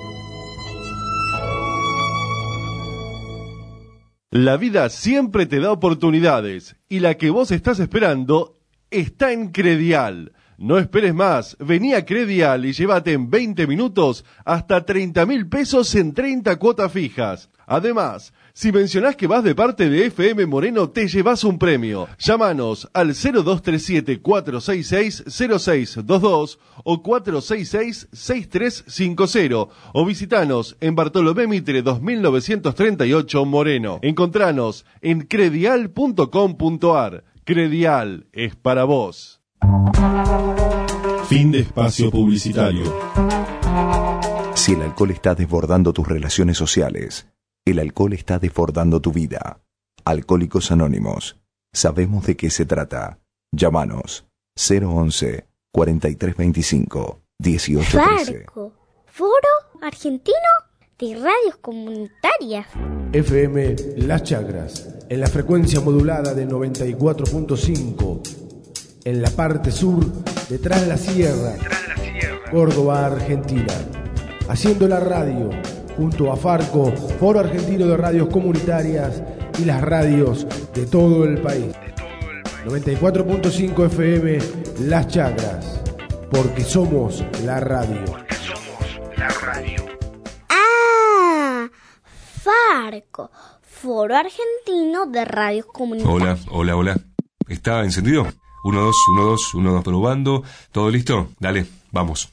La vida siempre te da oportunidades y la que vos estás esperando está en Credial. No esperes más, vení a Credial y llévate en veinte minutos hasta treinta mil pesos en treinta cuotas fijas. Además, si mencionás que vas de parte de F M Moreno, te llevas un premio. Llámanos al cero dos tres siete, cuatro seis seis, cero seis dos dos o cuatro seis seis, seis tres cinco cero o visitanos en Bartolomé Mitre dos mil novecientos treinta y ocho Moreno. Encontranos en credial punto com punto ar. Credial es para vos. Fin de espacio publicitario. Si el alcohol está desbordando tus relaciones sociales, el alcohol está desbordando tu vida. Alcohólicos Anónimos. Sabemos de qué se trata. Llámanos cero once, cuarenta y tres veinticinco, dieciocho trece. Farco, Foro Argentino de Radios Comunitarias. F M Las Chacras, en la frecuencia modulada de noventa y cuatro punto cinco, en la parte sur, detrás de la sierra, Córdoba, Argentina. Haciendo la radio junto a Farco, Foro Argentino de Radios Comunitarias y las radios de todo el país. noventa y cuatro punto cinco F M Las Chacras, porque somos la radio. Porque somos la radio. Ah, Farco, Foro Argentino de Radios Comunitarias. Hola, hola, hola. ¿Está encendido? uno, dos, uno, dos, uno, dos, probando. ¿Todo listo? Dale, vamos.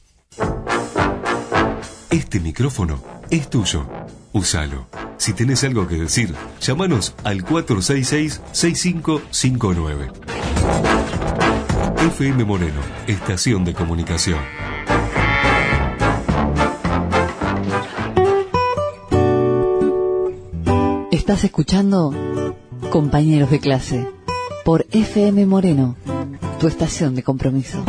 Este micrófono es tuyo. Úsalo. Si tenés algo que decir, llámanos al cuatro seis seis, seis cinco cinco nueve. F M Moreno, estación de comunicación. Estás escuchando Compañeros de Clase por F M Moreno, tu estación de compromiso.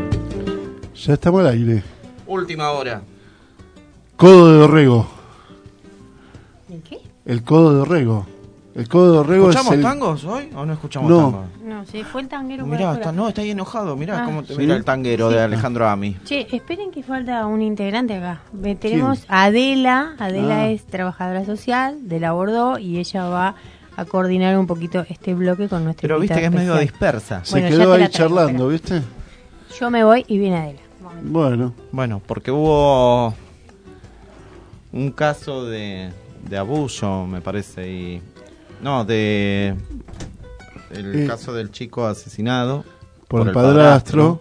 Ya estamos al aire. Última hora. Codo de Dorrego. El Codo de Orrego. El Codo de Orrego es ¿Escuchamos el... tangos hoy o no escuchamos No. tangos? No, se fue el tanguero por Mirá, afuera. está, no, está ahí enojado. Mirá Ah. cómo te ¿Sí? mira el tanguero Sí. de Alejandro Ami. Che, esperen que falta un integrante acá. Ve, tenemos a Adela. Adela Ah. es trabajadora social de la Bordó y ella va a coordinar un poquito este bloque con nuestra Pero viste que es invitada medio especial. dispersa. Se Bueno, ya quedó te la ahí traigo, charlando, ¿viste? Yo me voy y viene Adela. Bueno. Bueno, porque hubo un caso de, de abuso, me parece, y no, de el Eh, caso del chico asesinado Por, el padrastro.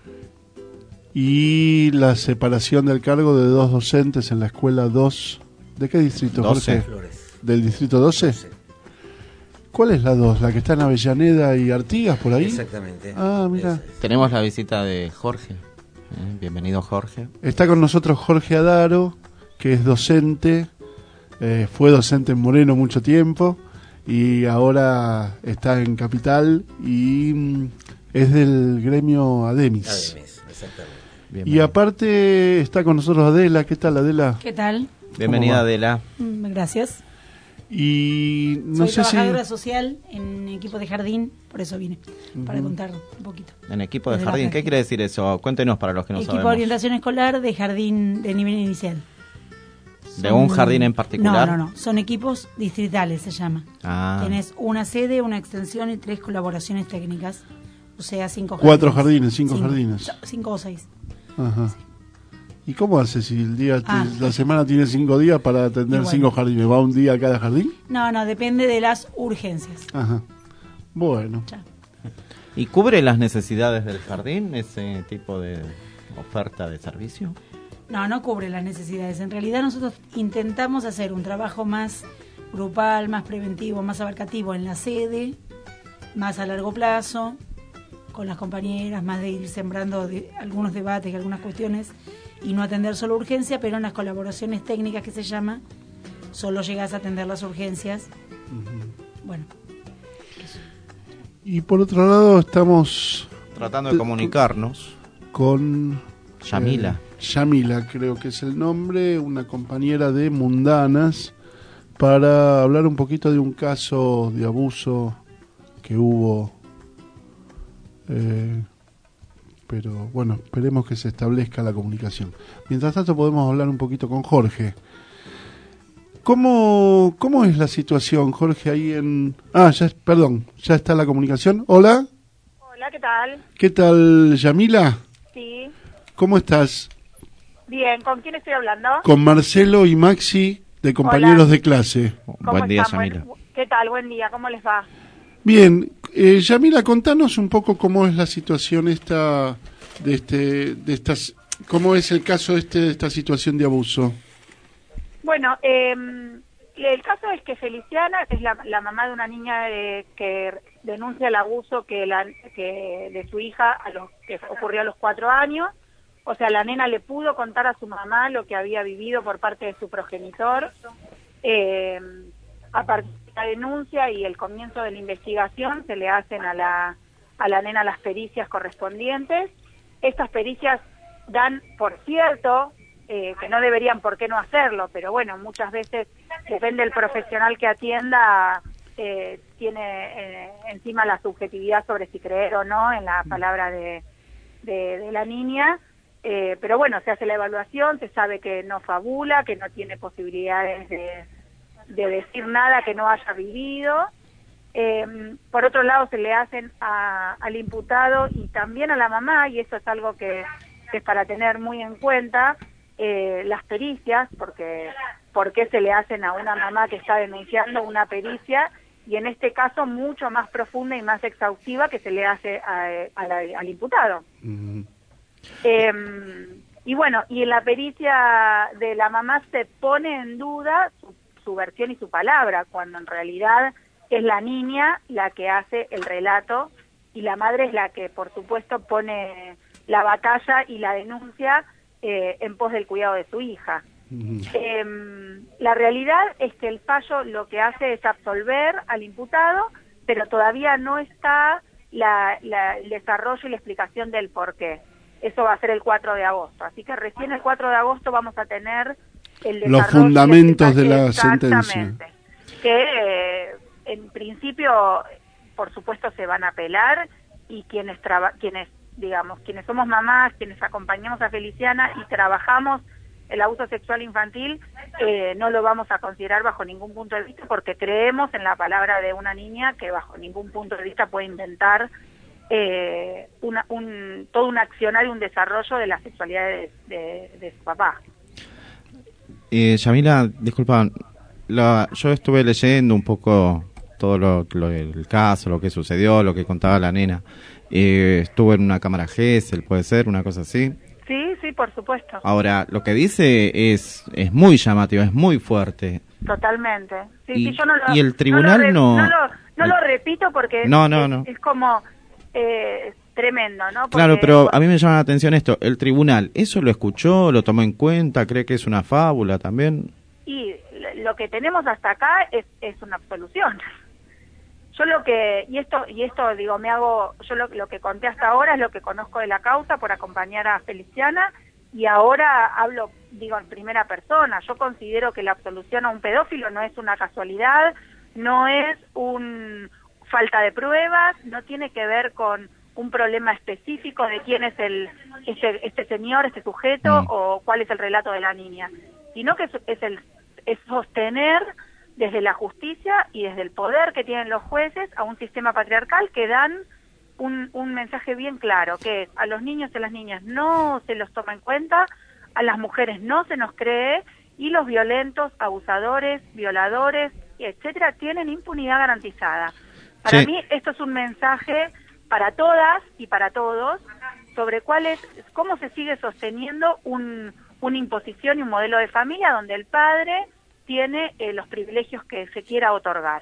Y la separación del cargo de dos docentes en la escuela dos. ¿De qué distrito, doce. Jorge? ¿Del distrito doce? ¿Cuál es la dos? ¿La que está en Avellaneda y Artigas, por ahí? Exactamente. Ah, mira. Tenemos la visita de Jorge. Eh, bienvenido, Jorge. Está con nosotros Jorge Adaro, que es docente, eh, fue docente en Moreno mucho tiempo y ahora está en Capital y mm, es del gremio Ademis. Ademis, exactamente. Y aparte está con nosotros Adela. ¿Qué tal, Adela? ¿Qué tal? Bienvenida, va? Adela. Mm, Gracias. Y no Soy sé si... trabajadora social en equipo de jardín, por eso vine, para Ujú. contar un poquito. En equipo de Desde la jardín, ¿qué práctica. quiere decir eso? Cuéntenos para los que no equipo de sabemos. orientación escolar de jardín de nivel inicial. ¿De un jardín en particular? No, no, no. Son equipos distritales, se llama. Ah. Tienes una sede, una extensión y tres colaboraciones técnicas. O sea, cinco jardines. Cuatro jardines, cinco jardines. Cinco o seis. Ajá. ¿Y cómo hace si el día, Ah. la semana tiene cinco días para atender Y bueno. cinco jardines? ¿Va un día a cada jardín? No, no, depende de las urgencias. Ajá. Bueno. ¿Y cubre las necesidades del jardín ese tipo de oferta de servicio? No, no cubre las necesidades. En realidad nosotros intentamos hacer un trabajo más grupal, más preventivo, más abarcativo en la sede, más a largo plazo, con las compañeras, más de ir sembrando de algunos debates, algunas cuestiones, y no atender solo urgencia, pero en las colaboraciones técnicas que se llama, solo llegas a atender las urgencias. Bueno. Y por otro lado estamos... Tratando de comunicarnos. Con... Yamila. eh, Yamila, creo que es el nombre, una compañera de Mundanas, para hablar un poquito de un caso de abuso que hubo. Eh, pero bueno, esperemos que se establezca la comunicación. Mientras tanto podemos hablar un poquito con Jorge. ¿Cómo, cómo es la situación, Jorge, ahí en... Ah, ya, perdón, ya está la comunicación. Hola, Hola, ¿qué tal? ¿qué tal, Yamila? Sí. ¿Cómo estás? Bien, ¿con quién estoy hablando? Con Marcelo y Maxi, de compañeros Hola. de clase. ¿Cómo están? Buen- ¿Qué tal? Buen día, ¿cómo les va? Bien, eh, Yamila, contanos un poco cómo es la situación esta, de este, de estas, cómo es el caso este de esta situación de abuso. Bueno, eh, el caso es que Feliciana es la, la mamá de una niña eh, que denuncia el abuso que, la, que de su hija a los, que ocurrió a los cuatro años. O sea, la nena le pudo contar a su mamá lo que había vivido por parte de su progenitor. Eh, a partir de la denuncia y el comienzo de la investigación se le hacen a la, a la nena las pericias correspondientes. Estas pericias dan, por cierto, eh, que no deberían por qué no hacerlo, pero bueno, muchas veces depende del profesional que atienda, eh, tiene eh, encima la subjetividad sobre si creer o no en la palabra de, de, de la niña. Eh, pero bueno, se hace la evaluación, se sabe que no fabula, que no tiene posibilidades de, de decir nada que no haya vivido. Eh, por otro lado, se le hacen a, al imputado y también a la mamá, y eso es algo que, que es para tener muy en cuenta, eh, las pericias, porque por qué se le hacen a una mamá que está denunciando una pericia, y en este caso mucho más profunda y más exhaustiva que se le hace a, a la, al imputado. Eh, y bueno, y en la pericia de la mamá se pone en duda su, su versión y su palabra, cuando en realidad es la niña la que hace el relato y la madre es la que, por supuesto, pone la batalla y la denuncia eh, en pos del cuidado de su hija. Eh, la realidad es que el fallo lo que hace es absolver al imputado, pero todavía no está la, la, el desarrollo y la explicación del por qué. Eso va a ser el cuatro de agosto, así que recién el cuatro de agosto vamos a tener el desarrollo Los fundamentos de la Exactamente. sentencia. que eh, en principio, por supuesto, se van a apelar y quienes traba quienes digamos quienes somos mamás, quienes acompañamos a Feliciana y trabajamos el abuso sexual infantil, eh, no lo vamos a considerar bajo ningún punto de vista, porque creemos en la palabra de una niña que bajo ningún punto de vista puede inventar eh, una, un, todo un accionario, un desarrollo de la sexualidad de, de, de su papá. Eh, Yamila, disculpa, la, yo estuve leyendo un poco todo lo, lo el caso, lo que sucedió, lo que contaba la nena. Eh, estuvo en una cámara Gesell, puede ser, una cosa así. Sí, sí, por supuesto. Ahora, lo que dice es es muy llamativo, es muy fuerte. Totalmente. Sí, y, sí, yo no lo, y el tribunal no... Lo, no, no, lo, no lo repito porque no, no, es, no. es como eh, tremendo, ¿no? Porque, claro, pero a mí me llama la atención esto. ¿El tribunal eso lo escuchó, lo tomó en cuenta, cree que es una fábula también? Y lo que tenemos hasta acá es, es una absolución. Yo lo que, y esto, y esto digo, me hago, yo lo, lo que conté hasta ahora es lo que conozco de la causa por acompañar a Feliciana, y ahora hablo, digo, en primera persona. Yo considero que la absolución a un pedófilo no es una casualidad, no es un falta de pruebas, no tiene que ver con un problema específico de quién es el este, este señor, este sujeto, mm. o cuál es el relato de la niña, sino que es, es, el, es sostener desde la justicia y desde el poder que tienen los jueces a un sistema patriarcal que dan un, un mensaje bien claro, que es a los niños y a las niñas no se los toma en cuenta, a las mujeres no se nos cree, y los violentos, abusadores, violadores, etcétera, tienen impunidad garantizada. Para sí. mí esto es un mensaje para todas y para todos sobre cuál es, cómo se sigue sosteniendo un, una imposición y un modelo de familia donde el padre tiene eh, los privilegios que se quiera otorgar.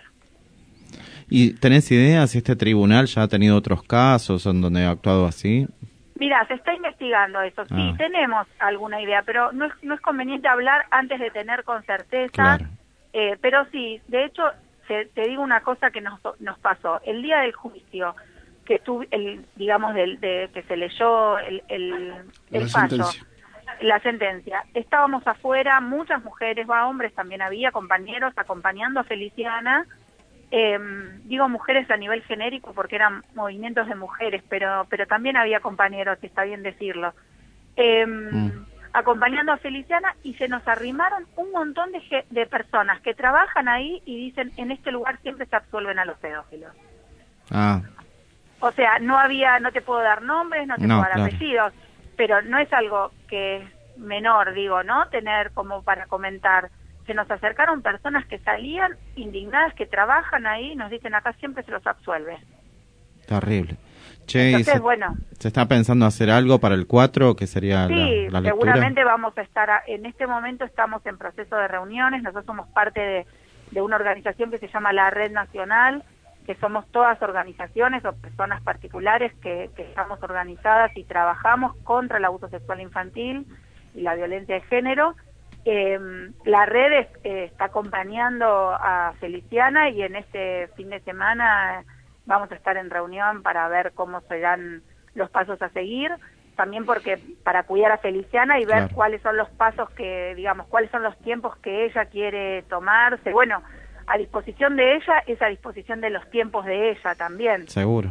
¿Y tenés idea si este tribunal ya ha tenido otros casos en donde ha actuado así? Mira, se está investigando eso, sí, ah. tenemos alguna idea, pero no es, no es conveniente hablar antes de tener con certeza, claro. eh, pero sí, de hecho, te, te digo una cosa que nos, nos pasó. El día del juicio, que tuve, el, digamos, del, de, que se leyó el, el, el fallo, sentencia. la sentencia, estábamos afuera, muchas mujeres, va, hombres también había, compañeros acompañando a Feliciana, eh, digo mujeres a nivel genérico porque eran movimientos de mujeres, pero pero también había compañeros, está bien decirlo, eh, mm. acompañando a Feliciana, y se nos arrimaron un montón de, de personas que trabajan ahí y dicen, en este lugar siempre se absuelven a los pedófilos. Ah. O sea, no había, no te puedo dar nombres, no te no, puedo dar claro. apellidos, pero no es algo que es menor, digo, ¿no? Tener como para comentar. Se nos acercaron personas que salían indignadas, que trabajan ahí, nos dicen, acá siempre se los absuelve. Terrible. Che, Entonces, se, bueno. ¿Se está pensando hacer algo para el cuatro, que sería sí, la, la lectura? Seguramente vamos a estar, a, en este momento estamos en proceso de reuniones, nosotros somos parte de, de una organización que se llama la Red Nacional, que somos todas organizaciones o personas particulares que, que estamos organizadas y trabajamos contra el abuso sexual infantil y la violencia de género. Eh, la red es, eh, está acompañando a Feliciana, y en este fin de semana vamos a estar en reunión para ver cómo serán los pasos a seguir, también porque para cuidar a Feliciana y ver claro. cuáles son los pasos que, digamos, cuáles son los tiempos que ella quiere tomarse. Bueno, a disposición de ella es a disposición de los tiempos de ella también. Seguro.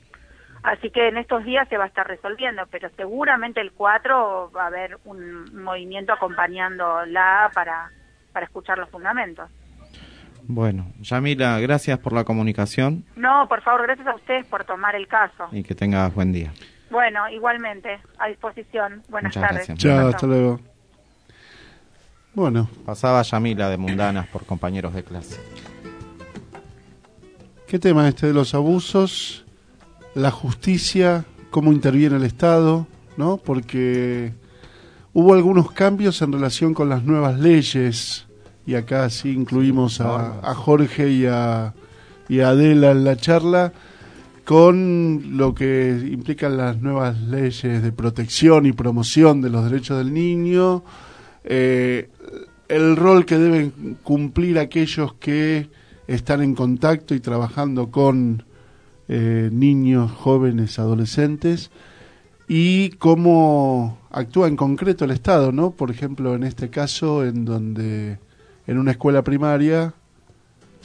Así que en estos días se va a estar resolviendo, pero seguramente el cuatro va a haber un movimiento acompañándola para, para escuchar los fundamentos. Bueno, Yamila, gracias por la comunicación. No, por favor, gracias a ustedes por tomar el caso. Y que tengas buen día. Bueno, igualmente, a disposición. Buenas Muchas tardes. Gracias. Chao, hasta luego. Bueno. Pasaba Yamila de Mundanas por compañeros de clase. ¿Qué tema este de los abusos? La justicia, cómo interviene el Estado, ¿no? Porque hubo algunos cambios en relación con las nuevas leyes, y acá sí incluimos a, a Jorge y a, y a Adela en la charla, con lo que implican las nuevas leyes de protección y promoción de los derechos del niño, eh, el rol que deben cumplir aquellos que están en contacto y trabajando con Eh, niños, jóvenes, adolescentes, y cómo actúa en concreto el Estado, ¿no? Por ejemplo, en este caso, en donde en una escuela primaria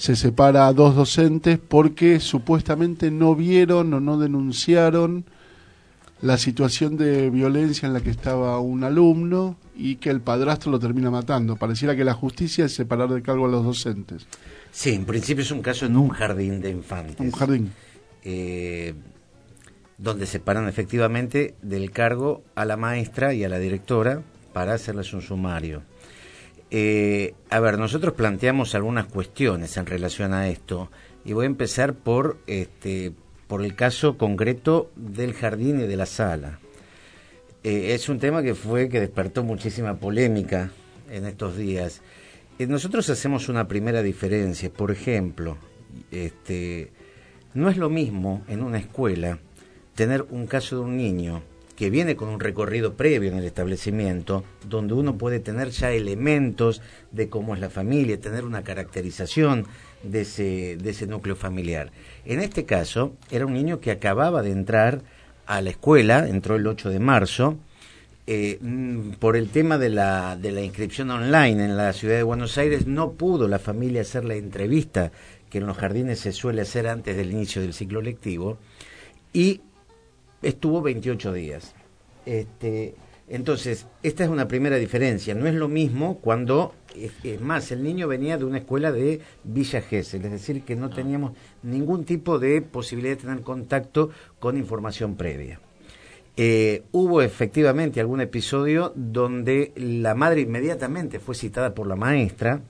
se separa a dos docentes porque supuestamente no vieron o no denunciaron la situación de violencia en la que estaba un alumno y que el padrastro lo termina matando. Pareciera que la justicia es separar de cargo a los docentes. Sí, en principio es un caso en un jardín de infantes. Un jardín. Eh, donde separan efectivamente del cargo a la maestra y a la directora para hacerles un sumario. Eh, a ver, nosotros planteamos algunas cuestiones en relación a esto y voy a empezar por este por el caso concreto del jardín y de la sala. Eh, es un tema que fue que despertó muchísima polémica en estos días. Eh, nosotros hacemos una primera diferencia. Por ejemplo, este no es lo mismo en una escuela tener un caso de un niño que viene con un recorrido previo en el establecimiento, donde uno puede tener ya elementos de cómo es la familia, tener una caracterización de ese, de ese núcleo familiar. En este caso, era un niño que acababa de entrar a la escuela, entró el ocho de marzo, eh, por el tema de la, de la inscripción online en la ciudad de Buenos Aires, no pudo la familia hacer la entrevista que en los jardines se suele hacer antes del inicio del ciclo lectivo, y estuvo veintiocho días. Este, entonces, esta es una primera diferencia. No es lo mismo cuando, es, es más, el niño venía de una escuela de Villa Gesell, es decir, que no teníamos ningún tipo de posibilidad de tener contacto con información previa. Eh, hubo efectivamente algún episodio donde la madre inmediatamente fue citada por la maestra,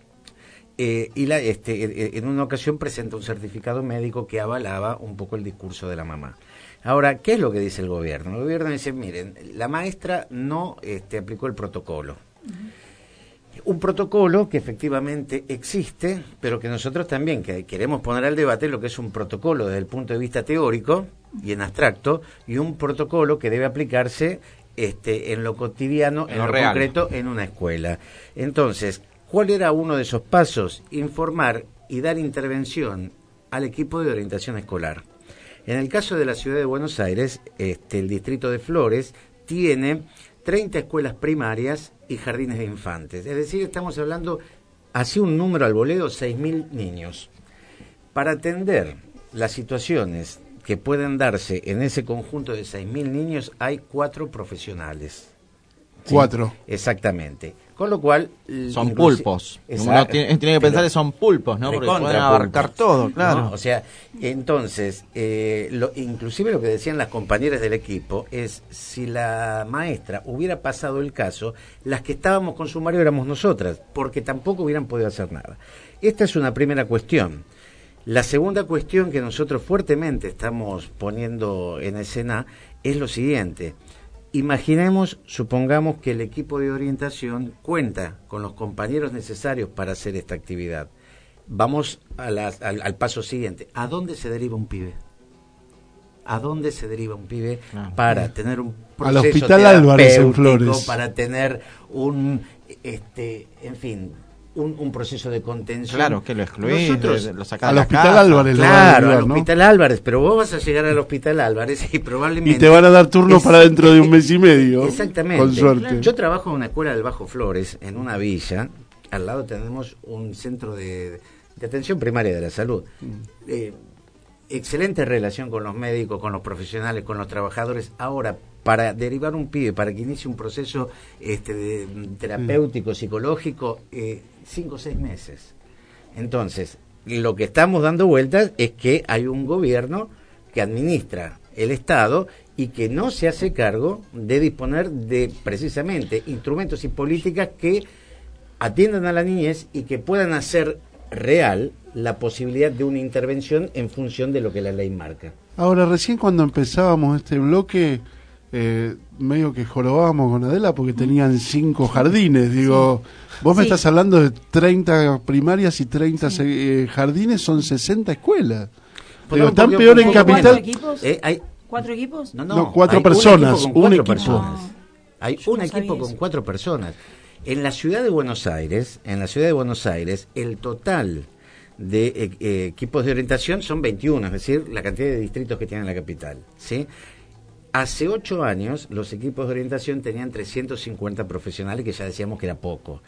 eh, y la, este, en una ocasión presenta un certificado médico que avalaba un poco el discurso de la mamá. Ahora, ¿qué es lo que dice el gobierno? El gobierno dice, miren, la maestra no este, aplicó el protocolo. Uh-huh. Un protocolo que efectivamente existe, pero que nosotros también que queremos poner al debate lo que es un protocolo desde el punto de vista teórico y en abstracto, y un protocolo que debe aplicarse este, en lo cotidiano, en, en lo, lo concreto, en una escuela. Entonces, ¿cuál era uno de esos pasos? Informar y dar intervención al equipo de orientación escolar. En el caso de la ciudad de Buenos Aires, este, el distrito de Flores tiene treinta escuelas primarias y jardines de infantes. Es decir, estamos hablando, así un número al voleo, seis mil niños. Para atender las situaciones que pueden darse en ese conjunto de seis mil niños, hay cuatro profesionales. ¿Sí? Cuatro. Exactamente. Con lo cual... Son pulpos. Uno tiene, tiene que pensar que son pulpos, ¿no? Porque pueden abarcar todo, claro. ¿No? O sea, entonces, eh, lo, inclusive lo que decían las compañeras del equipo es, si la maestra hubiera pasado el caso, las que estábamos con sumario éramos nosotras, porque tampoco hubieran podido hacer nada. Esta es una primera cuestión. La segunda cuestión que nosotros fuertemente estamos poniendo en escena es lo siguiente. Imaginemos, supongamos que el equipo de orientación cuenta con los compañeros necesarios para hacer esta actividad. Vamos a la, al, al paso siguiente. ¿A dónde se deriva un pibe? ¿A dónde se deriva un pibe ah, para sí. tener un proceso al Hospital Álvarez en Flores, para tener un, este, en fin, un, un proceso de contención? Claro, que lo excluís, Nosotros, lo sacás al Hospital casa. Álvarez. Claro, derivar, al Hospital ¿no? Álvarez, pero vos vas a llegar al Hospital Álvarez y probablemente... Y te van a dar turno es, para dentro de un mes y medio. Exactamente. Con suerte. Yo trabajo en una escuela del Bajo Flores, en una villa. Al lado tenemos un centro de, de atención primaria de la salud. Mm. Eh, excelente relación con los médicos, con los profesionales, con los trabajadores. Ahora, para derivar un pibe, para que inicie un proceso este, de, terapéutico, psicológico, eh, cinco o seis meses. Entonces, lo que estamos dando vueltas es que hay un gobierno que administra el Estado y que no se hace cargo de disponer de, precisamente, instrumentos y políticas que atiendan a la niñez y que puedan hacer real la posibilidad de una intervención en función de lo que la ley marca. Ahora, recién cuando empezábamos este bloque, eh, medio que jorobábamos con Adela porque tenían cinco jardines. Digo, sí. vos me sí. estás hablando de treinta primarias y treinta sí. eh, jardines, son sesenta escuelas. Digo, están peor en Capital. Eh, hay... ¿Cuatro equipos? No, no, no cuatro hay personas. Un equipo con cuatro un equipo. personas. No. Hay Yo un no equipo con eso. cuatro personas. En la ciudad de Buenos Aires, en la ciudad de Buenos Aires, el total de eh, eh, equipos de orientación son veintiuno, es decir, la cantidad de distritos que tiene la capital, ¿sí? Hace ocho años los equipos de orientación tenían trescientos cincuenta profesionales, que ya decíamos que era poco.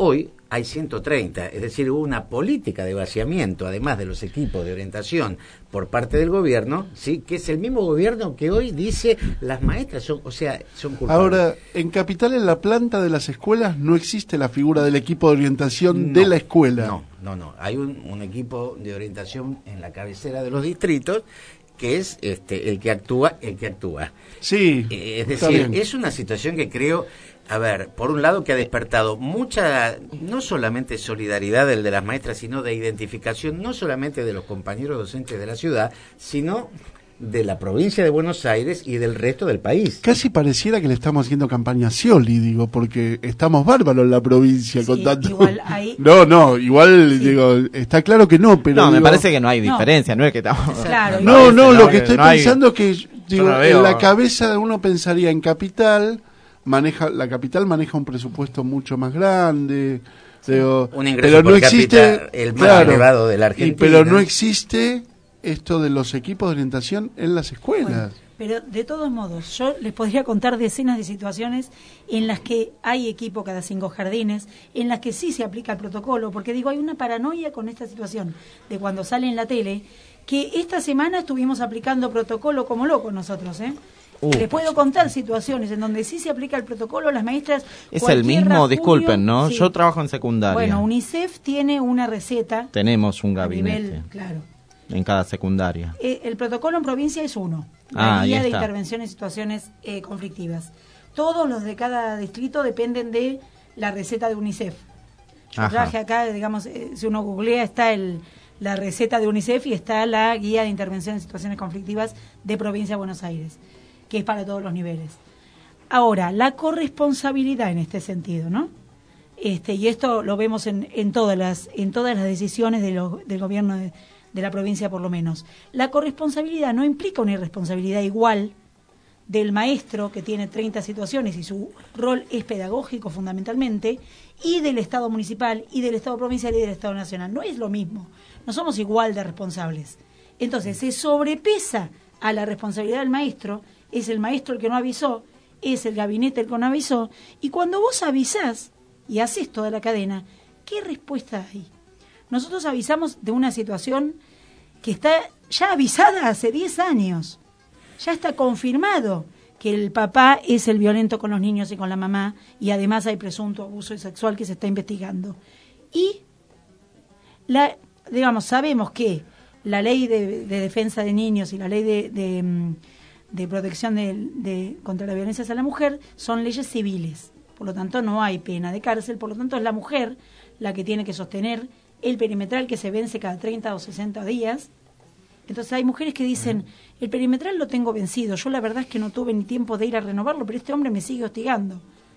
Hoy hay ciento treinta, es decir, hubo una política de vaciamiento, además de los equipos de orientación por parte del gobierno, sí, que es el mismo gobierno que hoy dice las maestras son, o sea, son culpables. Ahora, en Capital, en la planta de las escuelas, no existe la figura del equipo de orientación no, de la escuela. No, no, no. Hay un, un equipo de orientación en la cabecera de los distritos que es este el que actúa, el que actúa. Sí. Eh, es decir, es una situación que creo, a ver, por un lado que ha despertado mucha, no solamente solidaridad del de las maestras, sino de identificación, no solamente de los compañeros docentes de la ciudad, sino de la provincia de Buenos Aires y del resto del país. Casi pareciera que le estamos haciendo campaña a Scioli, digo, porque estamos bárbaros en la provincia Sí, con tanto... igual ahí- No, no, igual, sí. digo, está claro que no, pero... No, me digo... parece que no hay diferencia, no, no es que estamos... Claro, No, no, no, lo que que estoy no hay- pensando es que, digo, no veo- en la cabeza de uno pensaría en Capital, maneja la Capital maneja un presupuesto mucho más grande... Digo, Un ingreso pero por no existe, cápita el más claro, elevado de la y- Argentina. pero no existe esto de los equipos de orientación en las escuelas. Bueno, pero de todos modos, yo les podría contar decenas de situaciones en las que hay equipo cada cinco jardines, en las que sí se aplica el protocolo, porque digo, hay una paranoia con esta situación de cuando sale en la tele, que esta semana estuvimos aplicando protocolo como locos nosotros, ¿eh? Uh, Les puedo contar situaciones en donde sí se aplica el protocolo, las maestras... Es el cualquier mismo, rasguño- disculpen, ¿no? Sí. Yo trabajo en secundaria. Bueno, UNICEF tiene una receta Tenemos un a gabinete nivel, claro. en cada secundaria. Eh, el protocolo en provincia es uno, la Ah, ahí guía de está. intervención en situaciones eh, conflictivas. Todos los de cada distrito dependen de la receta de UNICEF. Yo Ajá. traje acá, digamos, eh, si uno googlea, está el, la receta de UNICEF y está la guía de intervención en situaciones conflictivas de provincia de Buenos Aires, que es para todos los niveles. Ahora, la corresponsabilidad en este sentido, ¿no? Este, y esto lo vemos en, en todas las en todas las decisiones de lo- del gobierno de, de la provincia, por lo menos. La corresponsabilidad no implica una irresponsabilidad igual del maestro, que tiene treinta situaciones y su rol es pedagógico fundamentalmente, y del Estado municipal, y del Estado provincial, y del Estado nacional. No es lo mismo. No somos igual de responsables. Entonces, se sobrepesa a la responsabilidad del maestro, es el maestro el que no avisó, es el gabinete el que no avisó, y cuando vos avisás y haces toda la cadena, ¿qué respuesta hay? Nosotros avisamos de una situación que está ya avisada hace diez años. Ya está confirmado que el papá es el violento con los niños y con la mamá, y además hay presunto abuso sexual que se está investigando. Y, la, digamos, sabemos que la ley de, de defensa de niños y la ley de, de, mm, de protección de, de, contra la violencia hacia la mujer son leyes civiles. Por lo tanto, no hay pena de cárcel. Por lo tanto, es la mujer la que tiene que sostener el perimetral, que se vence cada treinta o sesenta días. Entonces hay mujeres que dicen, el perimetral lo tengo vencido, yo la verdad es que no tuve ni tiempo de ir a renovarlo, pero este hombre me sigue hostigando.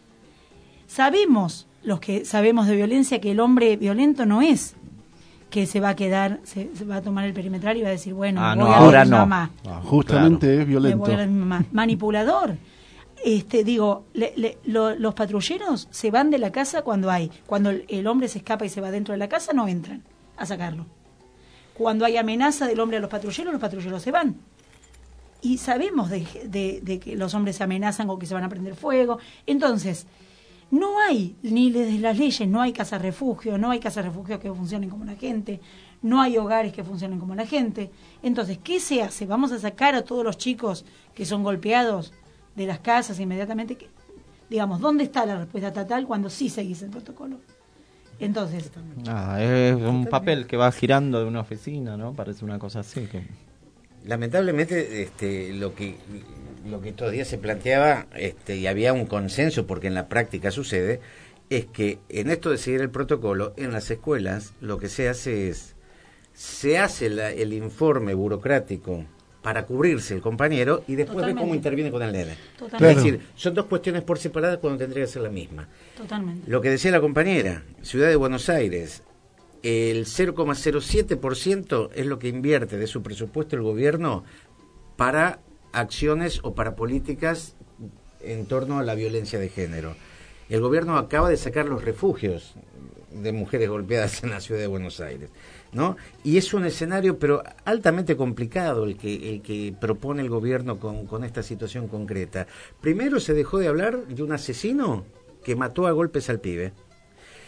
Sabemos, los que sabemos de violencia, que el hombre violento no es que se va a quedar, se, se va a tomar el perimetral y va a decir, bueno, Ah, me no, voy a ahora ver mi no. mamá. Ah, Justamente claro. es Me violento. voy a ver mi mamá. Manipulador. Este, digo, le- le- lo- los patrulleros se van de la casa cuando hay, cuando el, el hombre se escapa y se va dentro de la casa, no entran a sacarlo. Cuando hay amenaza del hombre a los patrulleros, los patrulleros se van. Y sabemos de, de- de que los hombres se amenazan o que se van a prender fuego. Entonces, no hay, ni desde las leyes, no hay casas refugio, no hay casas refugio que funcionen como la gente, no hay hogares que funcionen como la gente. Entonces, ¿qué se hace? ¿Vamos a sacar a todos los chicos que son golpeados de las casas inmediatamente? Que, digamos, ¿dónde está la respuesta estatal cuando sí seguís el protocolo? Entonces, Ah, es un papel que va girando de una oficina, ¿no? Parece una cosa así. Que... Lamentablemente, este, lo que lo que estos días se planteaba, este, y había un consenso, porque en la práctica sucede, es que en esto de seguir el protocolo, en las escuelas, lo que se hace es, se hace la, el informe burocrático para cubrirse el compañero y después Totalmente. ve cómo interviene con el nene. Totalmente. Es decir, son dos cuestiones por separado cuando tendría que ser la misma. totalmente. Lo que decía la compañera, Ciudad de Buenos Aires, el cero coma cero siete por ciento es lo que invierte de su presupuesto el gobierno para acciones o para políticas en torno a la violencia de género. El gobierno acaba de sacar los refugios de mujeres golpeadas en la Ciudad de Buenos Aires, ¿no? Y es un escenario pero altamente complicado el que el que propone el gobierno con, con esta situación concreta. Primero se dejó de hablar de un asesino que mató a golpes al pibe.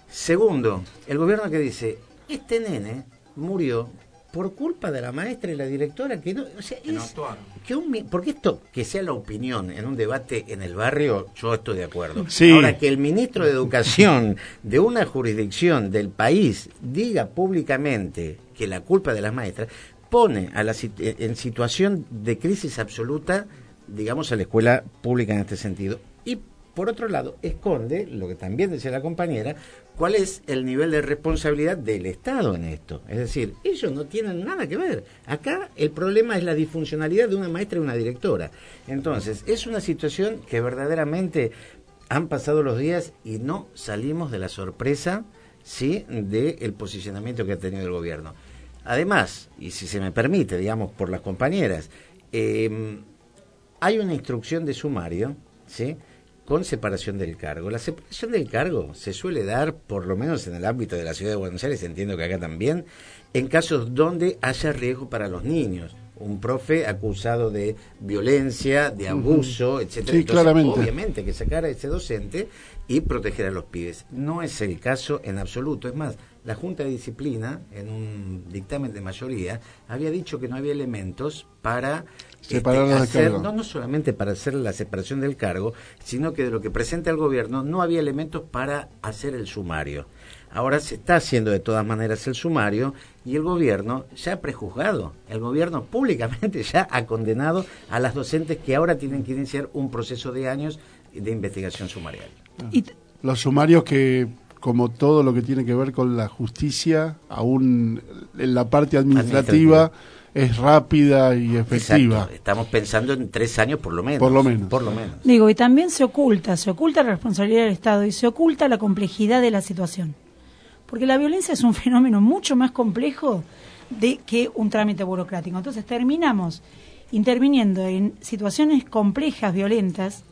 Segundo, el gobierno que dice, este nene murió por culpa de la maestra y la directora, que no, o sea, es, no que un, porque esto, que sea la opinión en un debate en el barrio, yo estoy de acuerdo. Sí. Ahora, que el ministro de Educación de una jurisdicción del país diga públicamente que la culpa de las maestras, pone a la, en situación de crisis absoluta, digamos, a la escuela pública en este sentido. Y, por otro lado, esconde, lo que también decía la compañera, cuál es el nivel de responsabilidad del Estado en esto. Es decir, ellos no tienen nada que ver. Acá el problema es la disfuncionalidad de una maestra y una directora. Entonces, es una situación que verdaderamente han pasado los días y no salimos de la sorpresa, ¿sí?, del posicionamiento que ha tenido el gobierno. Además, y si se me permite, digamos, por las compañeras, eh, hay una instrucción de sumario, ¿sí?, con separación del cargo. La separación del cargo se suele dar, por lo menos en el ámbito de la Ciudad de Buenos Aires, entiendo que acá también, en casos donde haya riesgo para los niños. Un profe acusado de violencia, de abuso, uh-huh. etcétera. Sí, Entonces, claramente. obviamente que sacar a ese docente y proteger a los pibes. No es el caso en absoluto. Es más, la Junta de Disciplina, en un dictamen de mayoría, había dicho que no había elementos para separar este, del hacer, cargo. no, no solamente para hacer la separación del cargo, sino que de lo que presenta el gobierno no había elementos para hacer el sumario. Ahora se está haciendo de todas maneras el sumario y el gobierno ya ha prejuzgado. El gobierno públicamente ya ha condenado a las docentes que ahora tienen que iniciar un proceso de años de investigación sumarial. Y t- Los sumarios que, como todo lo que tiene que ver con la justicia, aún en la parte administrativa, administrativa. es rápida y efectiva. Exacto. Estamos pensando en tres años por lo menos. Por lo menos. Por lo menos. Digo, y también se oculta, se oculta la responsabilidad del Estado y se oculta la complejidad de la situación. Porque la violencia es un fenómeno mucho más complejo de que un trámite burocrático. Entonces terminamos interviniendo en situaciones complejas, violentas,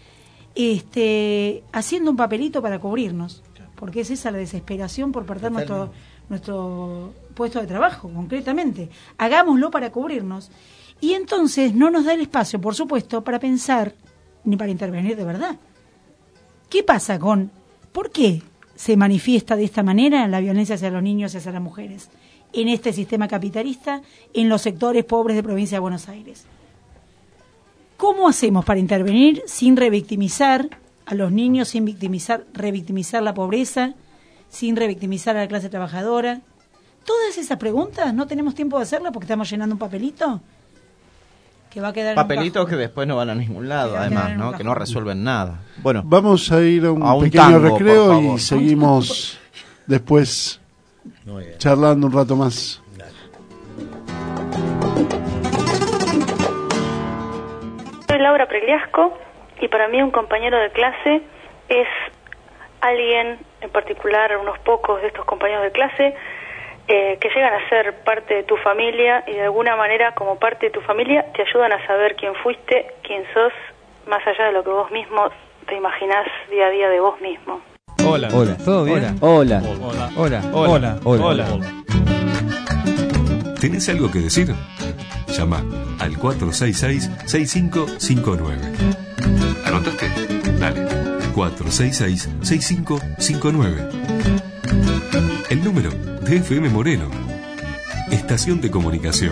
este, haciendo un papelito para cubrirnos. Porque es esa la desesperación por perder nuestro, nuestro puesto de trabajo, concretamente. Hagámoslo para cubrirnos. Y entonces no nos da el espacio, por supuesto, para pensar ni para intervenir de verdad. ¿Qué pasa con, por qué se manifiesta de esta manera la violencia hacia los niños y hacia las mujeres en este sistema capitalista, en los sectores pobres de provincia de Buenos Aires? ¿Cómo hacemos para intervenir sin revictimizar a los niños, sin victimizar, revictimizar la pobreza, sin revictimizar a la clase trabajadora? Todas esas preguntas no tenemos tiempo de hacerlas porque estamos llenando un papelito que va a quedar papelitos en un que después no van a ningún lado, Que además, ¿no? Que no resuelven nada. Bueno, vamos a ir a un, a un pequeño tango, recreo por favor. y seguimos después charlando un rato más. Soy Laura Pregliasco y para mí un compañero de clase es alguien, en particular unos pocos de estos compañeros de clase, eh, que llegan a ser parte de tu familia y de alguna manera como parte de tu familia te ayudan a saber quién fuiste, quién sos, más allá de lo que vos mismo te imaginás día a día de vos mismo. Hola. Hola. ¿Todo bien? Hola. Hola. Hola. Hola. Hola. Hola. ¿Tenés algo que decir? Llama al cuatro seis seis, seis cinco cinco nueve. ¿Anotaste? Dale. cuatro seis seis, seis cinco cinco nueve. El número de F M Moreno. Estación de comunicación.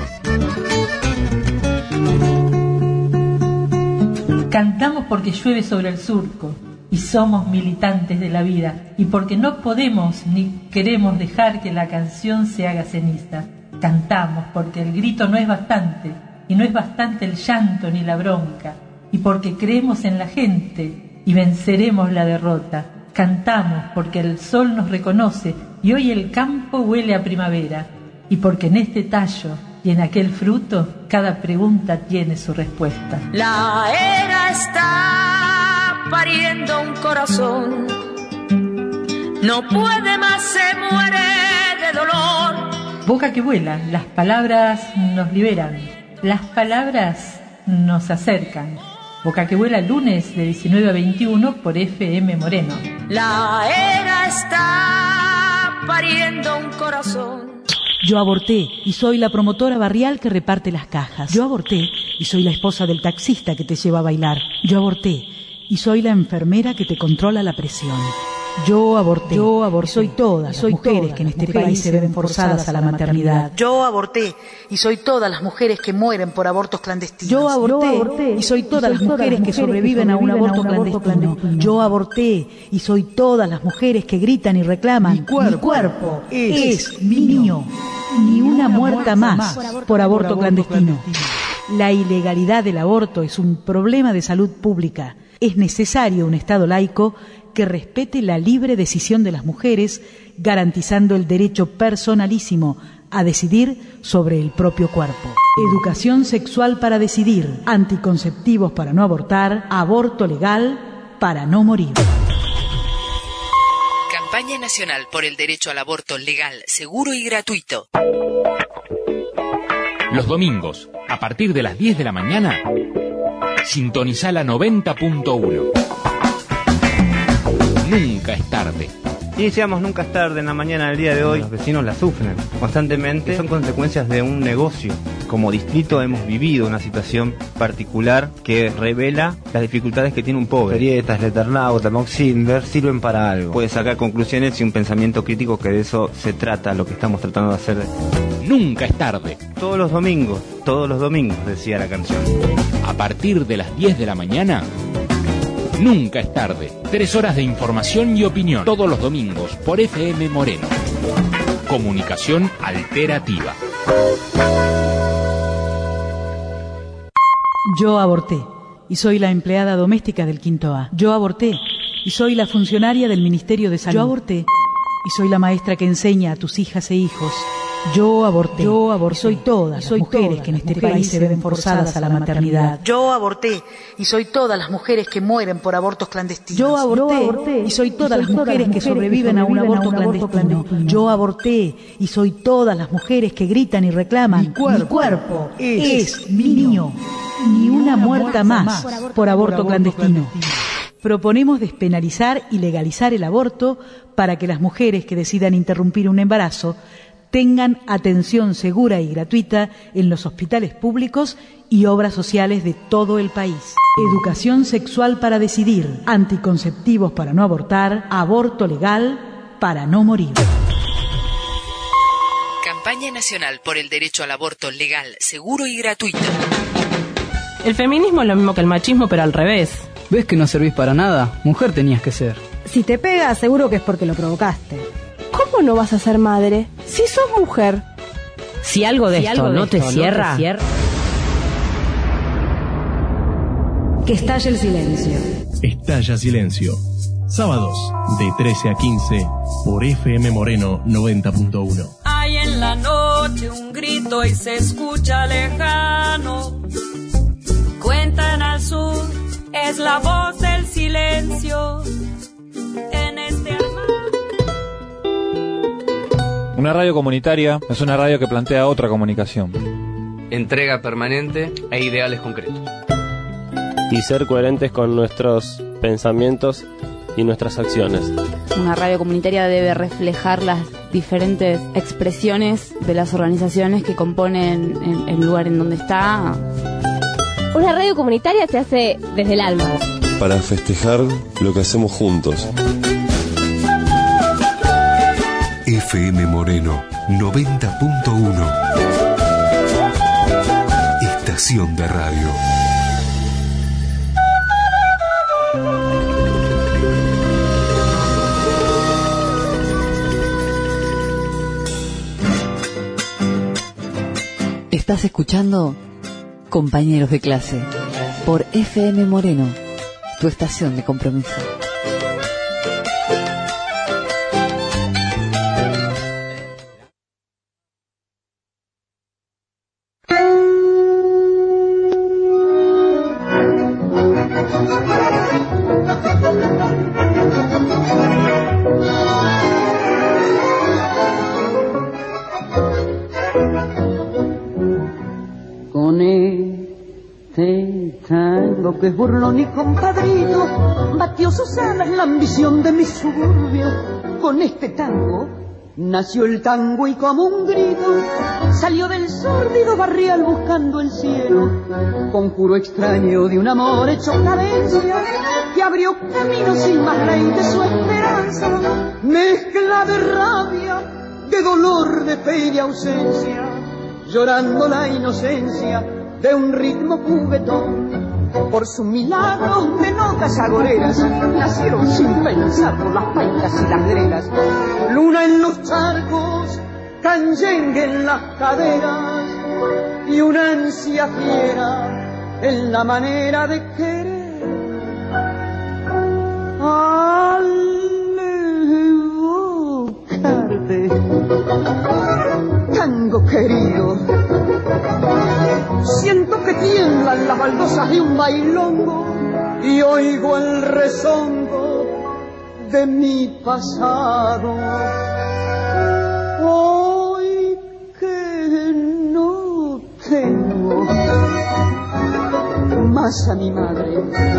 Cantamos porque llueve sobre el surco y somos militantes de la vida y porque no podemos ni queremos dejar que la canción se haga ceniza. Cantamos porque el grito no es bastante y no es bastante el llanto ni la bronca y porque creemos en la gente y venceremos la derrota. Cantamos porque el sol nos reconoce y hoy el campo huele a primavera y porque en este tallo y en aquel fruto cada pregunta tiene su respuesta. La era está pariendo un corazón, no puede más, se muere de dolor. Boca que vuela, las palabras nos liberan, las palabras nos acercan. Boca que vuela, lunes de diecinueve a veintiuno por F M Moreno. La era está pariendo un corazón. Yo aborté y soy la promotora barrial que reparte las cajas. Yo aborté y soy la esposa del taxista que te lleva a bailar. Yo aborté y soy la enfermera que te controla la presión. Yo aborté. Yo aborté. Soy todas las mujeres que en este país se ven forzadas a la maternidad. Yo aborté y soy todas las mujeres que mueren por abortos clandestinos. Yo aborté y soy todas las mujeres que sobreviven a un aborto clandestino. Yo aborté y soy todas las mujeres que gritan y reclaman: mi cuerpo, mi cuerpo es, es mío. Ni una muerta más por aborto clandestino. La ilegalidad del aborto es un problema de salud pública. Es necesario un Estado laico que respete la libre decisión de las mujeres, garantizando el derecho personalísimo a decidir sobre el propio cuerpo. Educación sexual para decidir, anticonceptivos para no abortar, aborto legal para no morir. Campaña Nacional por el Derecho al Aborto Legal, Seguro y Gratuito. Los domingos, a partir de las diez de la mañana, sintoniza la noventa punto uno. Nunca es tarde. Y decíamos nunca es tarde en la mañana del día de hoy. Los vecinos la sufren constantemente. Son consecuencias de un negocio. Como distrito hemos vivido una situación particular que revela las dificultades que tiene un pobre. Ferietas, Leternau, Tamoxilver sirven para algo. Puede sacar conclusiones y un pensamiento crítico, que de eso se trata, lo que estamos tratando de hacer. Nunca es tarde. Todos los domingos, todos los domingos, decía la canción. A partir de las diez de la mañana, nunca es tarde. Tres horas de información y opinión. Todos los domingos por F M Moreno. Comunicación alternativa. Yo aborté y soy la empleada doméstica del Quinto A. Yo aborté y soy la funcionaria del Ministerio de Salud. Yo aborté y soy la maestra que enseña a tus hijas e hijos. Yo aborté. Yo aborté. Y soy todas las soy mujeres todas que en este país se ven forzadas a la maternidad. Yo aborté y soy todas las mujeres que mueren por abortos clandestinos. Yo aborté, Yo aborté y soy todas las mujeres que sobreviven a un aborto clandestino. Yo aborté y soy todas las mujeres que gritan y reclaman: mi cuerpo, mi cuerpo es, es mío. Ni una muerta más por aborto clandestino. Proponemos despenalizar y legalizar el aborto para que las mujeres que decidan interrumpir un embarazo tengan atención segura y gratuita en los hospitales públicos y obras sociales de todo el país. Educación sexual para decidir, anticonceptivos para no abortar, aborto legal para no morir. Campaña Nacional por el Derecho al Aborto Legal, Seguro y Gratuito. El feminismo es lo mismo que el machismo, pero al revés. ¿Ves que no servís para nada? Mujer tenías que ser. Si te pega, seguro que es porque lo provocaste. ¿Cómo no vas a ser madre si sos mujer? Si algo de, si esto, algo de no, esto te cierra, no te cierra, que estalle el silencio. Estalla Silencio. Sábados de trece a quince por F M Moreno noventa punto uno. Hay en la noche un grito y se escucha lejano. Cuentan al sur, es la voz del silencio. En este armario. Una radio comunitaria es una radio que plantea otra comunicación. Entrega permanente e ideales concretos. Y ser coherentes con nuestros pensamientos y nuestras acciones. Una radio comunitaria debe reflejar las diferentes expresiones de las organizaciones que componen el, el lugar en donde está. Una radio comunitaria se hace desde el alma. Para festejar lo que hacemos juntos. F M Moreno noventa punto uno. Estación de radio. Estás escuchando Compañeros de Clase por F M Moreno, tu estación de compromiso. Que es burlón y compadrito, batió Susana en la ambición de mi suburbio. Con este tango nació el tango y como un grito salió del sórdido barrial buscando el cielo. Conjuro extraño de un amor hecho cadencia que abrió camino sin más ley de su esperanza. esperanza, mezcla de rabia, de dolor, de fe y de ausencia, llorando la inocencia de un ritmo juguetón. Por su milagro de notas agoreras nacieron sin pensarlo las paicas y las grelas. Luna en los charcos, canyengue en las caderas y una ansia fiera en la manera de querer. Al evocarte, tango querido, siento que tiemblan las baldosas de un bailongo y oigo el rezongo de mi pasado. Hoy que no tengo más a mi madre,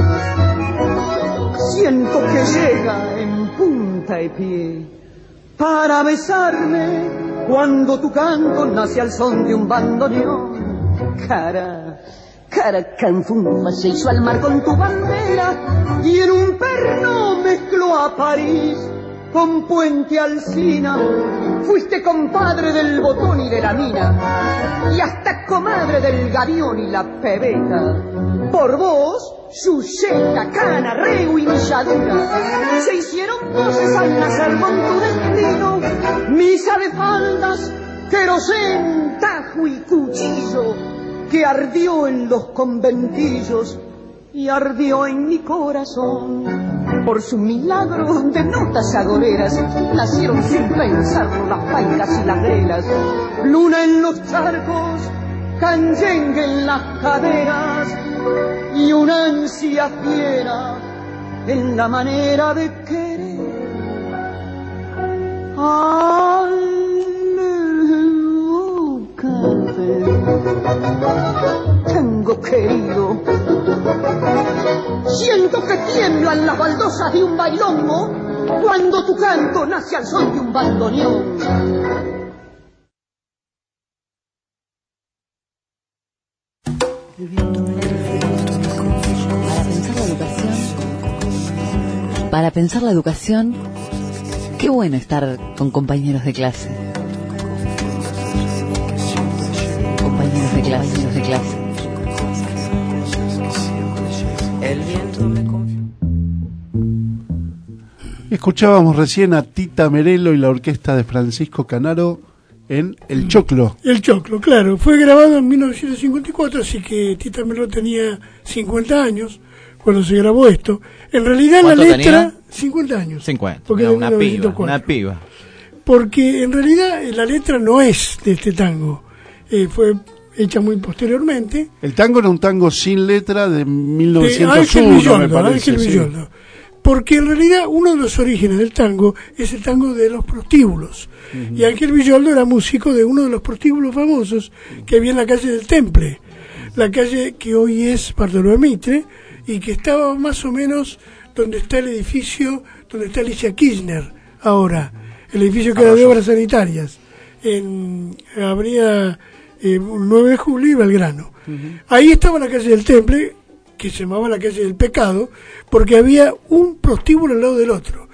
siento que llega en punta y pie para besarme cuando tu canto nace al son de un bandoneón. Cara, cara canfunfa se hizo al mar con tu bandera y en un perno mezcló a París con Puente Alsina. Fuiste compadre del botón y de la mina y hasta comadre del gavión y la pebeta. Por vos, Yuceta, Cana, Reu y Milladura se hicieron voces al nacer con tu destino. Misa de faldas, querosén, tajo y cuchillo que ardió en los conventillos y ardió en mi corazón. Por su milagro de notas agoreras nacieron sin pensarlo las paicas y las grelas. Luna en los charcos, canyengue en las caderas y una ansia fiera en la manera de querer. Al evocarte, tango querido, siento que tiemblan las baldosas de un bailongo cuando tu canto nace al son de un bandoneón. Para pensar la educación, qué bueno estar con compañeros de clase. Compañeros de clase, compañeros de clase. El viento me confió. Escuchábamos recién a Tita Merelo y la orquesta de Francisco Canaro en El Choclo. El Choclo, claro. Fue grabado en mil novecientos cincuenta y cuatro, así que Tita Merelo tenía cincuenta años cuando se grabó esto. En realidad la letra... Tenía? cincuenta años. cincuenta. Porque no, de una piba, una piba. Porque en realidad la letra no es de este tango. Eh, fue hecha muy posteriormente. El tango era un tango sin letra de mil novecientos uno, de Ángel Villoldo, me parece. Ángel Villoldo. Sí. Porque en realidad uno de los orígenes del tango es el tango de los prostíbulos. Uh-huh. Y Ángel Villoldo era músico de uno de los prostíbulos famosos que había en la calle del Temple. La calle que hoy es Bartolomé Mitre y que estaba más o menos donde está el edificio, donde está Alicia Kirchner ahora. El edificio que era de obras sanitarias. En Avenida eh, nueve de julio y Belgrano. Uh-huh. Ahí estaba la calle del Temple, que se llamaba la calle del Pecado, porque había un prostíbulo al lado del otro.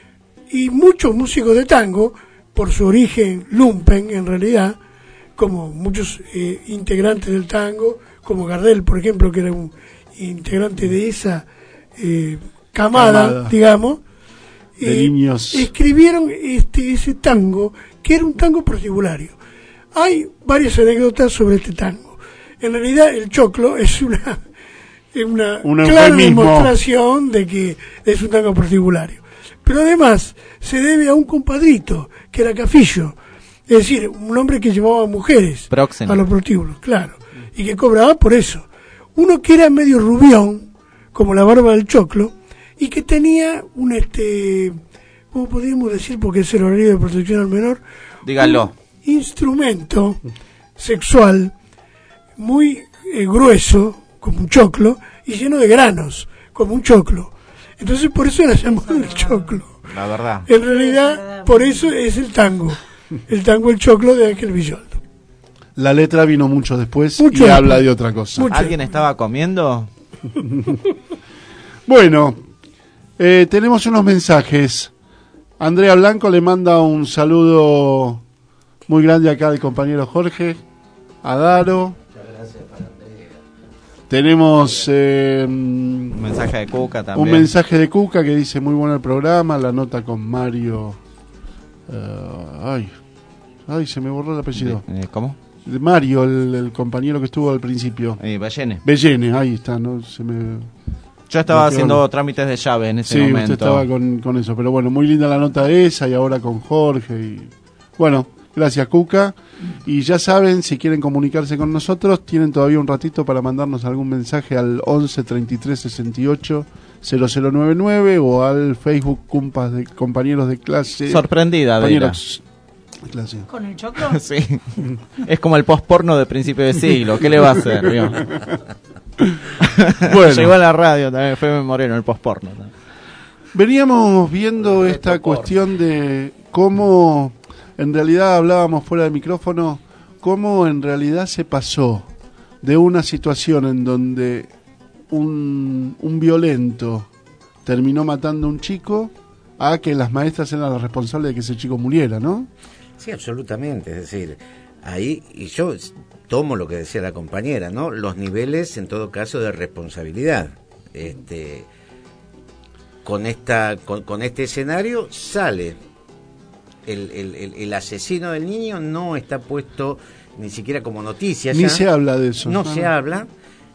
Y muchos músicos de tango, por su origen lumpen en realidad, como muchos eh, integrantes del tango, como Gardel, por ejemplo, que era un integrante de esa eh, camada, camada, digamos, de eh, niños. Escribieron este ese tango, que era un tango prostibulario. Hay varias anécdotas sobre este tango. En realidad, el Choclo es una... una un clara eufemismo. Demostración de que es un tango prostibulario. Pero además se debe a un compadrito que era Cafillo, es decir, un hombre que llevaba mujeres Próximo. a los prostíbulos, claro, y que cobraba por eso. Uno que era medio rubión, como la barba del Choclo, y que tenía un este, ¿cómo podríamos decir? Porque es el horario de protección al menor. Dígalo. Un instrumento sexual muy eh, grueso, como un choclo, y lleno de granos, como un choclo. Entonces por eso era llamado el Choclo. La verdad. En realidad, por eso es el tango. El tango El Choclo de Ángel Villoldo. La letra vino mucho después mucho y después. habla de otra cosa. Mucho ¿Alguien después. estaba comiendo? Bueno, eh, tenemos unos mensajes. Andrea Blanco le manda un saludo muy grande acá al compañero Jorge, a Daro. Muchas gracias para Andrea. Tenemos eh, un mensaje de Cuca también. Un mensaje de Cuca que dice muy bueno el programa, la nota con Mario. Uh, ay, ay, se me borró el apellido. Eh, ¿Cómo? De Mario, el, el compañero que estuvo al principio. Eh, Bellene. Bellene, ahí está, no se me. Yo estaba no haciendo quedó... trámites de llave en ese sí, momento. Sí, usted estaba con, con eso, pero bueno, muy linda la nota esa y ahora con Jorge y bueno, gracias Cuca. Y ya saben, si quieren comunicarse con nosotros, tienen todavía un ratito para mandarnos algún mensaje al once treinta y tres sesenta y ocho cero cero nueve nueve o al Facebook Cumpas de compañeros de clase. Sorprendida, compañeros de clase. ¿Con el choclo? Sí. Es como el post-porno de principio de siglo. ¿Qué le va a hacer? ¿Vio? Bueno. Llegó a la radio también, F M Moreno, el post-porno. Veníamos viendo esta cuestión de cómo, en realidad hablábamos fuera del micrófono, cómo en realidad se pasó de una situación en donde un, un violento terminó matando a un chico a que las maestras eran las responsables de que ese chico muriera, ¿no? Sí, absolutamente, es decir, ahí, y yo tomo lo que decía la compañera, ¿no? Los niveles, en todo caso, de responsabilidad. Este, con esta, con, con este escenario sale el, el, el, el asesino del niño, no está puesto ni siquiera como noticia. Ni ya. se habla de eso. No ¿no? se habla.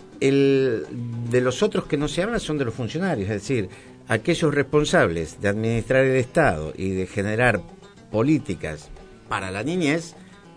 El, de los otros que no se habla son de los funcionarios, es decir, aquellos responsables de administrar el Estado y de generar políticas para la niñez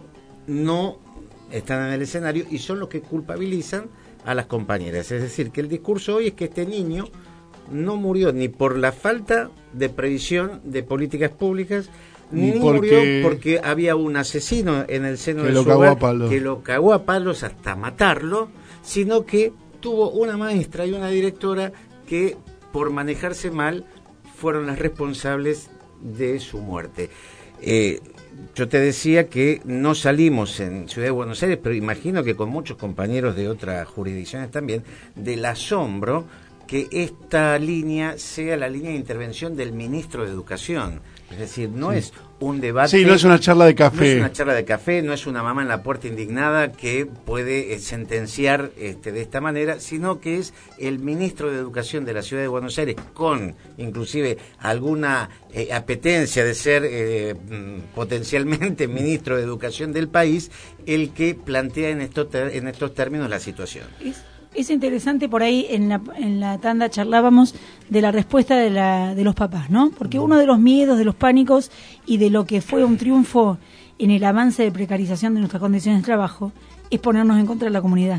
no están en el escenario y son los que culpabilizan a las compañeras. Es decir, que el discurso hoy es que este niño no murió ni por la falta de previsión de políticas públicas, ni, ni porque... murió porque había un asesino en el seno de su hogar que lo cagó a palos hasta matarlo, sino que tuvo una maestra y una directora que, por manejarse mal, fueron las responsables de su muerte. Eh, yo te decía que no salimos en Ciudad de Buenos Aires, pero imagino que con muchos compañeros de otras jurisdicciones también, del asombro que esta línea sea la línea de intervención del ministro de Educación. Es decir, no sí. es un debate... Sí, no es una charla de café. No es una charla de café, no es una mamá en la puerta indignada que puede eh, sentenciar este, de esta manera, sino que es el ministro de Educación de la Ciudad de Buenos Aires, con inclusive alguna eh, apetencia de ser eh, potencialmente ministro de Educación del país, el que plantea en, esto ter- en estos términos la situación. Es... Es interesante, por ahí en la, en la tanda charlábamos de la respuesta de, la, de los papás, ¿no? Porque uno de los miedos, de los pánicos y de lo que fue un triunfo en el avance de precarización de nuestras condiciones de trabajo es ponernos en contra de la comunidad.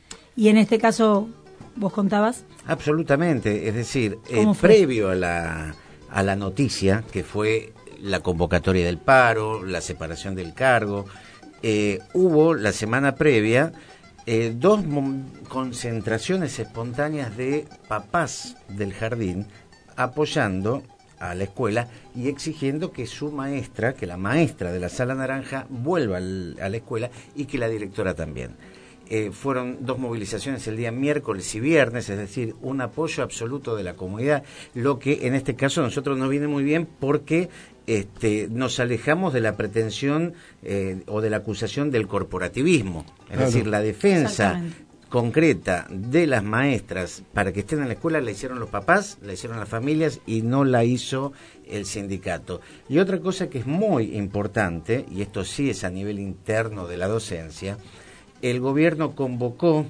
Y en este caso, ¿vos contabas? Absolutamente, es decir, eh, previo a la, a la noticia, que fue la convocatoria del paro, la separación del cargo, eh, hubo la semana previa... Eh, dos mom- concentraciones espontáneas de papás del jardín apoyando a la escuela y exigiendo que su maestra, que la maestra de la Sala Naranja vuelva al, a la escuela y que la directora también. Eh, fueron dos movilizaciones el día miércoles y viernes, es decir, un apoyo absoluto de la comunidad, lo que en este caso a nosotros nos viene muy bien porque este, nos alejamos de la pretensión eh, o de la acusación del corporativismo, es claro. decir, la defensa concreta de las maestras para que estén en la escuela la hicieron los papás, la hicieron las familias y no la hizo el sindicato. Y otra cosa que es muy importante, y esto sí es a nivel interno de la docencia, el gobierno convocó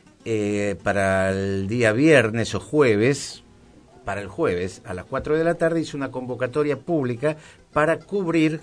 eh, para el día viernes o jueves, para el jueves a las cuatro de la tarde, hizo una convocatoria pública para cubrir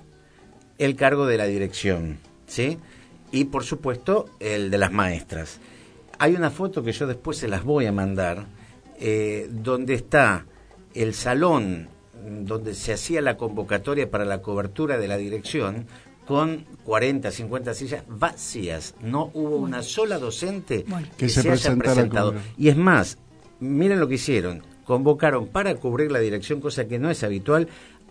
el cargo de la dirección, ¿sí? Y por supuesto el de las maestras. Hay una foto que yo después se las voy a mandar, eh, donde está el salón donde se hacía la convocatoria para la cobertura de la dirección, con cuarenta, cincuenta sillas vacías. No hubo bueno. una sola docente bueno. que, que se, se haya presentado. Y es más, miren lo que hicieron. Convocaron para cubrir la dirección, cosa que no es habitual,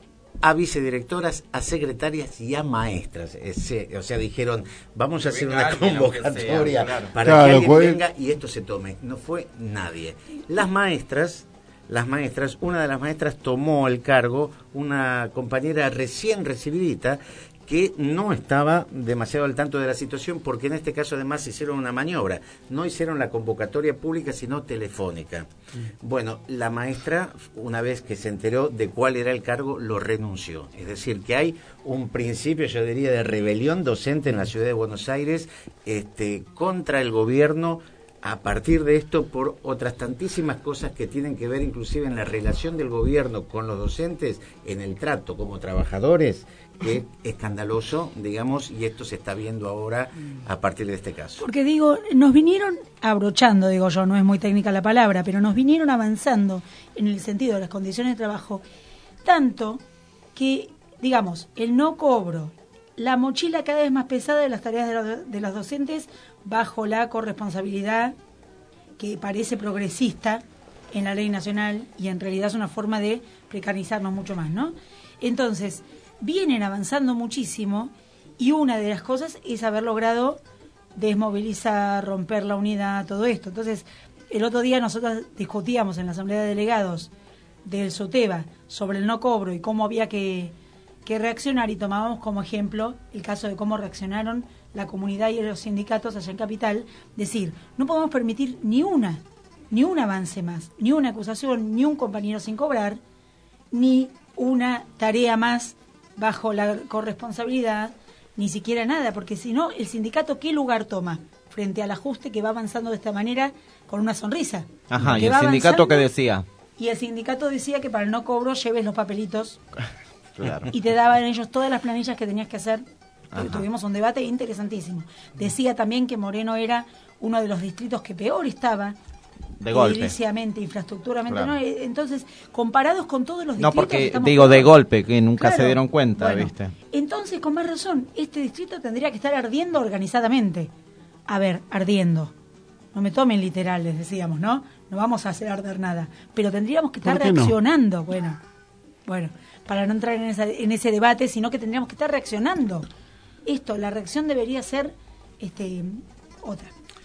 a vicedirectoras, a secretarias y a maestras. Ese, o sea, dijeron, vamos a hacer una convocatoria sea, claro. para claro, que alguien pues... venga y esto se tome. No fue nadie. Las maestras las maestras, una de las maestras tomó el cargo, una compañera recién recibidita, que no estaba demasiado al tanto de la situación, porque en este caso además hicieron una maniobra, no hicieron la convocatoria pública sino telefónica. Mm. Bueno, la maestra, una vez que se enteró de cuál era el cargo, lo renunció. Es decir, que hay un principio, yo diría, de rebelión docente en la ciudad de Buenos Aires este, contra el gobierno, a partir de esto, por otras tantísimas cosas que tienen que ver inclusive en la relación del gobierno con los docentes, en el trato como trabajadores, que es escandaloso, digamos, y esto se está viendo ahora a partir de este caso. Porque digo, nos vinieron abrochando, digo yo, no es muy técnica la palabra, pero nos vinieron avanzando en el sentido de las condiciones de trabajo, tanto que, digamos, el no cobro, la mochila cada vez más pesada de las tareas de los, de los docentes bajo la corresponsabilidad que parece progresista en la ley nacional y en realidad es una forma de precarizarnos mucho más, ¿no? Entonces, vienen avanzando muchísimo y una de las cosas es haber logrado desmovilizar, romper la unidad, todo esto. Entonces, el otro día nosotros discutíamos en la Asamblea de Delegados del SOTEBA sobre el no cobro y cómo había que, que reaccionar y tomábamos como ejemplo el caso de cómo reaccionaron la comunidad y los sindicatos allá en Capital, decir, no podemos permitir ni una, ni un avance más, ni una acusación, ni un compañero sin cobrar, ni una tarea más bajo la corresponsabilidad, ni siquiera nada, porque si no, el sindicato, ¿qué lugar toma frente al ajuste que va avanzando de esta manera con una sonrisa? Ajá, ¿y el sindicato qué decía? Y el sindicato decía que para el no cobro lleves los papelitos claro. y te daban ellos todas las planillas que tenías que hacer. Ajá. Tuvimos un debate interesantísimo. Decía también que Moreno era uno de los distritos que peor estaba de golpe, ediliciamente, infraestructuramente, claro. ¿no? Entonces, comparados con todos los no, distritos... No, porque digo de golpe, que nunca claro, se dieron cuenta, bueno, ¿viste? Entonces, con más razón, este distrito tendría que estar ardiendo organizadamente. A ver, ardiendo. No me tomen literal, les decíamos, ¿no? No vamos a hacer arder nada. Pero tendríamos que estar reaccionando. No? Bueno, bueno, para no entrar en, esa, en ese debate, sino que tendríamos que estar reaccionando. Esto, la reacción debería ser este otra.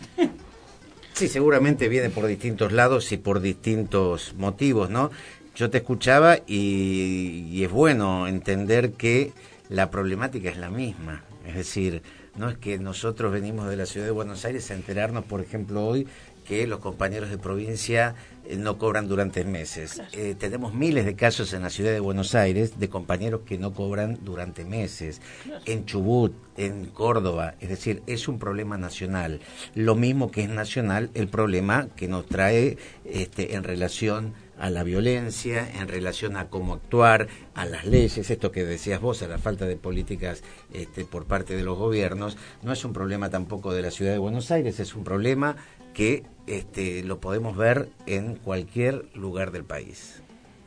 Sí, seguramente viene por distintos lados y por distintos motivos, ¿no? Yo te escuchaba y, y es bueno entender que la problemática es la misma. Es decir, no es que nosotros venimos de la ciudad de Buenos Aires a enterarnos, por ejemplo, hoy que los compañeros de provincia eh, no cobran durante meses. Claro. Eh, tenemos miles de casos en la ciudad de Buenos Aires de compañeros que no cobran durante meses. Claro. En Chubut, en Córdoba, es decir, es un problema nacional. Lo mismo que es nacional el problema que nos trae este, en relación a la violencia, en relación a cómo actuar, a las leyes, esto que decías vos, a la falta de políticas este, por parte de los gobiernos. No es un problema tampoco de la ciudad de Buenos Aires, es un problema que este, lo podemos ver en cualquier lugar del país.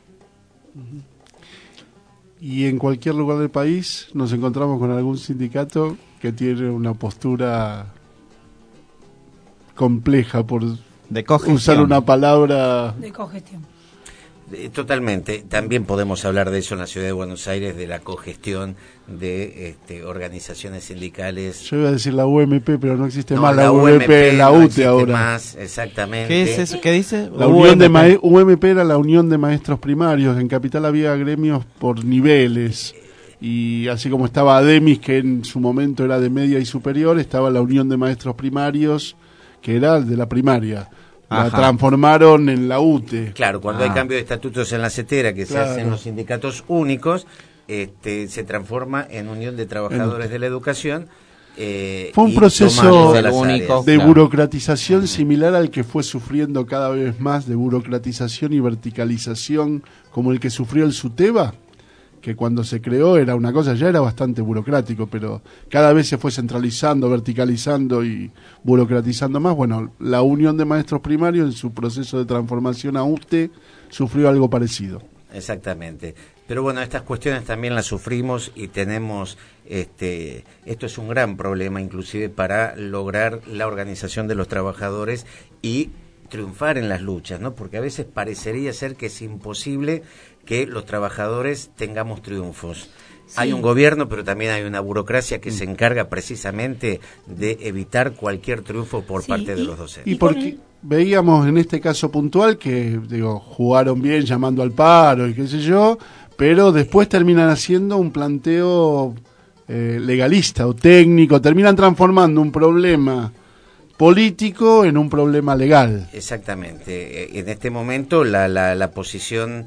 Y en cualquier lugar del país nos encontramos con algún sindicato que tiene una postura compleja, por de cogestión. Usar una palabra... De cogestión. Totalmente, también podemos hablar de eso en la ciudad de Buenos Aires, de la cogestión de este, organizaciones sindicales. Yo iba a decir la U M P, pero no existe no, más la, la U M P, la no U T E ahora. Más, exactamente. ¿Qué es eso? ¿Qué dice? La unión de ma- U M P era la Unión de Maestros Primarios. En Capital había gremios por niveles. Y así como estaba ADEMIS, que en su momento era de media y superior, estaba la Unión de Maestros Primarios, que era de la primaria. La Ajá. transformaron en la U T E. Claro, cuando ah. hay cambio de estatutos en la CETERA, que claro. se hacen los sindicatos únicos, este, se transforma en Unión de Trabajadores en... de la Educación. Eh, Fue un proceso de, único, de claro. burocratización similar al que fue sufriendo cada vez más, de burocratización y verticalización, como el que sufrió el SUTEBA, que cuando se creó era una cosa, ya era bastante burocrático, pero cada vez se fue centralizando, verticalizando y burocratizando más. Bueno, la Unión de Maestros Primarios en su proceso de transformación a U T E sufrió algo parecido. Exactamente. Pero bueno, estas cuestiones también las sufrimos y tenemos, este, esto es un gran problema inclusive para lograr la organización de los trabajadores y triunfar en las luchas, ¿no? Porque a veces parecería ser que es imposible que los trabajadores tengamos triunfos. Sí. Hay un gobierno, pero también hay una burocracia que mm. se encarga precisamente de evitar cualquier triunfo por sí, parte y, de los docentes. Y porque veíamos en este caso puntual que, digo, jugaron bien llamando al paro y qué sé yo, pero después terminan haciendo un planteo eh, legalista o técnico, terminan transformando un problema político en un problema legal. Exactamente. En este momento la, la, la posición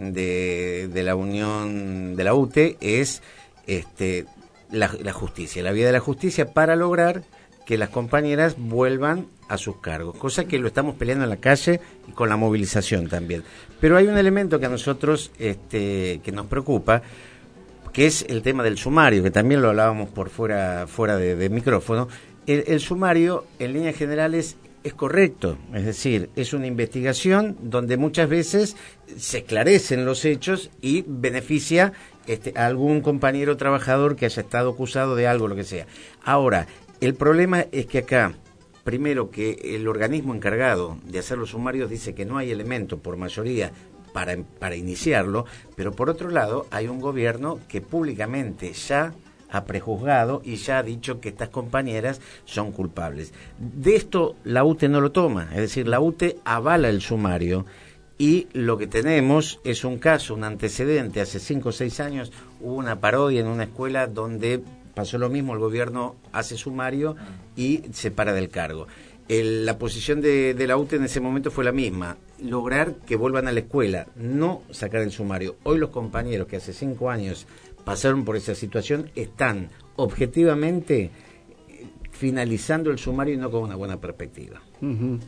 de, de la Unión de la U T E es este, la, la justicia, la vía de la justicia para lograr que las compañeras vuelvan a sus cargos, cosa que lo estamos peleando en la calle y con la movilización también. Pero hay un elemento que a nosotros este, que nos preocupa, que es el tema del sumario, que también lo hablábamos por fuera, fuera de, de micrófono. El, el sumario, en líneas generales, es correcto, es decir, es una investigación donde muchas veces se esclarecen los hechos y beneficia este, a algún compañero trabajador que haya estado acusado de algo, lo que sea. Ahora, el problema es que acá, primero que el organismo encargado de hacer los sumarios dice que no hay elemento por mayoría para, para iniciarlo, pero por otro lado hay un gobierno que públicamente ya ha prejuzgado y ya ha dicho que estas compañeras son culpables. De esto la U T E no lo toma, es decir, la U T E avala el sumario y lo que tenemos es un caso, un antecedente. Hace cinco o seis años hubo una parodia en una escuela donde pasó lo mismo, el gobierno hace sumario y se para del cargo. El, la posición de, de la U T E en ese momento fue la misma, lograr que vuelvan a la escuela, no sacar el sumario. Hoy los compañeros que hace cinco años pasaron por esa situación están objetivamente finalizando el sumario y no con una buena perspectiva. Uh-huh.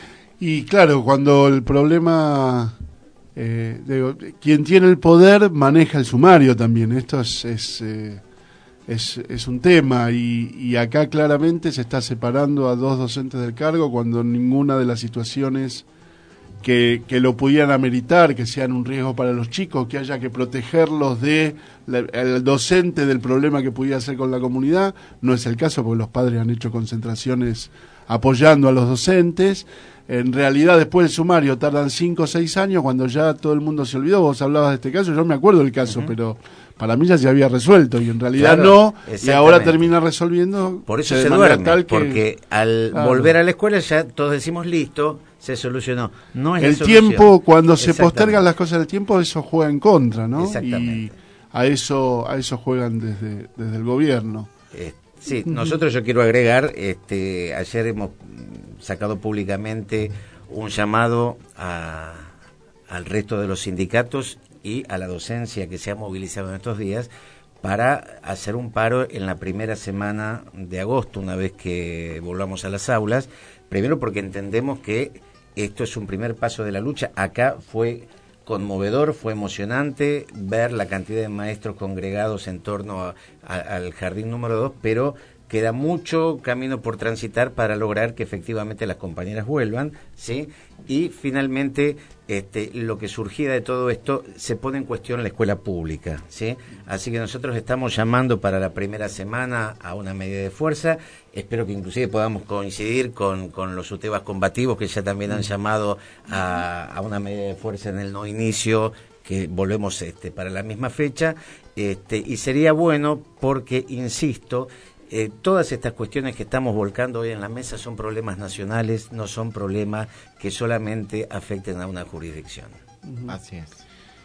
Y claro, cuando el problema, eh, digo, quien tiene el poder maneja el sumario también, esto es... es eh... Es, es un tema y, y acá claramente se está separando a dos docentes del cargo cuando ninguna de las situaciones que, que lo pudieran ameritar, que sean un riesgo para los chicos, que haya que protegerlos de la, el docente del problema que pudiera ser con la comunidad, no es el caso porque los padres han hecho concentraciones apoyando a los docentes. En realidad después del sumario tardan cinco o seis años cuando ya todo el mundo se olvidó. Vos hablabas de este caso, yo me acuerdo del caso, uh-huh. pero para mí ya se había resuelto y en realidad claro, no, y ahora termina resolviendo. Por eso se duerme, tal que, porque al claro. volver a la escuela ya todos decimos listo, se solucionó. No es el tiempo, cuando se postergan las cosas del tiempo, eso juega en contra, ¿no? Y a eso, a eso juegan desde, desde el gobierno. Eh, sí, nosotros yo quiero agregar, este, ayer hemos sacado públicamente un llamado a, al resto de los sindicatos y a la docencia que se ha movilizado en estos días para hacer un paro en la primera semana de agosto, una vez que volvamos a las aulas, primero porque entendemos que esto es un primer paso de la lucha. Acá fue conmovedor, fue emocionante ver la cantidad de maestros congregados en torno a, a, al jardín número dos, pero queda mucho camino por transitar para lograr que efectivamente las compañeras vuelvan, ¿sí? Y finalmente este, lo que surgía de todo esto se pone en cuestión la escuela pública, ¿sí? Así que nosotros estamos llamando para la primera semana a una medida de fuerza. Espero que inclusive podamos coincidir con, con los UTEBAS combativos que ya también han llamado a, a una medida de fuerza en el no inicio, que volvemos este, para la misma fecha, este, y sería bueno porque, insisto, Eh, todas estas cuestiones que estamos volcando hoy en la mesa son problemas nacionales, no son problemas que solamente afecten a una jurisdicción. Uh-huh. Así es.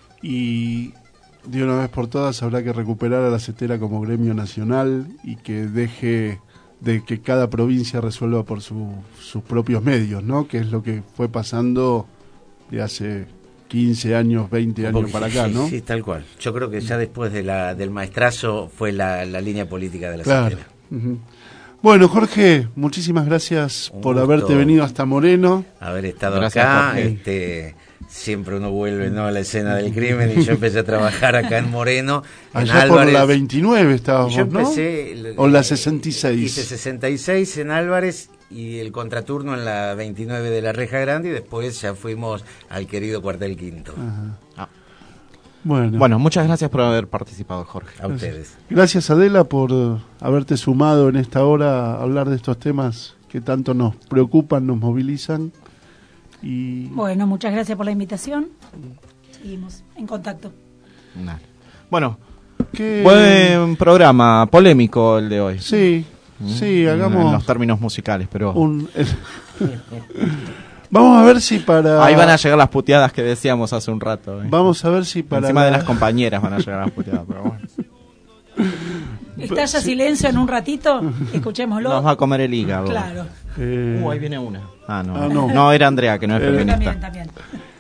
Y de una vez por todas habrá que recuperar a la CETERA como gremio nacional y que deje de que cada provincia resuelva por su, sus propios medios, ¿no? Que es lo que fue pasando de hace quince años, veinte años Porque, para acá, sí, ¿no? Sí, tal cual. Yo creo que ya después de la, del maestrazo fue la, la línea política de la claro. CETERA. Uh-huh. Bueno, Jorge, muchísimas gracias Un por gusto haberte venido hasta Moreno. Haber estado gracias, acá. Jorge. Este, siempre uno vuelve, ¿no?, a la escena del crimen y yo empecé a trabajar acá en Moreno. Allá en por Álvarez. la veintinueve estábamos, yo empecé, ¿no? O la sesenta y seis. Hice sesenta y seis en Álvarez y el contraturno en la veintinueve de la Reja Grande y después ya fuimos al querido Cuartel Quinto. Ajá. Ah. Bueno. bueno, muchas gracias por haber participado, Jorge. A ustedes. Gracias, Adela, por uh, haberte sumado en esta hora a hablar de estos temas que tanto nos preocupan, nos movilizan. Y bueno, muchas gracias por la invitación. Seguimos en contacto. Dale. Bueno, ¿qué? Buen programa, polémico el de hoy. Sí, sí, hagamos... En los términos musicales, pero... Un... Vamos a ver si para... Ahí van a llegar las puteadas que decíamos hace un rato. ¿eh? Vamos a ver si para... Encima la... de las compañeras van a llegar las puteadas, pero bueno. Estalla silencio en un ratito, escuchémoslo. Nos va a comer el hígado. Claro. Eh... Uh, ahí viene una. Ah, no. Ah, no. No, era Andrea, que no es Eh, feminista. También, también.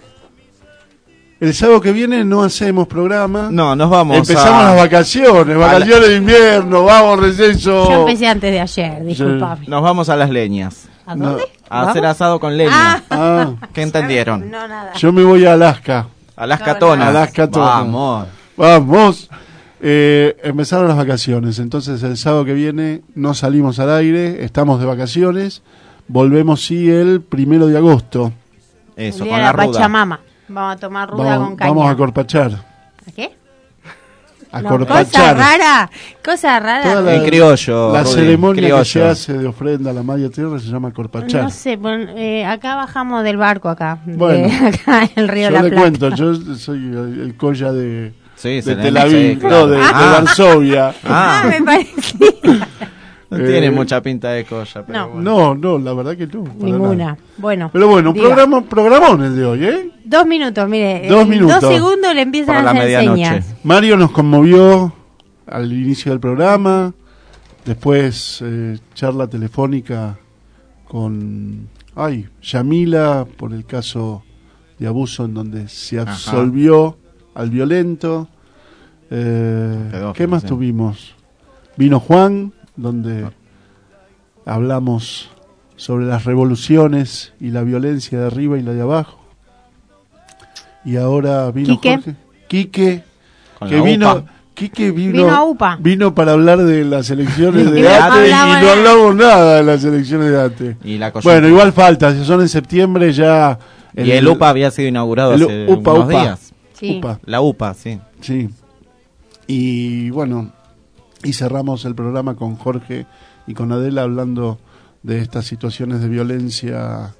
El sábado que viene no hacemos programa. No, nos vamos Empezamos a... las vacaciones, vacaciones la... de invierno, vamos, receso. Yo empecé antes de ayer, disculpame. Nos vamos a las leñas. ¿A dónde? A hacer asado con leña. Ah. Ah. ¿Qué entendieron? No, nada. Yo me voy a Alaska. Alaska No, Tona. Alaska Tona. Vamos. Vamos. Eh, empezaron las vacaciones, entonces el sábado que viene no salimos al aire, estamos de vacaciones. Volvemos sí el primero de agosto. Eso, Día con de la ruda. Pachamama. Vamos a tomar ruda Vamos, con caña. vamos a corpachar. ¿A qué? A No, corpachar. cosa rara, cosa rara. Toda la, En criollo, la Rudy, ceremonia criollo. que se hace de ofrenda a la Madre Tierra se llama corpachar. No sé, pon- eh, acá bajamos del barco acá. de- Bueno, acá en el río yo La le Plata. cuento, yo soy el, el colla de, Sí, de se le- Tel Aviv, sí, no, claro. de, de Ah. Varsovia. Ah, Ah, me parecía. no Eh, tiene mucha pinta de colla, pero No. bueno. No, no, la verdad que no. para Ninguna. nada. Bueno. Pero bueno, un diga. programa, programón el de hoy, ¿eh? Dos minutos, mire. Dos en minutos. Dos segundos le empiezan Para a la hacer medianoche. señas. Mario nos conmovió al inicio del programa, después eh, charla telefónica con, ay, Yamila por el caso de abuso en donde se Ajá. absolvió al violento. Eh, Pedófilo, ¿Qué más sí. tuvimos? Vino Juan, donde hablamos sobre las revoluciones y la violencia de arriba y la de abajo. Y ahora vino Quique. Jorge. Quique, Con que la vino, UPA. Quique vino, Vino a UPA. vino para hablar de las elecciones Y de no ATE y hablamos no nada. hablamos nada de las elecciones de ATE. Y la coyuntura. Bueno, igual falta, si son en septiembre ya... Y el UPA había sido inaugurado el hace UPA, unos UPA. días. Sí. UPA, La UPA, sí. sí. Y bueno, y cerramos el programa con Jorge y con Adela hablando de estas situaciones de violencia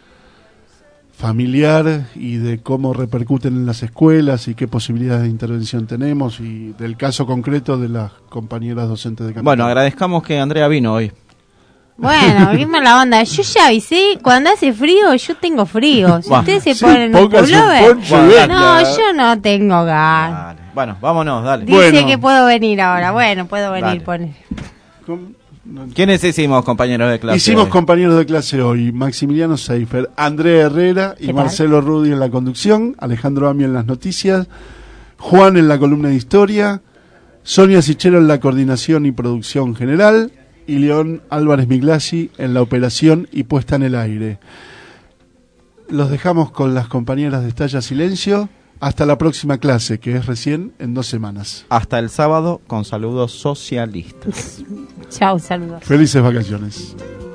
familiar y de cómo repercuten en las escuelas y qué posibilidades de intervención tenemos y del caso concreto de las compañeras docentes de Capital. Bueno, agradezcamos que Andrea vino hoy. Bueno, vimos la onda. Yo ya avisé, cuando hace frío, yo tengo frío. Si Buah. ustedes se Sí, ponen un póngase un pullover. poncho y no, venga. yo no tengo ganas. Dale. Bueno, vámonos, dale. Dice Bueno. que puedo venir ahora. Bueno, puedo venir, Dale. pone. ¿Cómo? No. ¿Quiénes hicimos, compañeros de clase? Hicimos hoy? compañeros de clase hoy, Maximiliano Seifer, Andrea Herrera y ¿Qué tal? Marcelo Rudi en la conducción, Alejandro Ami en las noticias, Juan en la columna de historia, Sonia Sichero en la coordinación y producción general y León Álvarez Miglasi en la operación y puesta en el aire. Los dejamos con las compañeras de Estalla Silencio. Hasta la próxima clase, que es recién en dos semanas. Hasta el sábado con saludos socialistas. Chao, saludos. Felices vacaciones.